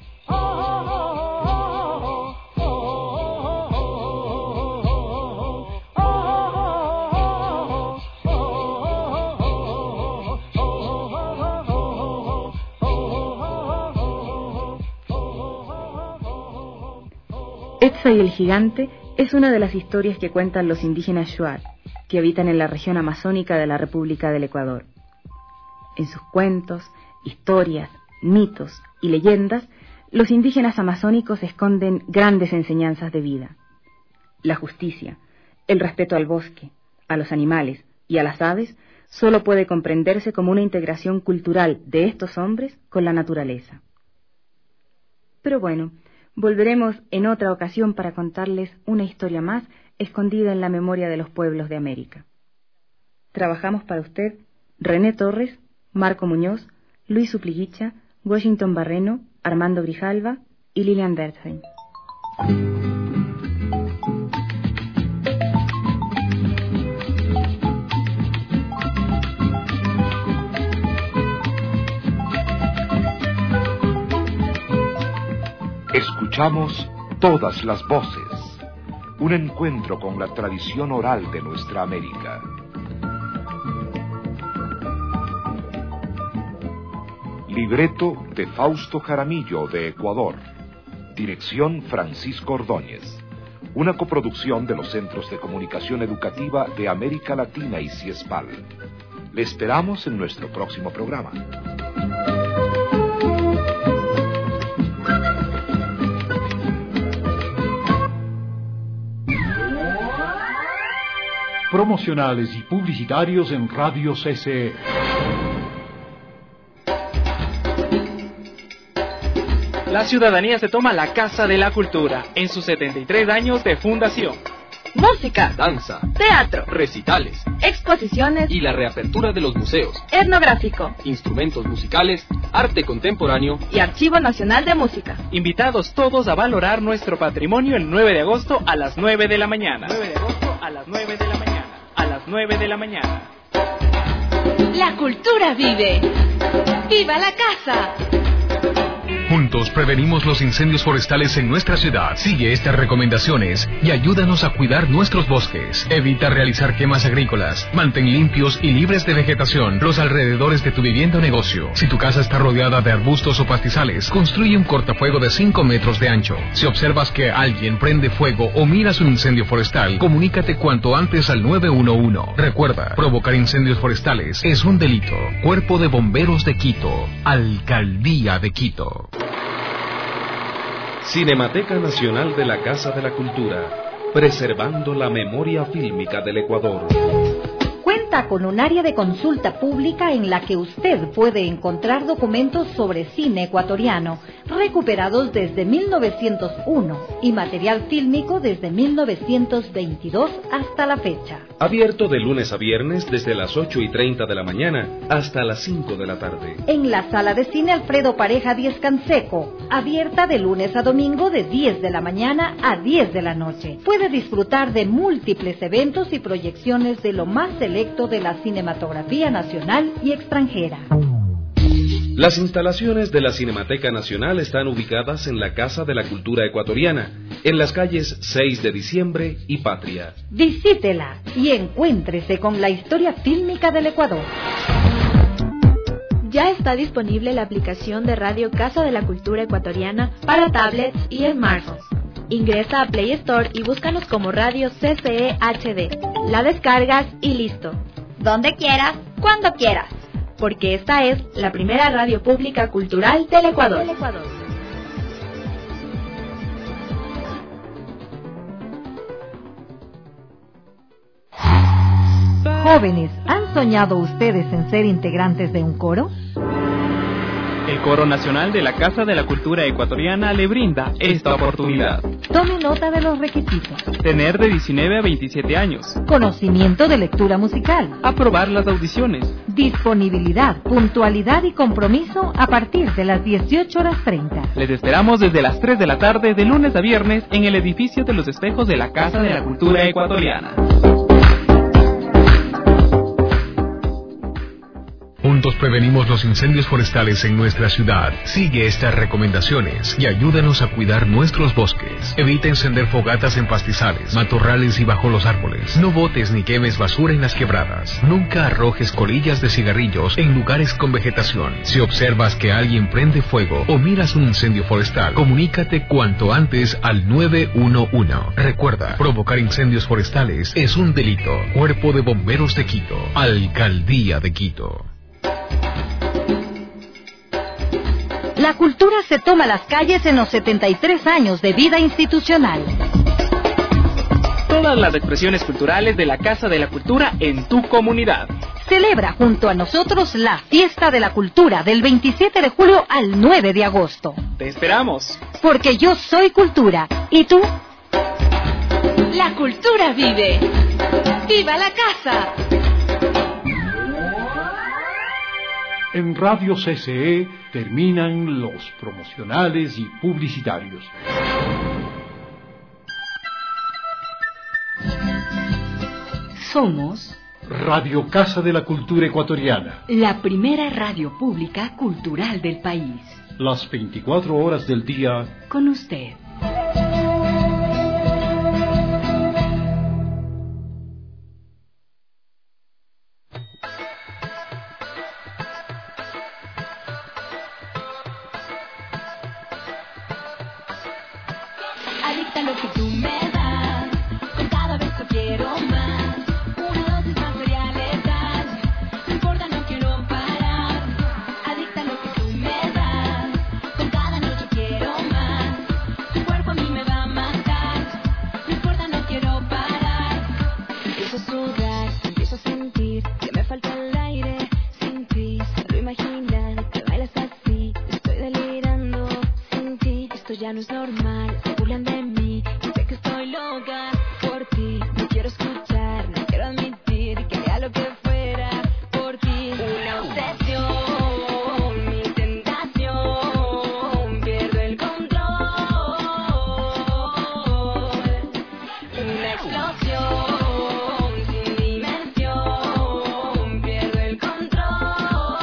Etza y el gigante es una de las historias que cuentan los indígenas Shuar, que habitan en la región amazónica de la República del Ecuador. En sus cuentos, historias, mitos y leyendas, los indígenas amazónicos esconden grandes enseñanzas de vida. La justicia, el respeto al bosque, a los animales y a las aves solo puede comprenderse como una integración cultural de estos hombres con la naturaleza. Pero bueno, volveremos en otra ocasión para contarles una historia más escondida en la memoria de los pueblos de América. Trabajamos para usted René Torres, Marco Muñoz, Luis Supliguicha, Washington Barreno, Armando Grijalva y Lilian Bertheim. Escuchamos Todas las Voces, un encuentro con la tradición oral de nuestra América. Libreto de Fausto Jaramillo, de Ecuador. Dirección Francisco Ordóñez. Una coproducción de los Centros de Comunicación Educativa de América Latina y CIESPAL. Le esperamos en nuestro próximo programa. Promocionales y publicitarios en Radio CCE. La ciudadanía se toma la Casa de la Cultura en sus 73 años de fundación. Música, danza, teatro, recitales, exposiciones y la reapertura de los museos, etnográfico, instrumentos musicales, arte contemporáneo y Archivo Nacional de Música. Invitados todos a valorar nuestro patrimonio el 9 de agosto a las 9 de la mañana. 9 de agosto a las 9 de la mañana. A las 9 de la mañana. La cultura vive. ¡Viva la casa! Juntos prevenimos los incendios forestales en nuestra ciudad. Sigue estas recomendaciones y ayúdanos a cuidar nuestros bosques. Evita realizar quemas agrícolas. Mantén limpios y libres de vegetación los alrededores de tu vivienda o negocio. Si tu casa está rodeada de arbustos o pastizales, construye un cortafuego de 5 metros de ancho. Si observas que alguien prende fuego o miras un incendio forestal, comunícate cuanto antes al 911. Recuerda, provocar incendios forestales es un delito. Cuerpo de Bomberos de Quito. Alcaldía de Quito. Cinemateca Nacional de la Casa de la Cultura, preservando la memoria fílmica del Ecuador. Cuenta con un área de consulta pública en la que usted puede encontrar documentos sobre cine ecuatoriano, recuperados desde 1901 y material fílmico desde 1922 hasta la fecha. Abierto de lunes a viernes desde las 8:30 de la mañana hasta las 5 de la tarde. En la sala de cine Alfredo Pareja 10 Canseco, abierta de lunes a domingo de 10 de la mañana a 10 de la noche. Puede disfrutar de múltiples eventos y proyecciones de lo más selecto de la cinematografía nacional y extranjera. Las instalaciones de la Cinemateca Nacional están ubicadas en la Casa de la Cultura Ecuatoriana, en las calles 6 de Diciembre y Patria. Visítela y encuéntrese con la historia fílmica del Ecuador. Ya está disponible la aplicación de Radio Casa de la Cultura Ecuatoriana para tablets y smartphones. Ingresa a Play Store y búscanos como Radio CCE HD. La descargas y listo. Donde quieras, cuando quieras. Porque esta es la primera radio pública cultural del Ecuador. Jóvenes, ¿han soñado ustedes en ser integrantes de un coro? El Coro Nacional de la Casa de la Cultura Ecuatoriana le brinda esta oportunidad. Tome nota de los requisitos. Tener de 19 a 27 años. Conocimiento de lectura musical. Aprobar las audiciones. Disponibilidad, puntualidad y compromiso a partir de las 18:30. Les esperamos desde las 3 de la tarde de lunes a viernes en el edificio de los espejos de la Casa de la Cultura Ecuatoriana. Juntos prevenimos los incendios forestales en nuestra ciudad. Sigue estas recomendaciones y ayúdanos a cuidar nuestros bosques. Evita encender fogatas en pastizales, matorrales y bajo los árboles. No botes ni quemes basura en las quebradas. Nunca arrojes colillas de cigarrillos en lugares con vegetación. Si observas que alguien prende fuego o miras un incendio forestal, comunícate cuanto antes al 911. Recuerda, provocar incendios forestales es un delito. Cuerpo de Bomberos de Quito, Alcaldía de Quito. La cultura se toma las calles en los 73 años de vida institucional. Todas las expresiones culturales de la Casa de la Cultura en tu comunidad. Celebra junto a nosotros la Fiesta de la Cultura del 27 de julio al 9 de agosto. Te esperamos. Porque yo soy cultura. ¿Y tú? La cultura vive. ¡Viva la casa! En Radio CCE terminan los promocionales y publicitarios. Somos Radio Casa de la Cultura Ecuatoriana, la primera radio pública cultural del país. las 24 horas del día con usted. Adicta a lo que tú me das, con cada beso quiero más. Una dosis más sería letal, no importa, no quiero parar. Adicta a lo que tú me das, con cada noche quiero más. Tu cuerpo a mí me va a matar, no importa, no quiero parar. Empiezo a sudar, empiezo a sentir que me falta el aire sin ti. Solo imaginar que bailas así, estoy delirando sin ti. Esto ya no es normal, se burlan de mí y sé que estoy loca por ti. No quiero escuchar, no quiero admitir que haría lo que fuera por ti. Una obsesión, mi tentación, pierdo el control. Una explosión sin dimensión, pierdo el control.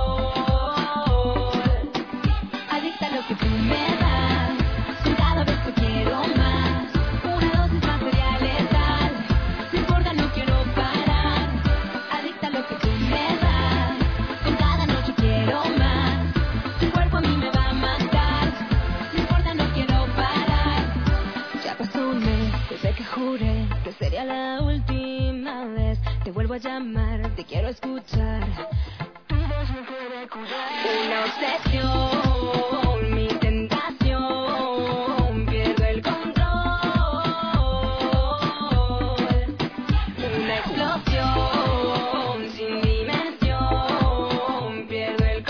Adicta a lo que tú me das, con cada vez que quiero más. Una dosis más sería letal, no importa, no quiero parar. Adicta a lo que tú me das, con cada noche quiero más. Tu cuerpo a mí me va a matar, no importa, no quiero parar. Ya pasó un mes desde que juré que sería la última vez. Te vuelvo a llamar, te quiero escuchar. Una obsesión, mi tentación, pierdo el control. Una explosión sin dimensión, pierdo el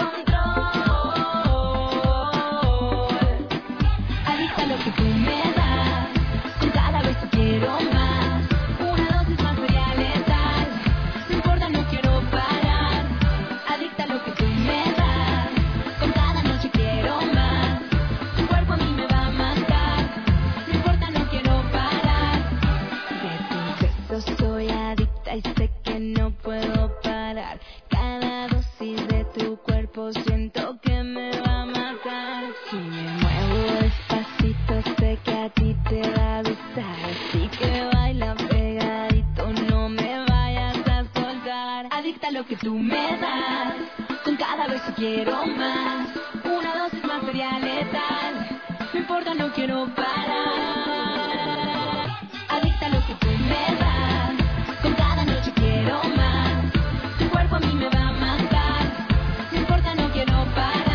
control. Adicta a lo que tú me das, con cada beso quiero más. Una dosis más sería letal, no importa, no quiero parar. Adicta a lo que tú me das, con cada noche quiero más. Tu cuerpo a mí me va a matar, no importa, no quiero parar. De tus besos soy adicta y sé que no puedo parar. Cada dosis de tu cuerpo siento que me va a matar. Si me muevo despacito sé que a ti te va a gustar. Así que baila pegadito, no me vayas a soltar. Adicta a lo que tú me das, con cada beso quiero más. Una dosis más sería letal, no importa, no quiero parar. Adicta a lo que tú me das, con cada noche quiero más. Tu cuerpo a mí me va a matar, no importa, no quiero parar.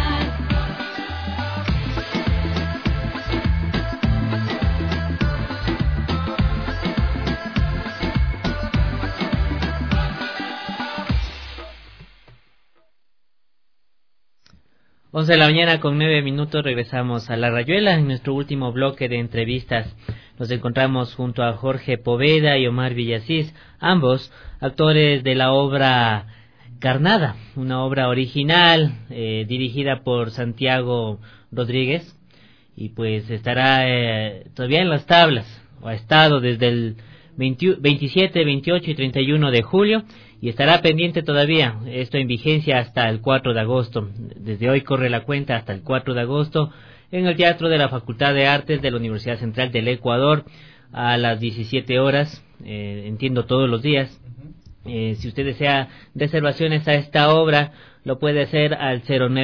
Once de la mañana con 9 minutos, regresamos a La Rayuela. En nuestro último bloque de entrevistas nos encontramos junto a Jorge Poveda y Omar Villasís, ambos actores de la obra Carnada, una obra original dirigida por Santiago Rodríguez, y pues estará todavía en las tablas, o ha estado desde el 27, 28 y 31 de julio, y estará pendiente todavía, esto en vigencia hasta el 4 de agosto. Desde hoy corre la cuenta hasta el 4 de agosto en el Teatro de la Facultad de Artes de la Universidad Central del Ecuador a las 17 horas, entiendo todos los días. Si usted desea reservaciones a esta obra, lo puede hacer al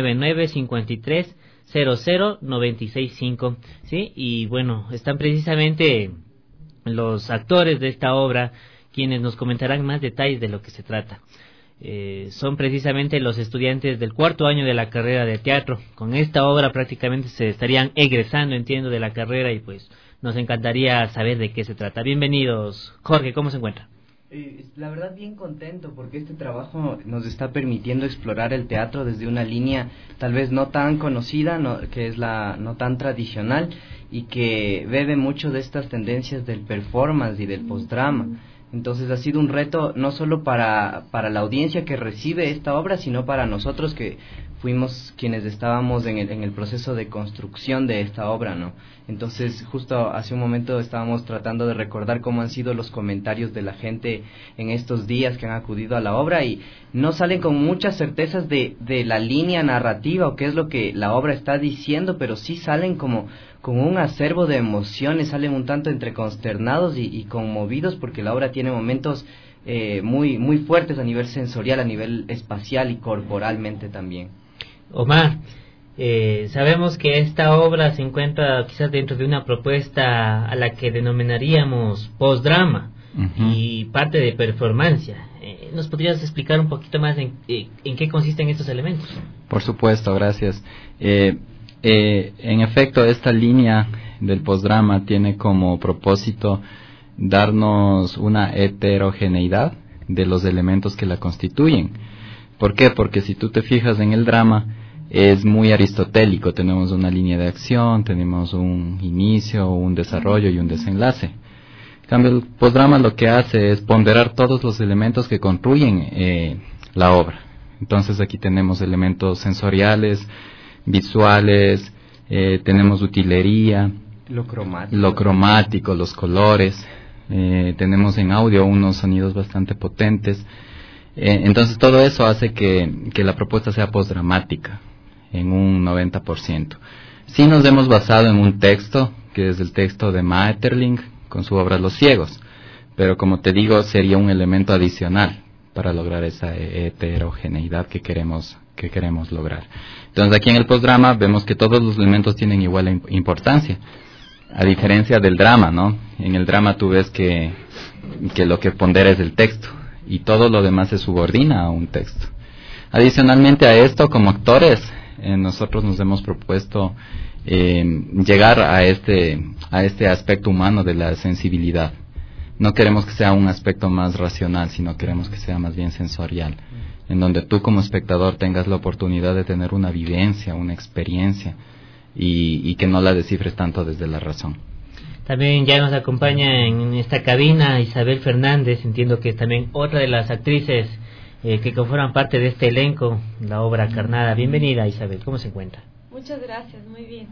099-53-00-965, ¿sí? Y bueno, están precisamente los actores de esta obra quienes nos comentarán más detalles de lo que se trata. Son precisamente los estudiantes del 4º año de la carrera de teatro. Con esta obra prácticamente se estarían egresando, entiendo, de la carrera, y pues nos encantaría saber de qué se trata. Bienvenidos. Jorge, ¿cómo se encuentra? La verdad bien contento porque este trabajo nos está permitiendo explorar el teatro desde una línea tal vez no tan conocida, que es la no tan tradicional, y que bebe mucho de estas tendencias del performance y del postdrama. Entonces ha sido un reto no solo para la audiencia que recibe esta obra, sino para nosotros que fuimos quienes estábamos en el proceso de construcción de esta obra, ¿no? Entonces justo hace un momento estábamos tratando de recordar cómo han sido los comentarios de la gente en estos días que han acudido a la obra, y no salen con muchas certezas de la línea narrativa o qué es lo que la obra está diciendo, pero sí salen como con un acervo de emociones, salen un tanto entre consternados y conmovidos, porque la obra tiene momentos muy, muy fuertes a nivel sensorial, a nivel espacial y corporalmente también. Omar, sabemos que esta obra se encuentra quizás dentro de una propuesta a la que denominaríamos postdrama y parte de performance. ¿Nos podrías explicar un poquito más en qué consisten estos elementos? Por supuesto, gracias. En efecto, esta línea del postdrama tiene como propósito darnos una heterogeneidad de los elementos que la constituyen. ¿Por qué? Porque si tú te fijas en el drama, es muy aristotélico. Tenemos una línea de acción, tenemos un inicio, un desarrollo y un desenlace. En cambio, el postdrama lo que hace es ponderar todos los elementos que construyen la obra. Entonces aquí tenemos elementos sensoriales, visuales, tenemos utilería, lo cromático, los colores, tenemos en audio unos sonidos bastante potentes. Entonces todo eso hace que la propuesta sea postdramática en un 90%. Sí nos hemos basado en un texto, que es el texto de Maeterlinck con su obra Los Ciegos, pero como te digo, sería un elemento adicional para lograr esa heterogeneidad que queremos lograr. Entonces aquí en el postdrama vemos que todos los elementos tienen igual importancia, a diferencia del drama, ¿no? En el drama tú ves que lo que pondera es el texto, y todo lo demás se subordina a un texto. Adicionalmente a esto, como actores, nosotros nos hemos propuesto llegar a este aspecto humano de la sensibilidad. No queremos que sea un aspecto más racional, sino queremos que sea más bien sensorial, en donde tú como espectador tengas la oportunidad de tener una vivencia, una experiencia, y que no la descifres tanto desde la razón. También ya nos acompaña en esta cabina Isabel Fernández, entiendo que es también otra de las actrices que conforman parte de este elenco, la obra Carnada. Bienvenida, Isabel, ¿cómo se encuentra? Muchas gracias, muy bien.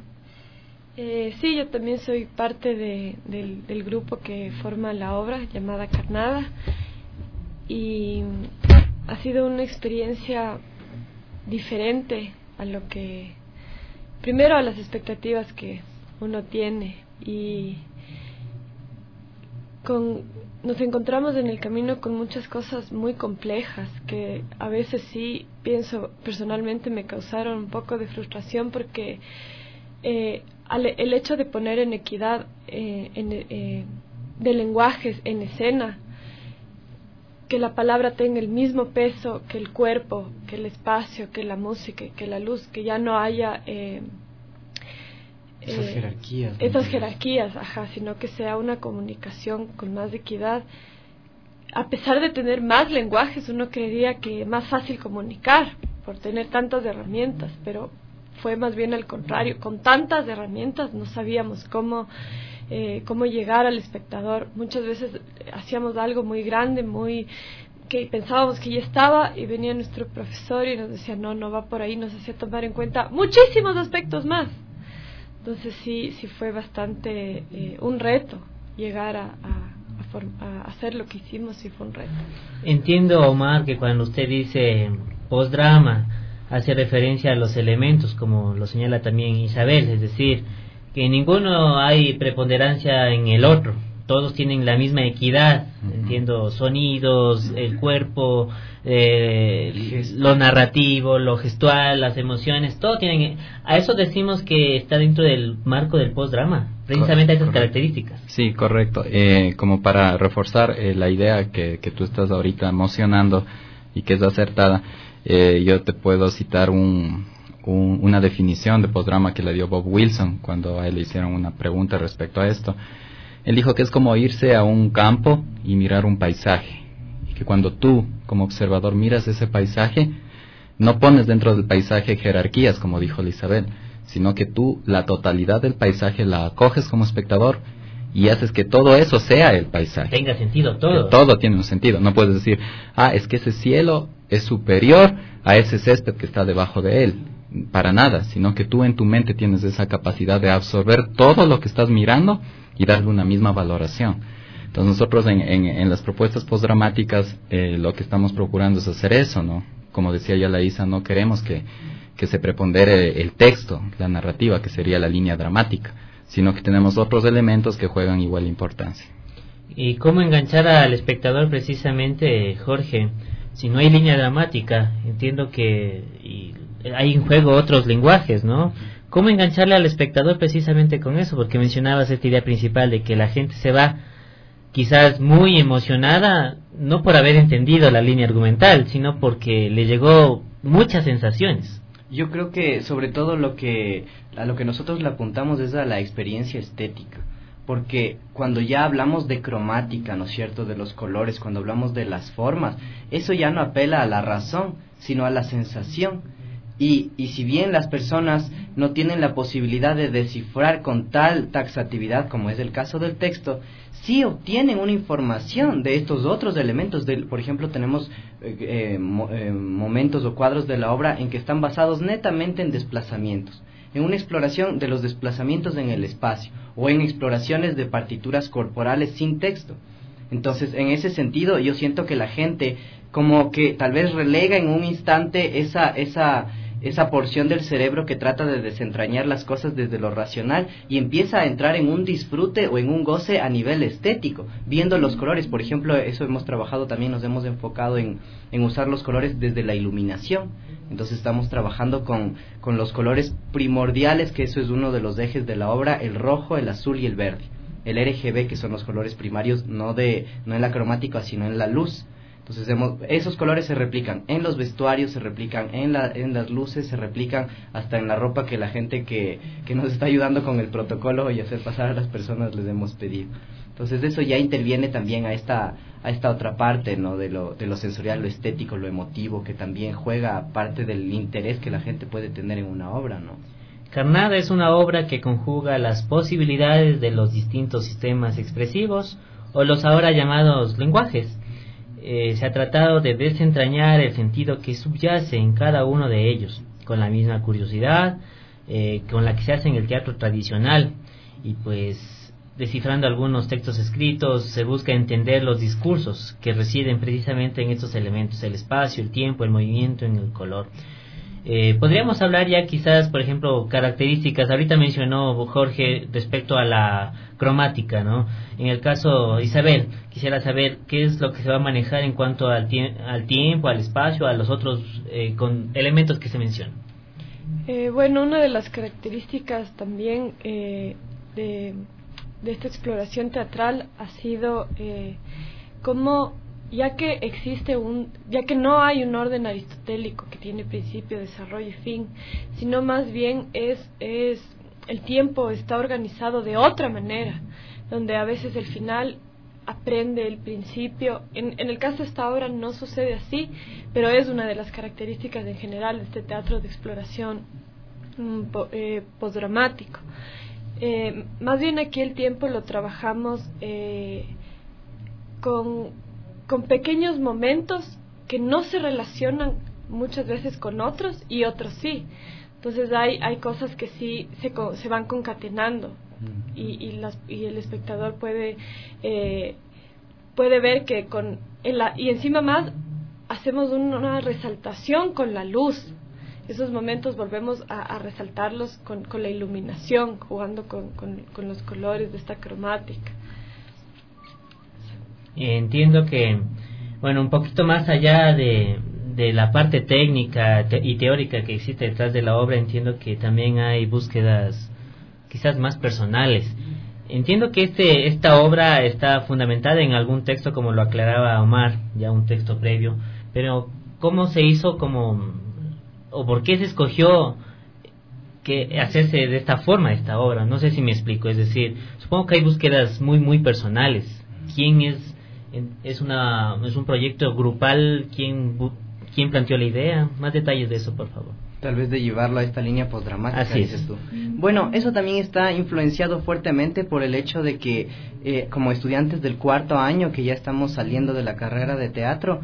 Sí, yo también soy parte del grupo que forma la obra llamada Carnada, y ha sido una experiencia diferente a lo que, primero a las expectativas que uno tiene, y nos encontramos en el camino con muchas cosas muy complejas que a veces sí pienso personalmente me causaron un poco de frustración, porque el hecho de poner en equidad de lenguajes en escena, que la palabra tenga el mismo peso que el cuerpo, que el espacio, que la música, que la luz, que ya no haya esas jerarquías, sino que sea una comunicación con más equidad. A pesar de tener más lenguajes, uno creería que es más fácil comunicar por tener tantas herramientas, pero fue más bien al contrario. Con tantas herramientas no sabíamos cómo llegar al espectador. Muchas veces hacíamos algo muy grande, que pensábamos que ya estaba, y venía nuestro profesor y nos decía no va por ahí, nos hacía tomar en cuenta muchísimos aspectos más. Entonces sí fue bastante un reto llegar a hacer lo que hicimos sí fue un reto. Entiendo, Omar, que cuando usted dice postdrama hace referencia a los elementos, como lo señala también Isabel, es decir, que en ninguno hay preponderancia en el otro, todos tienen la misma equidad, entiendo, sonidos, el cuerpo, lo narrativo, lo gestual, las emociones, todo tienen, a eso decimos que está dentro del marco del postdrama, precisamente a esas características. Sí, correcto, como para reforzar la idea que tú estás ahorita emocionando y que es acertada, yo te puedo citar una definición de postdrama que le dio Bob Wilson cuando a él le hicieron una pregunta respecto a esto. Él dijo que es como irse a un campo y mirar un paisaje, y que cuando tú como observador miras ese paisaje, no pones dentro del paisaje jerarquías, como dijo Isabel, sino que tú la totalidad del paisaje la acoges como espectador y haces que todo eso sea el paisaje. Tenga sentido todo. Todo tiene un sentido. No puedes decir, es que ese cielo es superior a ese césped que está debajo de él. Para nada, sino que tú en tu mente tienes esa capacidad de absorber todo lo que estás mirando y darle una misma valoración. Entonces nosotros en las propuestas postdramáticas lo que estamos procurando es hacer eso, ¿no? Como decía ya la Isa, no queremos que se prepondere el texto, la narrativa, que sería la línea dramática, sino que tenemos otros elementos que juegan igual importancia. ¿Y cómo enganchar al espectador precisamente, Jorge? Si no hay línea dramática, entiendo que hay en juego otros lenguajes, ¿no? ¿Cómo engancharle al espectador precisamente con eso? Porque mencionabas esta idea principal de que la gente se va quizás muy emocionada, no por haber entendido la línea argumental, sino porque le llegó muchas sensaciones. Yo creo que sobre todo a lo que nosotros le apuntamos es a la experiencia estética, porque cuando ya hablamos de cromática, ¿no es cierto?, de los colores, cuando hablamos de las formas, eso ya no apela a la razón, sino a la sensación. Y si bien las personas no tienen la posibilidad de descifrar con tal taxatividad como es el caso del texto, sí obtienen una información de estos otros elementos. Por ejemplo, tenemos momentos o cuadros de la obra en que están basados netamente en desplazamientos, en una exploración de los desplazamientos en el espacio, o en exploraciones de partituras corporales sin texto. Entonces, en ese sentido, yo siento que la gente como que tal vez relega en un instante esa porción del cerebro que trata de desentrañar las cosas desde lo racional y empieza a entrar en un disfrute o en un goce a nivel estético, viendo los colores. Por ejemplo, eso hemos trabajado también, nos hemos enfocado en usar los colores desde la iluminación. Entonces estamos trabajando con los colores primordiales, que eso es uno de los ejes de la obra, el rojo, el azul y el verde. El RGB, que son los colores primarios, no en la cromática, sino en la luz. Entonces esos colores se replican en los vestuarios, se replican en las luces, se replican hasta en la ropa que la gente que nos está ayudando con el protocolo y hacer pasar a las personas les hemos pedido. Entonces eso ya interviene también a esta otra parte, ¿no?, de lo sensorial, lo estético, lo emotivo, que también juega parte del interés que la gente puede tener en una obra, ¿no? Carnada es una obra que conjuga las posibilidades de los distintos sistemas expresivos o los ahora llamados lenguajes. Se ha tratado de desentrañar el sentido que subyace en cada uno de ellos, con la misma curiosidad con la que se hace en el teatro tradicional, y pues descifrando algunos textos escritos se busca entender los discursos que residen precisamente en estos elementos: el espacio, el tiempo, el movimiento, en el color. Podríamos hablar ya quizás, por ejemplo, características. Ahorita mencionó Jorge respecto a la cromática, ¿no? En el caso, Isabel, quisiera saber qué es lo que se va a manejar en cuanto al tiempo, al espacio, a los otros con elementos que se mencionan. Bueno, una de las características también de esta exploración teatral ha sido cómo, ya que no hay un orden aristotélico que tiene principio, desarrollo y fin, sino más bien el tiempo está organizado de otra manera, donde a veces el final aprende el principio. En el caso de esta obra no sucede así, pero es una de las características en general de este teatro de exploración postdramático. Más bien aquí el tiempo lo trabajamos con pequeños momentos que no se relacionan muchas veces con otros y otros sí. Entonces hay cosas que sí se van concatenando y el espectador puede puede ver que y encima más hacemos una resaltación con la luz. Esos momentos volvemos a resaltarlos con la iluminación, jugando con los colores de esta cromática. Entiendo que, bueno, un poquito más allá de la parte técnica y teórica que existe detrás de la obra, entiendo que también hay búsquedas quizás más personales. Entiendo que esta obra está fundamentada en algún texto, como lo aclaraba Omar, ya un texto previo, pero ¿cómo se hizo o por qué se escogió que hacerse de esta forma esta obra? No sé si me explico, es decir, supongo que hay búsquedas muy muy personales. ¿Quién es un proyecto grupal? ¿Quién planteó la idea? Más detalles de eso, por favor. Tal vez de llevarlo a esta línea postdramática, Así dices es. tú. Bueno, eso también está influenciado fuertemente por el hecho de que como estudiantes del 4º año, que ya estamos saliendo de la carrera de teatro,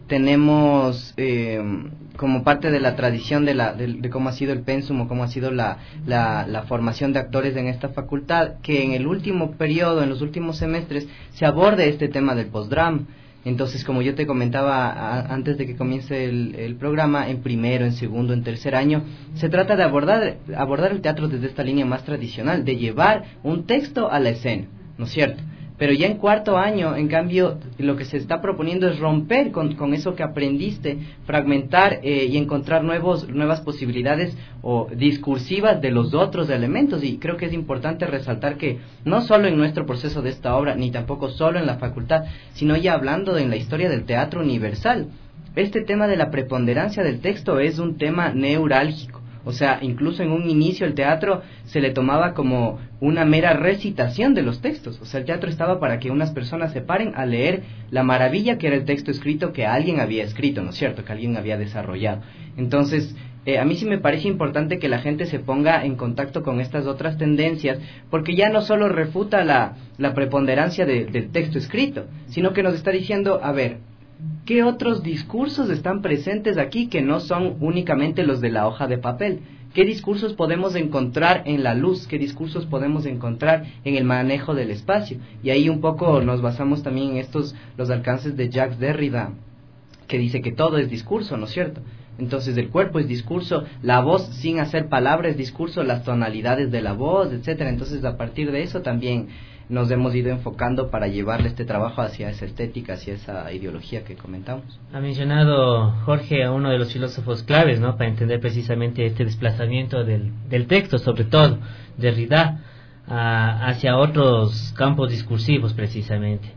tenemos como parte de la tradición de cómo ha sido el pensum o cómo ha sido la formación de actores en esta facultad, que en el último periodo, en los últimos semestres, se aborde este tema del postdrama. Entonces, como yo te comentaba antes de que comience el programa, en primero, en segundo, en tercer año, se trata de abordar el teatro desde esta línea más tradicional, de llevar un texto a la escena, ¿no es cierto? Pero ya en 4º año, en cambio, lo que se está proponiendo es romper con eso que aprendiste, fragmentar y encontrar nuevas posibilidades o discursivas de los otros elementos. Y creo que es importante resaltar que no solo en nuestro proceso de esta obra, ni tampoco solo en la facultad, sino ya hablando en la historia del teatro universal, este tema de la preponderancia del texto es un tema neurálgico. O sea, incluso en un inicio el teatro se le tomaba como una mera recitación de los textos. O sea, el teatro estaba para que unas personas se paren a leer la maravilla que era el texto escrito que alguien había escrito, ¿no es cierto? Que alguien había desarrollado. Entonces, a mí sí me parece importante que la gente se ponga en contacto con estas otras tendencias, porque ya no solo refuta la preponderancia del texto escrito, sino que nos está diciendo, a ver, ¿qué otros discursos están presentes aquí que no son únicamente los de la hoja de papel? ¿Qué discursos podemos encontrar en la luz? ¿Qué discursos podemos encontrar en el manejo del espacio? Y ahí un poco nos basamos también en los alcances de Jacques Derrida, que dice que todo es discurso, ¿no es cierto? Entonces el cuerpo es discurso, la voz sin hacer palabra es discurso, las tonalidades de la voz, etcétera. Entonces a partir de eso también nos hemos ido enfocando para llevarle este trabajo hacia esa estética, hacia esa ideología que comentamos. Ha mencionado Jorge a uno de los filósofos claves, ¿no?, para entender precisamente este desplazamiento del texto, sobre todo Derrida, hacia otros campos discursivos precisamente.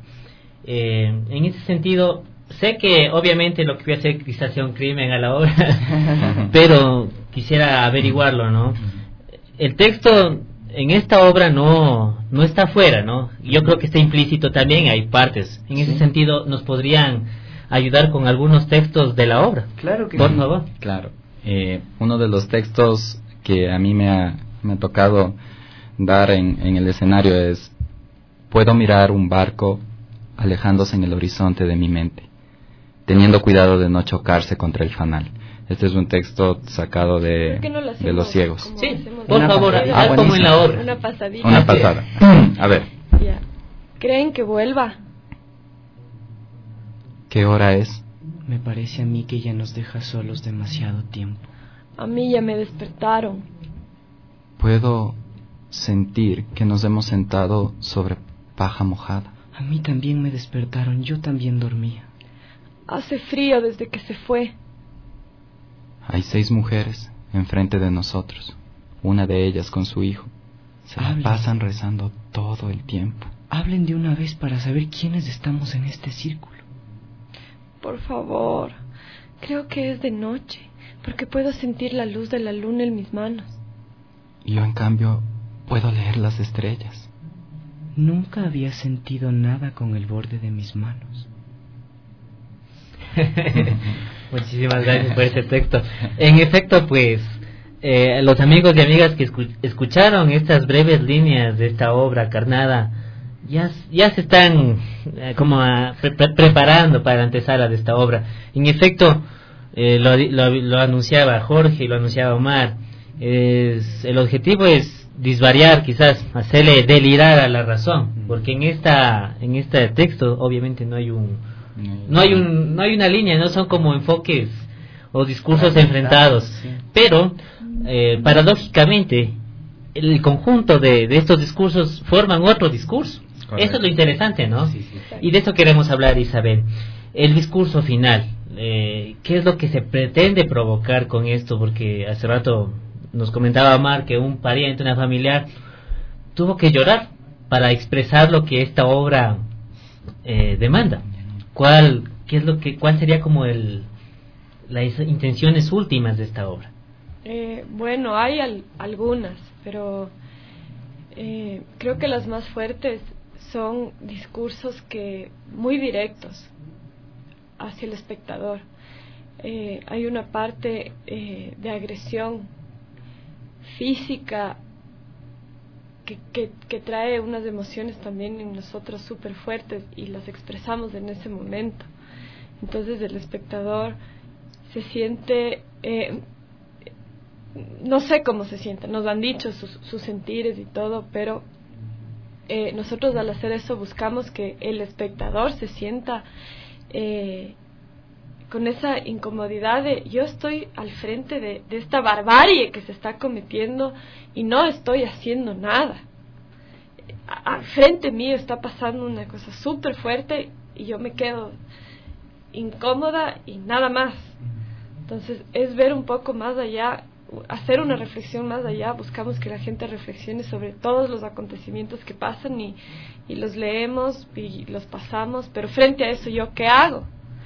En ese sentido, sé que obviamente lo que voy a hacer quizás sea un crimen a la obra, pero quisiera averiguarlo, ¿no? El texto en esta obra no está fuera, ¿no? Yo creo que está implícito también, hay partes. En ese sentido, ¿nos podrían ayudar con algunos textos de la obra? Claro que por sí. favor. Claro. Uno de los textos que a mí me ha tocado dar en el escenario es: puedo mirar un barco alejándose en el horizonte de mi mente, teniendo cuidado de no chocarse contra el fanal. Este es un texto sacado de Los Ciegos. Sí, por favor, haz como en la obra. Una pasadita. Una pasada. A ver. Ya. ¿Creen que vuelva? ¿Qué hora es? Me parece a mí que ya nos deja solos demasiado tiempo. A mí ya me despertaron. Puedo sentir que nos hemos sentado sobre paja mojada. A mí también me despertaron, yo también dormía. Hace frío desde que se fue. Hay 6 mujeres enfrente de nosotros, una de ellas con su hijo. Se la pasan rezando todo el tiempo. Hablen de una vez para saber quiénes estamos en este círculo. Por favor, creo que es de noche, porque puedo sentir la luz de la luna en mis manos. Yo, en cambio, puedo leer las estrellas. Nunca había sentido nada con el borde de mis manos. Muchísimas gracias por ese texto. En efecto, pues, los amigos y amigas que escucharon estas breves líneas de esta obra carnada ya se están preparando para la antesala de esta obra. En efecto, lo anunciaba Jorge y lo anunciaba Omar. El objetivo es disvariar, quizás hacerle delirar a la razón, porque en este texto obviamente no hay una línea, no son como enfoques o discursos enfrentados, pero paradójicamente el conjunto de estos discursos forman otro discurso. Correcto. Eso es lo interesante, ¿no? Sí. Y de eso queremos hablar, Isabel. El discurso final, ¿qué es lo que se pretende provocar con esto? Porque hace rato nos comentaba Mar que un pariente, una familiar, tuvo que llorar para expresar lo que esta obra demanda. ¿Cuál sería como las intenciones últimas de esta obra? Bueno, hay algunas, pero creo que las más fuertes son discursos muy directos hacia el espectador. Hay una parte de agresión física que trae unas emociones también en nosotros súper fuertes y las expresamos en ese momento. Entonces el espectador se siente, no sé cómo se siente, nos han dicho sus sentires y todo, pero nosotros al hacer eso buscamos que el espectador se sienta con esa incomodidad de yo estoy al frente de esta barbarie que se está cometiendo y no estoy haciendo nada. Al frente mío está pasando una cosa súper fuerte y yo me quedo incómoda y nada más. Entonces es ver un poco más allá, hacer una reflexión más allá. Buscamos que la gente reflexione sobre todos los acontecimientos que pasan y los leemos y los pasamos, pero frente a eso, ¿yo qué hago?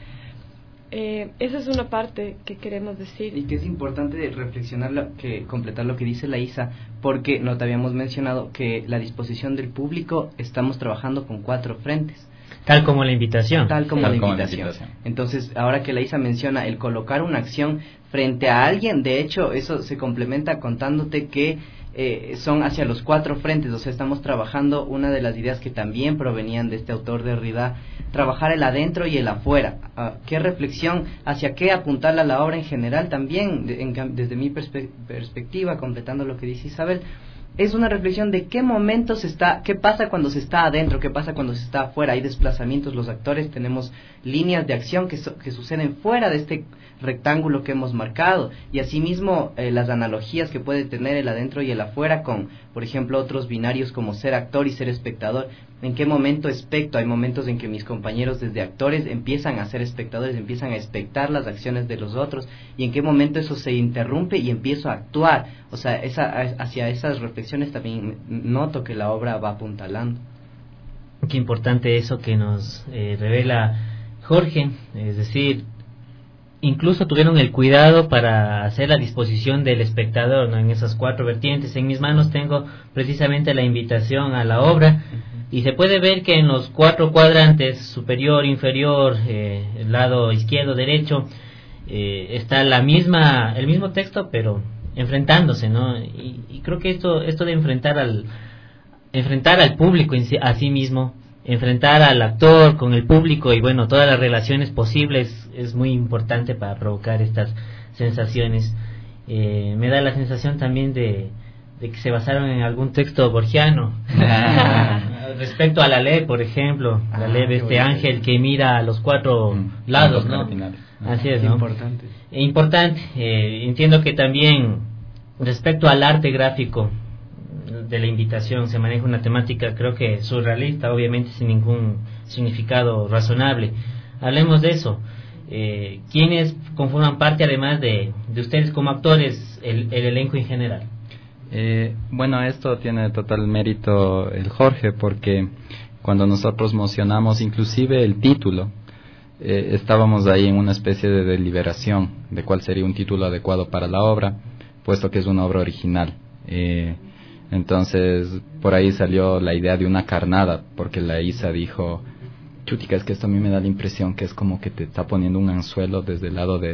Esa es una parte que queremos decir. Y que es importante reflexionar, completar lo que dice la Isa, porque no te habíamos mencionado que la disposición del público estamos trabajando con 4 frentes. Tal como la invitación. Tal como la invitación. Entonces, ahora que la Isa menciona el colocar una acción frente a alguien, de hecho, eso se complementa contándote que son hacia los 4 frentes. O sea, estamos trabajando una de las ideas que también provenían de este autor de Derrida, trabajar el adentro y el afuera. ¿Qué reflexión? ¿Hacia qué apuntarla la obra en general? También, desde mi perspectiva, completando lo que dice Isabel, es una reflexión de qué momentos qué pasa cuando se está adentro, qué pasa cuando se está afuera. Hay desplazamientos, los actores tenemos líneas de acción que suceden fuera de este rectángulo que hemos marcado, y asimismo las analogías que puede tener el adentro y el afuera con, por ejemplo, otros binarios como ser actor y ser espectador. ¿En qué momento expecto? Hay momentos en que mis compañeros desde actores empiezan a ser espectadores, empiezan a expectar las acciones de los otros, y en qué momento eso se interrumpe y empiezo a actuar. O sea, hacia esas reflexiones también noto que la obra va apuntalando. Qué importante eso que nos revela Jorge, es decir, incluso tuvieron el cuidado para hacer la disposición del espectador, ¿no? En esas 4 vertientes. En mis manos tengo precisamente la invitación a la obra, y se puede ver que en los 4 cuadrantes, superior, inferior, el lado izquierdo, derecho, está el mismo texto, pero enfrentándose, ¿no? Y creo que esto de enfrentar al público a sí mismo, enfrentar al actor con el público y bueno, todas las relaciones posibles es muy importante para provocar estas sensaciones. Me da la sensación también de que se basaron en algún texto borgiano respecto a la ley, por ejemplo, la ley de este ángel que mira a los 4 lados, ¿no? Así es, ¿no? Importante. Entiendo que también respecto al arte gráfico de la invitación se maneja una temática, creo que surrealista, obviamente sin ningún significado razonable. Hablemos de eso. ¿Quiénes conforman parte, además de ustedes como actores, el elenco en general? Bueno, esto tiene total mérito el Jorge, porque cuando nosotros mocionamos inclusive el título, estábamos ahí en una especie de deliberación de cuál sería un título adecuado para la obra, puesto que es una obra original. Entonces, por ahí salió la idea de una carnada, porque la Isa dijo, chutica, es que esto a mí me da la impresión que es como que te está poniendo un anzuelo desde el lado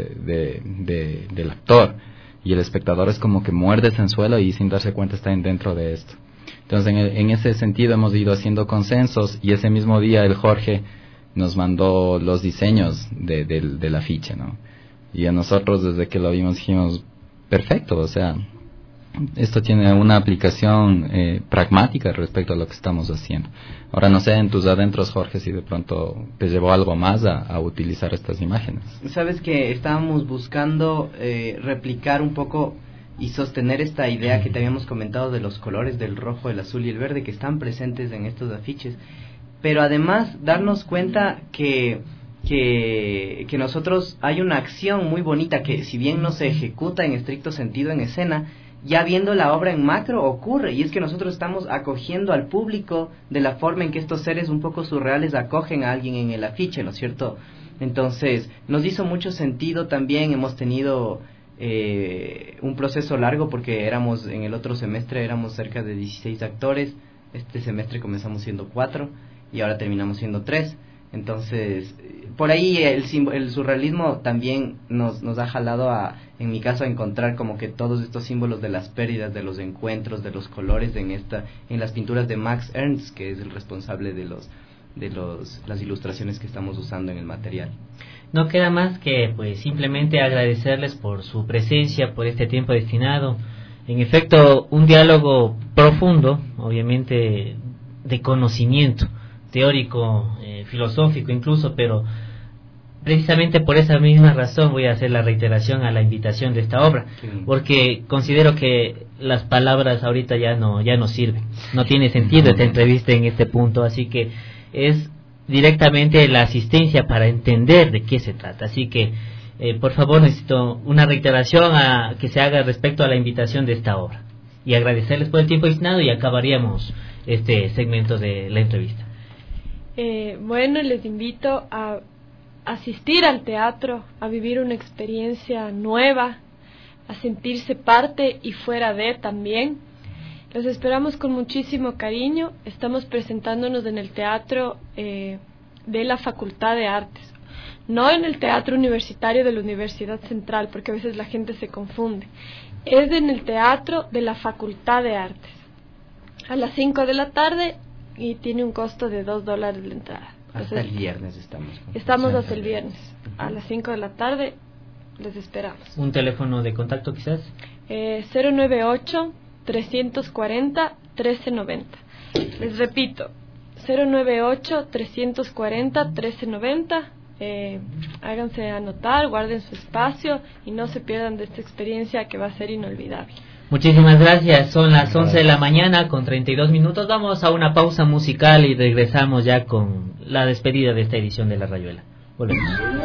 del actor, y el espectador es como que muerde ese anzuelo y sin darse cuenta está dentro de esto. Entonces, en ese sentido hemos ido haciendo consensos, y ese mismo día el Jorge nos mandó los diseños del afiche, ¿no? Y a nosotros, desde que lo vimos, dijimos, perfecto, o sea, esto tiene una aplicación pragmática respecto a lo que estamos haciendo. Ahora no sé en tus adentros, Jorge, si de pronto te llevó algo más a utilizar estas imágenes. Sabes que estábamos buscando replicar un poco y sostener esta idea que te habíamos comentado de los colores del rojo, el azul y el verde que están presentes en estos afiches, pero además darnos cuenta que nosotros hay una acción muy bonita que si bien no se ejecuta en estricto sentido en escena, ya viendo la obra en macro ocurre, y es que nosotros estamos acogiendo al público de la forma en que estos seres un poco surreales acogen a alguien en el afiche, ¿no es cierto? Entonces nos hizo mucho sentido también. Hemos tenido un proceso largo porque en el otro semestre éramos cerca de 16 actores, este semestre comenzamos siendo 4 y ahora terminamos siendo 3. Entonces, por ahí el surrealismo también nos ha jalado en mi caso, a encontrar como que todos estos símbolos de las pérdidas, de los encuentros, de los colores en las pinturas de Max Ernst, que es el responsable de las ilustraciones que estamos usando en el material. No queda más que pues simplemente agradecerles por su presencia, por este tiempo destinado. En efecto, un diálogo profundo, obviamente de conocimiento teórico, filosófico incluso, pero precisamente por esa misma razón voy a hacer la reiteración a la invitación de esta obra, porque considero que las palabras ahorita ya no sirven, no tiene sentido esta entrevista en este punto, así que es directamente la asistencia para entender de qué se trata. Así que por favor necesito una reiteración que se haga respecto a la invitación de esta obra, y agradecerles por el tiempo destinado, y acabaríamos este segmento de la entrevista. Bueno, les invito a asistir al teatro, a vivir una experiencia nueva, a sentirse parte y fuera de también. Los esperamos con muchísimo cariño. Estamos presentándonos en el teatro de la Facultad de Artes, no en el teatro universitario de la Universidad Central, porque a veces la gente se confunde. Es en el teatro de la Facultad de Artes, a las 5 de la tarde, y tiene un costo de $2 la entrada. Entonces, hasta el viernes estamos hasta el viernes a las 5 de la tarde. Les esperamos. ¿Un teléfono de contacto quizás? 098-340-1390. Les repito, 098-340-1390. Háganse anotar, guarden su espacio y no se pierdan de esta experiencia que va a ser inolvidable. Muchísimas gracias. Son las 11 de la mañana con 32 minutos. Vamos a una pausa musical y regresamos ya con la despedida de esta edición de La Rayuela. Volvemos.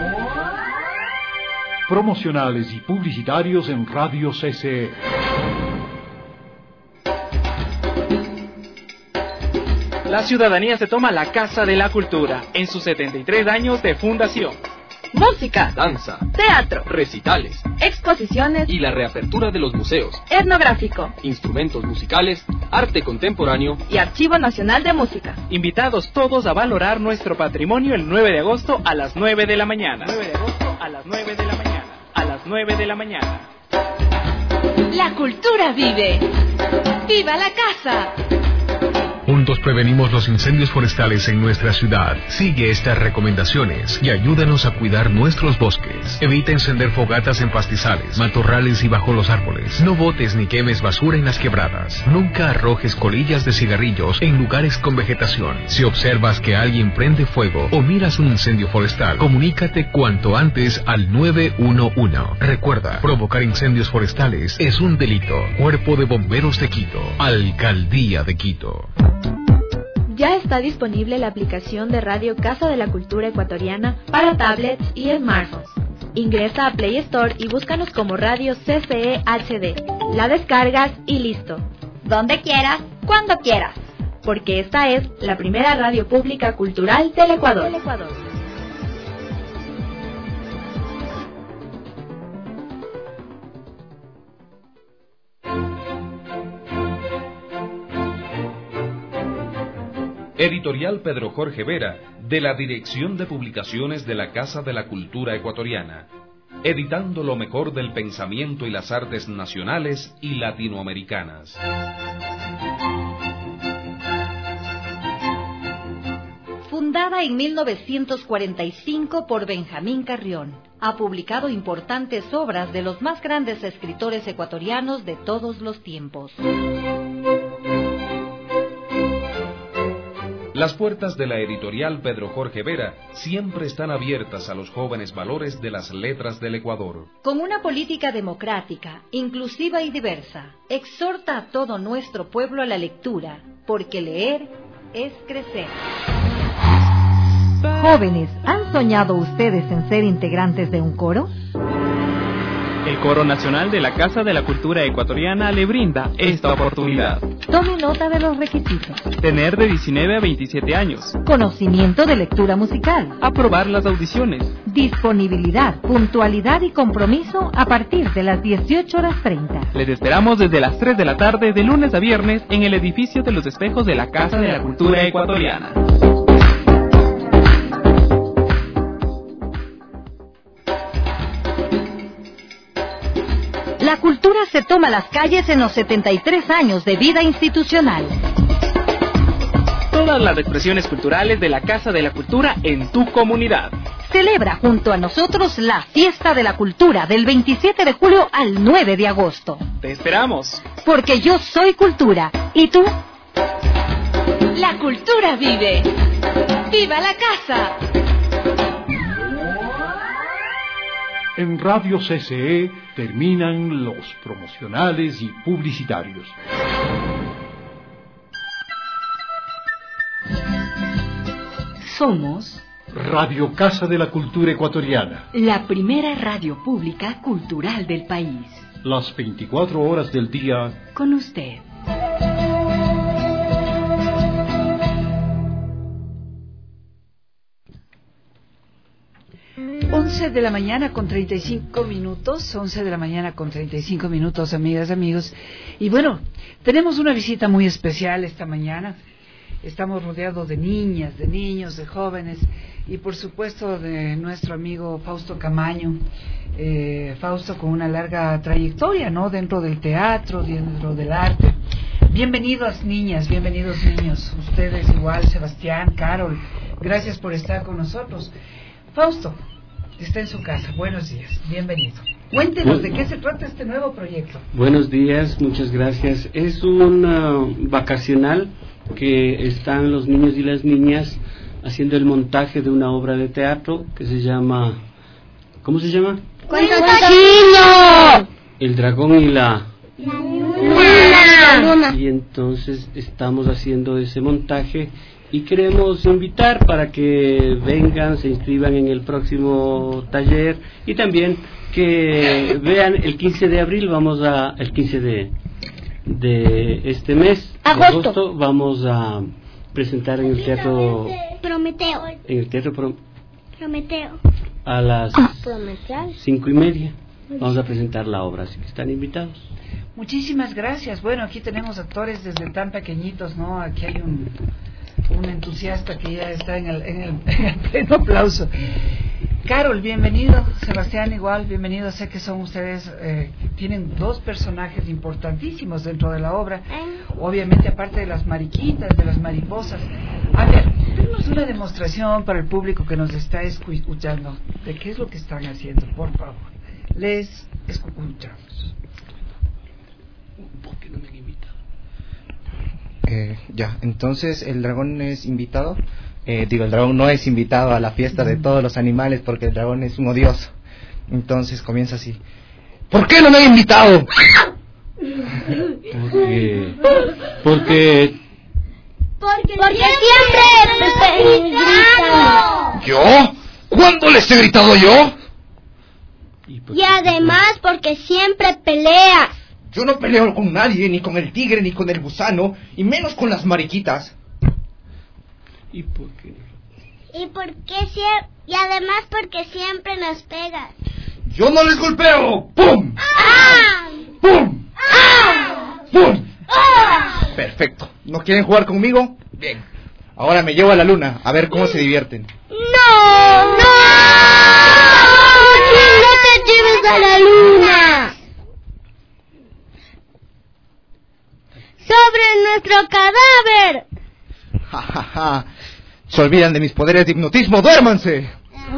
Promocionales y publicitarios en Radio CCE. La ciudadanía se toma la Casa de la Cultura en sus 73 años de fundación. Música, danza, teatro, recitales, exposiciones y la reapertura de los museos, etnográfico, instrumentos musicales, arte contemporáneo y Archivo Nacional de Música. Invitados todos a valorar nuestro patrimonio el 9 de agosto a las 9 de la mañana. 9 de agosto a las 9 de la mañana. A las 9 de la mañana. La cultura vive. ¡Viva la casa! Juntos prevenimos los incendios forestales en nuestra ciudad. Sigue estas recomendaciones y ayúdanos a cuidar nuestros bosques. Evita encender fogatas en pastizales, matorrales y bajo los árboles. No botes ni quemes basura en las quebradas. Nunca arrojes colillas de cigarrillos en lugares con vegetación. Si observas que alguien prende fuego o miras un incendio forestal, comunícate cuanto antes al 911. Recuerda, provocar incendios forestales es un delito. Cuerpo de Bomberos de Quito. Alcaldía de Quito. Ya está disponible la aplicación de Radio Casa de la Cultura Ecuatoriana para tablets y smartphones. Ingresa a Play Store y búscanos como Radio CCE HD. La descargas y listo. Donde quieras, cuando quieras. Porque esta es la primera radio pública cultural del Ecuador. Editorial Pedro Jorge Vera, de la Dirección de Publicaciones de la Casa de la Cultura Ecuatoriana, editando lo mejor del pensamiento y las artes nacionales y latinoamericanas. Fundada en 1945 por Benjamín Carrión, ha publicado importantes obras de los más grandes escritores ecuatorianos de todos los tiempos. Las puertas de la editorial Pedro Jorge Vera siempre están abiertas a los jóvenes valores de las letras del Ecuador. Con una política democrática, inclusiva y diversa, exhorta a todo nuestro pueblo a la lectura, porque leer es crecer. Jóvenes, ¿han soñado ustedes en ser integrantes de un coro? El Coro Nacional de la Casa de la Cultura Ecuatoriana le brinda esta oportunidad. Tome nota de los requisitos. Tener de 19 a 27 años. Conocimiento de lectura musical. Aprobar las audiciones. Disponibilidad, puntualidad y compromiso a partir de las 18:30. Les esperamos desde las 3 de la tarde de lunes a viernes en el edificio de los espejos de la Casa de la Cultura Ecuatoriana. La cultura se toma las calles en los 73 años de vida institucional. Todas las expresiones culturales de la Casa de la Cultura en tu comunidad. Celebra junto a nosotros la Fiesta de la Cultura del 27 de julio al 9 de agosto. Te esperamos. Porque yo soy cultura. ¿Y tú? La cultura vive. ¡Viva la casa! En Radio CCE terminan los promocionales y publicitarios. Somos Radio Casa de la Cultura Ecuatoriana, la primera radio pública cultural del país. Las 24 horas del día con usted. 11 de la mañana con 35 minutos, 11 de la mañana con 35 minutos, amigas, amigos. Y bueno, tenemos una visita muy especial esta mañana. Estamos rodeados de niñas, de niños, de jóvenes y por supuesto de nuestro amigo Fausto Camaño. Fausto con una larga trayectoria, ¿no? Dentro del teatro, dentro del arte. Bienvenidos niñas, bienvenidos niños. Ustedes igual, Sebastián, Carol, gracias por estar con nosotros. Fausto, está en su casa. Buenos días, bienvenido. Cuéntenos de qué se trata este nuevo proyecto. Buenos días, muchas gracias. Es un vacacional que están los niños y las niñas haciendo el montaje de una obra de teatro que se llama... ¿Cómo se llama? ¡Cuento chino! El dragón y la luna. Y entonces estamos haciendo ese montaje y queremos invitar para que vengan, se inscriban en el próximo taller y también que vean el 15 de abril, el 15 de este mes, de agosto, vamos a presentar en el teatro Prometeo. En el teatro Prometeo. A las Prometeo. 5:30 vamos a presentar la obra, así que están invitados. Muchísimas gracias. Bueno, aquí tenemos actores desde tan pequeñitos, ¿no? Aquí hay un entusiasta que ya está en el pleno aplauso. Carol, bienvenido. Sebastián, igual, bienvenido. Sé que son ustedes, tienen dos personajes importantísimos dentro de la obra. Obviamente, aparte de las mariquitas, de las mariposas. A ver, denos una demostración para el público que nos está escuchando de qué es lo que están haciendo, por favor. Les escuchamos. ¿Por qué no me han invitado? Entonces el dragón es invitado. El dragón no es invitado a la fiesta de todos los animales porque el dragón es un odioso. Entonces comienza así: ¿por qué no me han invitado? Porque siempre te gritando. ¿Yo? ¿Cuándo les he gritado yo? Y además porque siempre peleas. Yo no peleo con nadie, ni con el tigre, ni con el gusano, y menos con las mariquitas. ¿Y por qué? Y además porque siempre nos pegas. ¡Yo no les golpeo! ¡Pum! ¡Ah! ¡Pum! ¡Ah! ¡Pum! ¡Ah! Perfecto. ¿No quieren jugar conmigo? Bien. Ahora me llevo a la luna, a ver cómo se divierten. ¡No! ¡No! ¡No te lleves a la luna! ¡Sobre nuestro cadáver! Ja, ja, ja. Se olvidan de mis poderes de hipnotismo. ¡Duérmanse!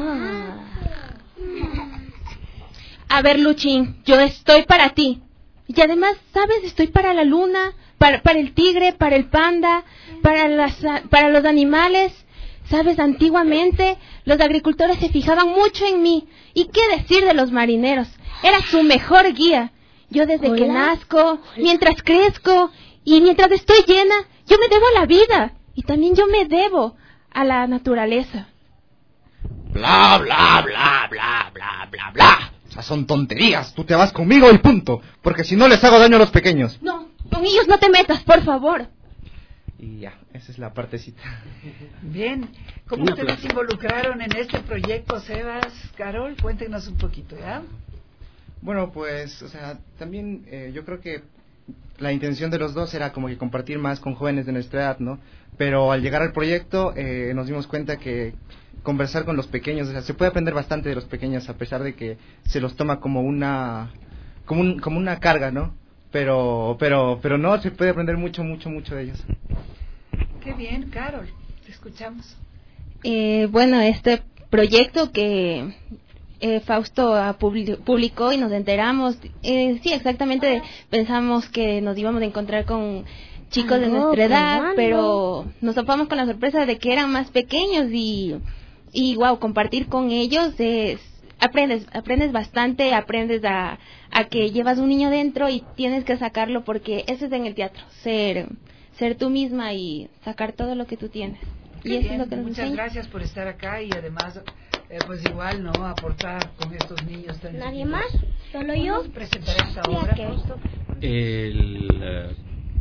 A ver, Luchín, yo estoy para ti. Y además, ¿sabes? Estoy para la luna, para el tigre, para el panda, para los animales. ¿Sabes? Antiguamente los agricultores se fijaban mucho en mí. ¿Y qué decir de los marineros? Era su mejor guía. Yo desde que nazco, mientras crezco y mientras estoy llena, yo me debo a la vida. Y también yo me debo a la naturaleza. Bla, bla, bla, bla, bla, bla, bla. Esas son tonterías. Tú te vas conmigo y punto. Porque si no les hago daño a los pequeños. No, con ellos no te metas, por favor. Y ya, esa es la partecita. Bien, ¿cómo ustedes se involucraron en este proyecto, Sebas? Carol, cuéntenos un poquito, ¿ya? Bueno, pues, o sea, también yo creo que la intención de los dos era como que compartir más con jóvenes de nuestra edad, ¿no? Pero al llegar al proyecto nos dimos cuenta que conversar con los pequeños, o sea, se puede aprender bastante de los pequeños a pesar de que se los toma como una carga, ¿no? Pero no, se puede aprender mucho de ellos. Qué bien, Carol, te escuchamos. Bueno, este proyecto que Fausto publicó y nos enteramos, sí, exactamente, pensamos que nos íbamos a encontrar con chicos de nuestra edad, pero nos topamos con la sorpresa de que eran más pequeños y wow, compartir con ellos aprendes bastante, aprendes a que llevas un niño dentro y tienes que sacarlo, porque eso es en el teatro, ser tú misma y sacar todo lo que tú tienes. Qué y eso bien, es lo que nos muchas enseña. gracias por estar acá y además pues igual no aportar con estos niños tan ¿Nadie chiquitos. más? ¿Solo yo? ¿Podemos presentar esta obra, Fausto? El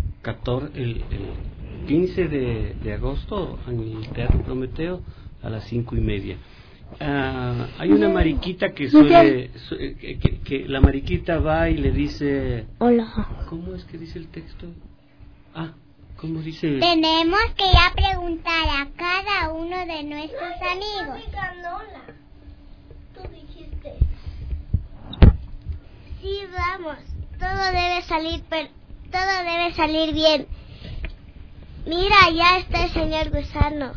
15 de agosto en el Teatro Prometeo a las 5:30. Hay una mariquita que suele que la mariquita va y le dice, hola. ¿Cómo es que dice el texto? ¿Cómo dice? Tenemos que ir a preguntar a cada uno de nuestros amigos. Tú dijiste. Sí, vamos. Todo debe salir bien. Mira, ya está el señor Gusano.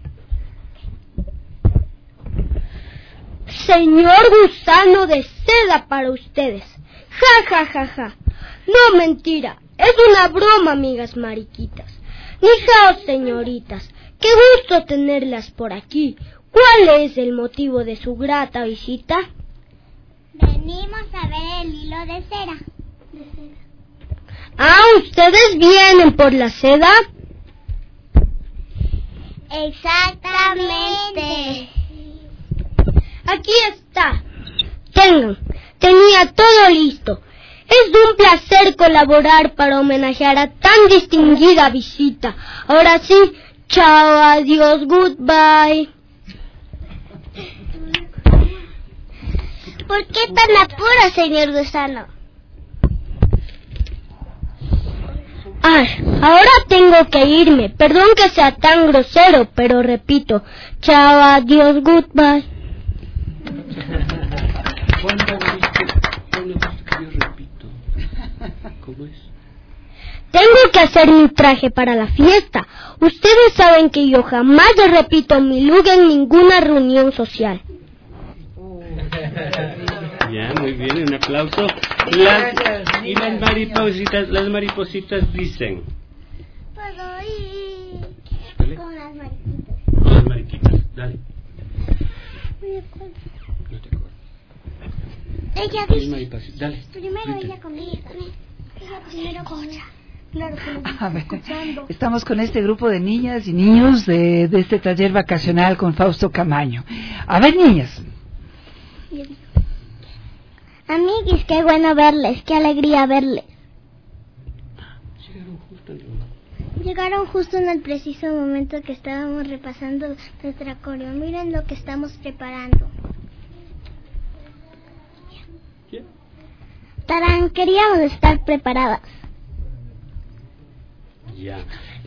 Señor Gusano de seda para ustedes. Ja, ja, ja, ja. No, mentira. Es una broma, amigas mariquitas. Ni hao, señoritas. Qué gusto tenerlas por aquí. ¿Cuál es el motivo de su grata visita? Venimos a ver el hilo de cera. ¿Ustedes vienen por la seda? Exactamente. Aquí está. Tenía todo listo. Es un placer colaborar para homenajear a tan distinguida visita. Ahora sí, chao, adiós, goodbye. ¿Por qué tan apuro, señor Gusano? Ahora tengo que irme. Perdón que sea tan grosero, pero repito, chao, adiós, goodbye. ¿Cómo es? Tengo que hacer mi traje para la fiesta. Ustedes saben que yo jamás les repito mi look en ninguna reunión social. Ya, muy bien, un aplauso. Las maripositas dicen. ¿Puedo ir con las mariquitas? Con las mariquitas, dale. No te acuerdo. Ella dice. Dale. Primero ella conmigo. Ella primero conmigo. Claro que a ver, estamos con este grupo de niñas y niños de este taller vacacional con Fausto Camaño. A ver, niñas. Amiguis, qué bueno verles, qué alegría verles. Llegaron justo en el preciso momento que estábamos repasando nuestra coreo. Miren lo que estamos preparando. Tarán, queríamos estar preparadas. Ya.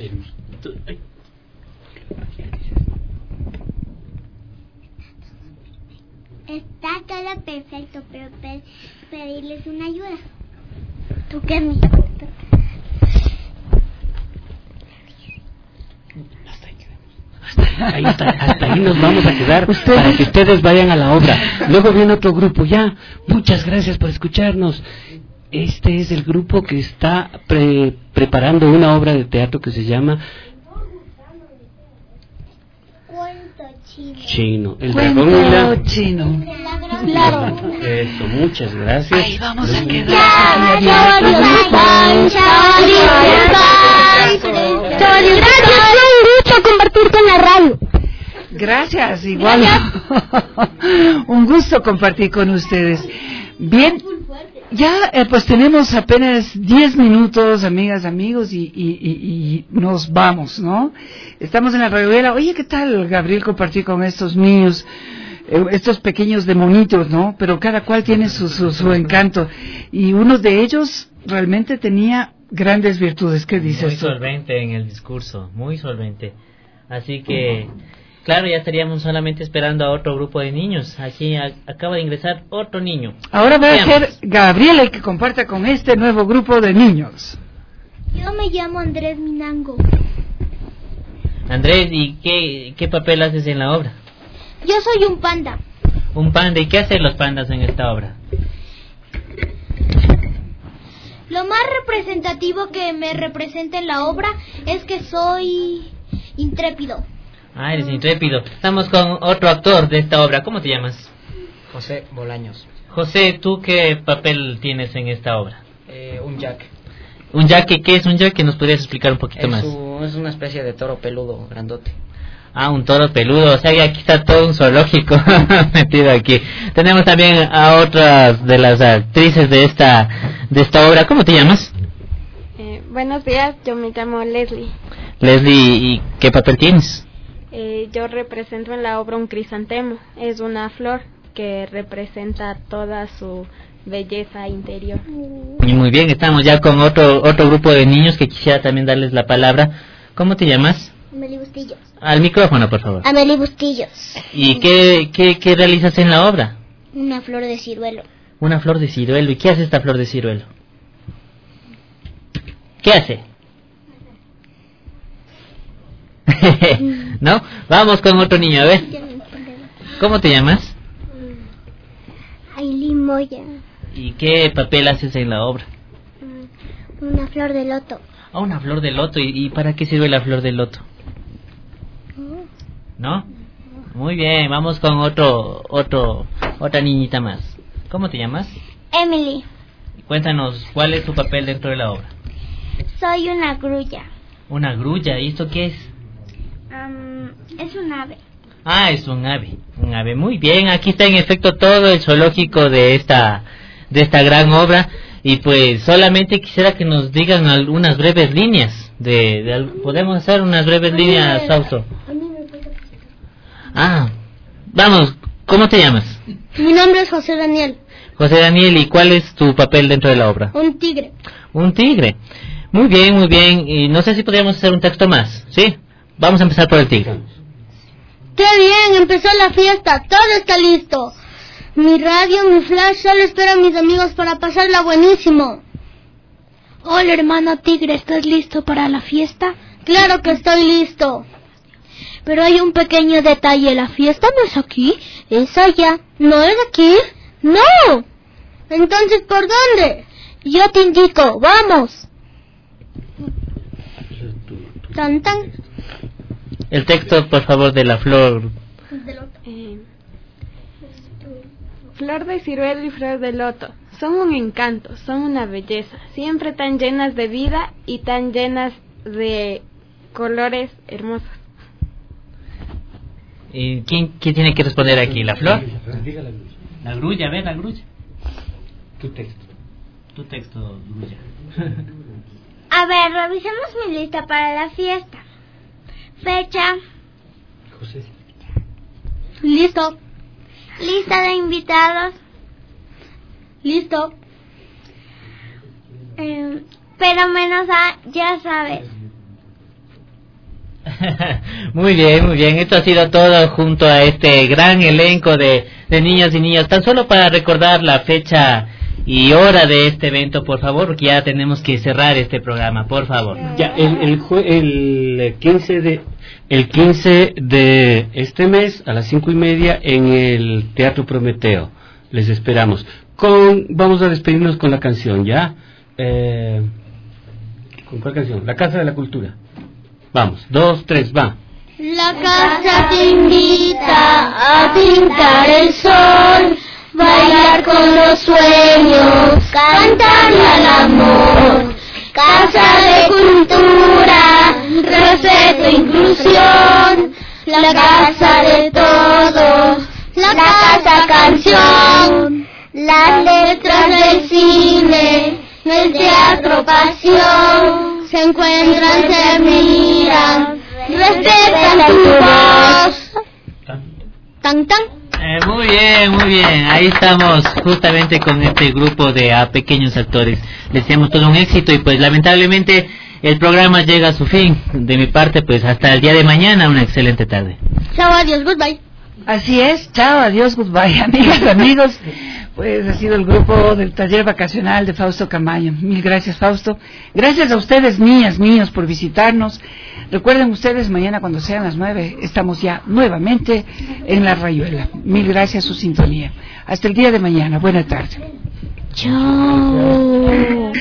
Está todo perfecto, pero pedirles una ayuda. ¿Tú qué, mi? Hasta ahí quedamos. Ahí está, hasta ahí nos vamos a quedar para que ustedes vayan a la obra. Luego viene otro grupo, ya. Muchas gracias por escucharnos. Este es el grupo que está preparando una obra de teatro que se llama Chino. El dragón y la... Chino. Claro. Eso, muchas gracias. Ahí vamos a quedar. Gracias, un gusto compartir con la radio. Gracias, igual. Un gusto compartir con ustedes. Bien, ya pues tenemos apenas 10 minutos, amigas, amigos, y nos vamos, ¿no? Estamos en la radioela. Oye, ¿qué tal, Gabriel, compartir con estos niños, estos pequeños demonitos, ¿no? Pero cada cual tiene su encanto. Y uno de ellos realmente tenía grandes virtudes. ¿Qué dices Muy tú? solvente en el discurso, muy solvente. Así que, claro, ya estaríamos solamente esperando a otro grupo de niños. Aquí acaba de ingresar otro niño. Ahora va a ser Gabriel el que comparta con este nuevo grupo de niños. Yo me llamo Andrés Minango. Andrés, ¿y qué papel haces en la obra? Yo soy un panda. Un panda, ¿y qué hacen los pandas en esta obra? Lo más representativo que me representa en la obra es que soy intrépido. Ah, eres intrépido. Estamos con otro actor de esta obra. ¿Cómo te llamas? José Bolaños. José, ¿tú qué papel tienes en esta obra? Un jack. ¿Un yaque? ¿Qué es un yaque? ¿Nos podrías explicar un poquito más? Es una especie de toro peludo, grandote. Ah, un toro peludo. O sea, que aquí está todo un zoológico metido aquí. Tenemos también a otras de las actrices de esta obra. ¿Cómo te llamas? Buenos días, yo me llamo Leslie. Leslie, ¿y qué papel tienes? Yo represento en la obra un crisantemo. Es una flor que representa toda su belleza interior. Y muy bien, estamos ya con otro grupo de niños que quisiera también darles la palabra. ¿Cómo te llamas? Amelie Bustillos. Al micrófono, por favor. Amelie Bustillos. ¿Y qué realizas en la obra? Una flor de ciruelo. Una flor de ciruelo. ¿Y qué hace esta flor de ciruelo? ¿Qué hace? ¿No? Vamos con otro niño, a ver. ¿Cómo te llamas? Aileen Moya. ¿Y qué papel haces en la obra? Una flor de loto. Ah, una flor de loto. ¿Y para qué sirve la flor de loto? ¿No? Muy bien, vamos con otra niñita más. ¿Cómo te llamas? Emily. Cuéntanos, ¿cuál es tu papel dentro de la obra? Soy una grulla. Una grulla, ¿y esto qué es? Es un ave. Ah, es un ave. Un ave, muy bien. Aquí está en efecto todo el zoológico de esta gran obra. Y pues solamente quisiera que nos digan algunas breves líneas. ¿Podemos hacer unas breves líneas, Fausto? Ah, vamos, ¿cómo te llamas? Mi nombre es José Daniel. José Daniel, ¿y cuál es tu papel dentro de la obra? Un tigre. Un tigre. Muy bien, muy bien. Y no sé si podríamos hacer un texto más, ¿sí? Vamos a empezar por el tigre. ¡Qué bien! Empezó la fiesta. Todo está listo. Mi radio, mi flash, solo espero a mis amigos para pasarla buenísimo. Hola, hermano tigre, ¿estás listo para la fiesta? Claro que estoy listo. Pero hay un pequeño detalle. La fiesta no es aquí, es allá. ¿No es aquí? ¡No! Entonces, ¿por dónde? Yo te indico. ¡Vamos! Tan, tan. El texto, por favor, de la flor. Flor de ciruelo y flor de loto. Son un encanto, son una belleza. Siempre tan llenas de vida y tan llenas de colores hermosos. ¿Y quién tiene que responder aquí? ¿La flor? La grulla, a ver, la grulla. Tu texto, grulla. A ver, revisemos mi lista para la fiesta. Fecha. José. Listo. Lista de invitados. Listo. Pero menos ya sabes. Muy bien, muy bien. Esto ha sido todo junto a este gran elenco de niñas y niños. Tan solo para recordar la fecha y hora de este evento, por favor, porque ya tenemos que cerrar este programa, por favor. Ya, el 15 de este mes a las 5:30 en el Teatro Prometeo. Les esperamos. Vamos a despedirnos con la canción, ¿ya? ¿Con cuál canción? La Casa de la Cultura. Vamos, 2, 3, va. La casa te invita a pintar el sol, bailar con los sueños, cantarle al amor. Casa de cultura, respeto e inclusión, la casa de todos, la casa canción, las letras del cine, el teatro pasión, se encuentran, se miran, respetan tu voz. Tan tan. Muy bien, ahí estamos justamente con este grupo de pequeños actores. Les deseamos todo un éxito y pues lamentablemente el programa llega a su fin. De mi parte pues hasta el día de mañana, una excelente tarde. Chao, adiós, goodbye. Así es, chao, adiós, goodbye, amigas, amigos. Pues ha sido el grupo del taller vacacional de Fausto Camaño. Mil gracias, Fausto. Gracias a ustedes, niños, por visitarnos. Recuerden ustedes, mañana cuando sean las 9, estamos ya nuevamente en La Rayuela. Mil gracias a su sintonía. Hasta el día de mañana. Buena tarde. Chao.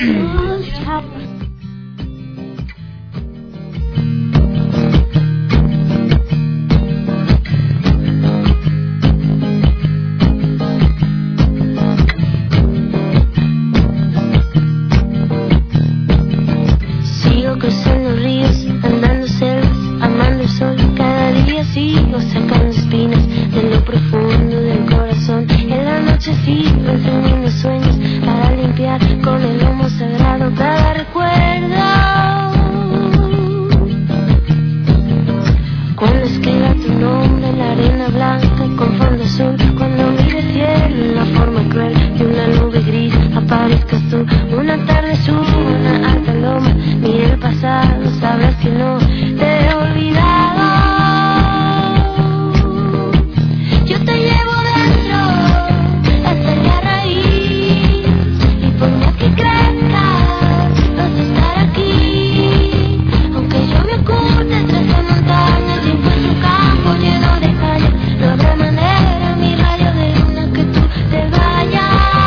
Cruzando ríos, andando selvas, amando el sol. Cada día sigo sacando espinas de lo profundo del corazón. En la noche sigo encendiendo sueños para limpiar con el humo sagrado cada recuerdo. Cuando escriba tu nombre en la arena blanca y con fondo azul, cuando mire el cielo en la forma cruel de una nube gris, aparezcas tú. Una tarde subo una alta loma, mire el pasado, sabrás que no te he olvidado. Yo te llevo dentro hasta la raíz, y por más que crezcas vas a estar aquí. Aunque yo me oculte tras la montaña y encuentro un campo lleno de caña, no habrá manera, mi rayo de luna, que tú te vayas.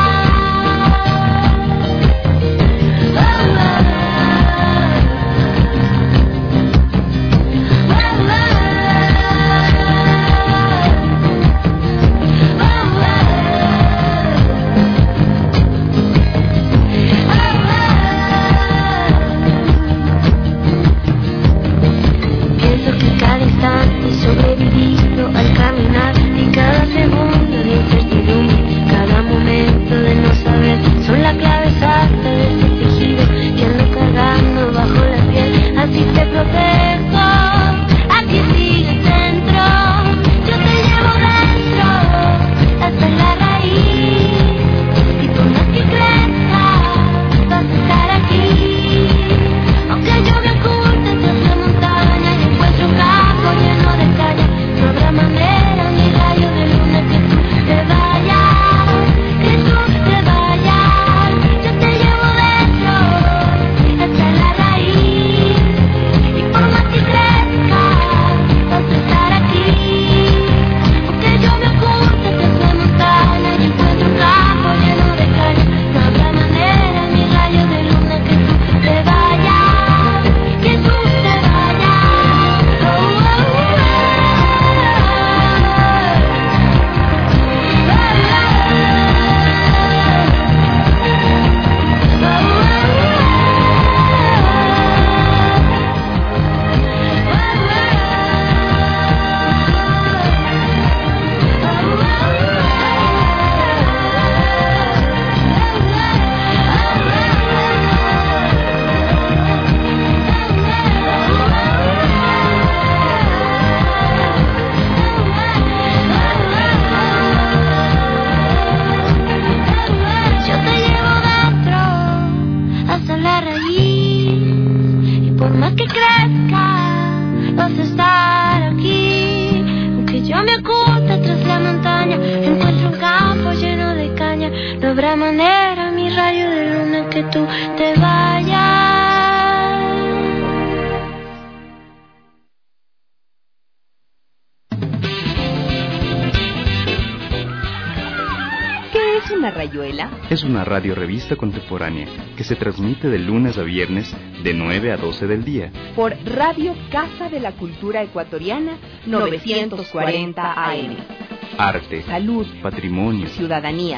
Pienso que cada instante he sobrevivido al caminar, y cada segundo de incertidumbre, cada momento de no saber, son la clave exacta de este tejido que ando cargando bajo la piel. Así te protejo, aquí sigues dentro. Yo te llevo dentro hasta la raíz, y por más que crezcas vas a estar aquí. Aunque yo me oculte tras la montaña y encuentro un campo lleno de caña, no habrá manera, ni rayo de luna, que tú te vayas, que tú te vayas. Yo te llevo dentro hasta la raíz, y por más que crezcas vas a estar aquí. Aunque yo me oculte tras la montaña y encuentro un campo lleno de caña, no habrá manera, ni rayo de luna, que tú te vayas, que tú te vayas. Yo te llevo dentro hasta la raíz, y por más que crezca vas a estar aquí. Aunque yo me oculte tras la montaña, encuentro un campo lleno de caña, no habrá manera, mi que tú te vayas. ¿Qué es una rayuela? Es una radiorevista contemporánea que se transmite de lunes a viernes de 9 a 12 del día. Por Radio Casa de la Cultura Ecuatoriana, 940 AM. Arte, salud, patrimonio, ciudadanía,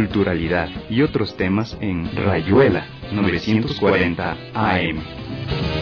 interculturalidad y otros temas en Rayuela 940 AM.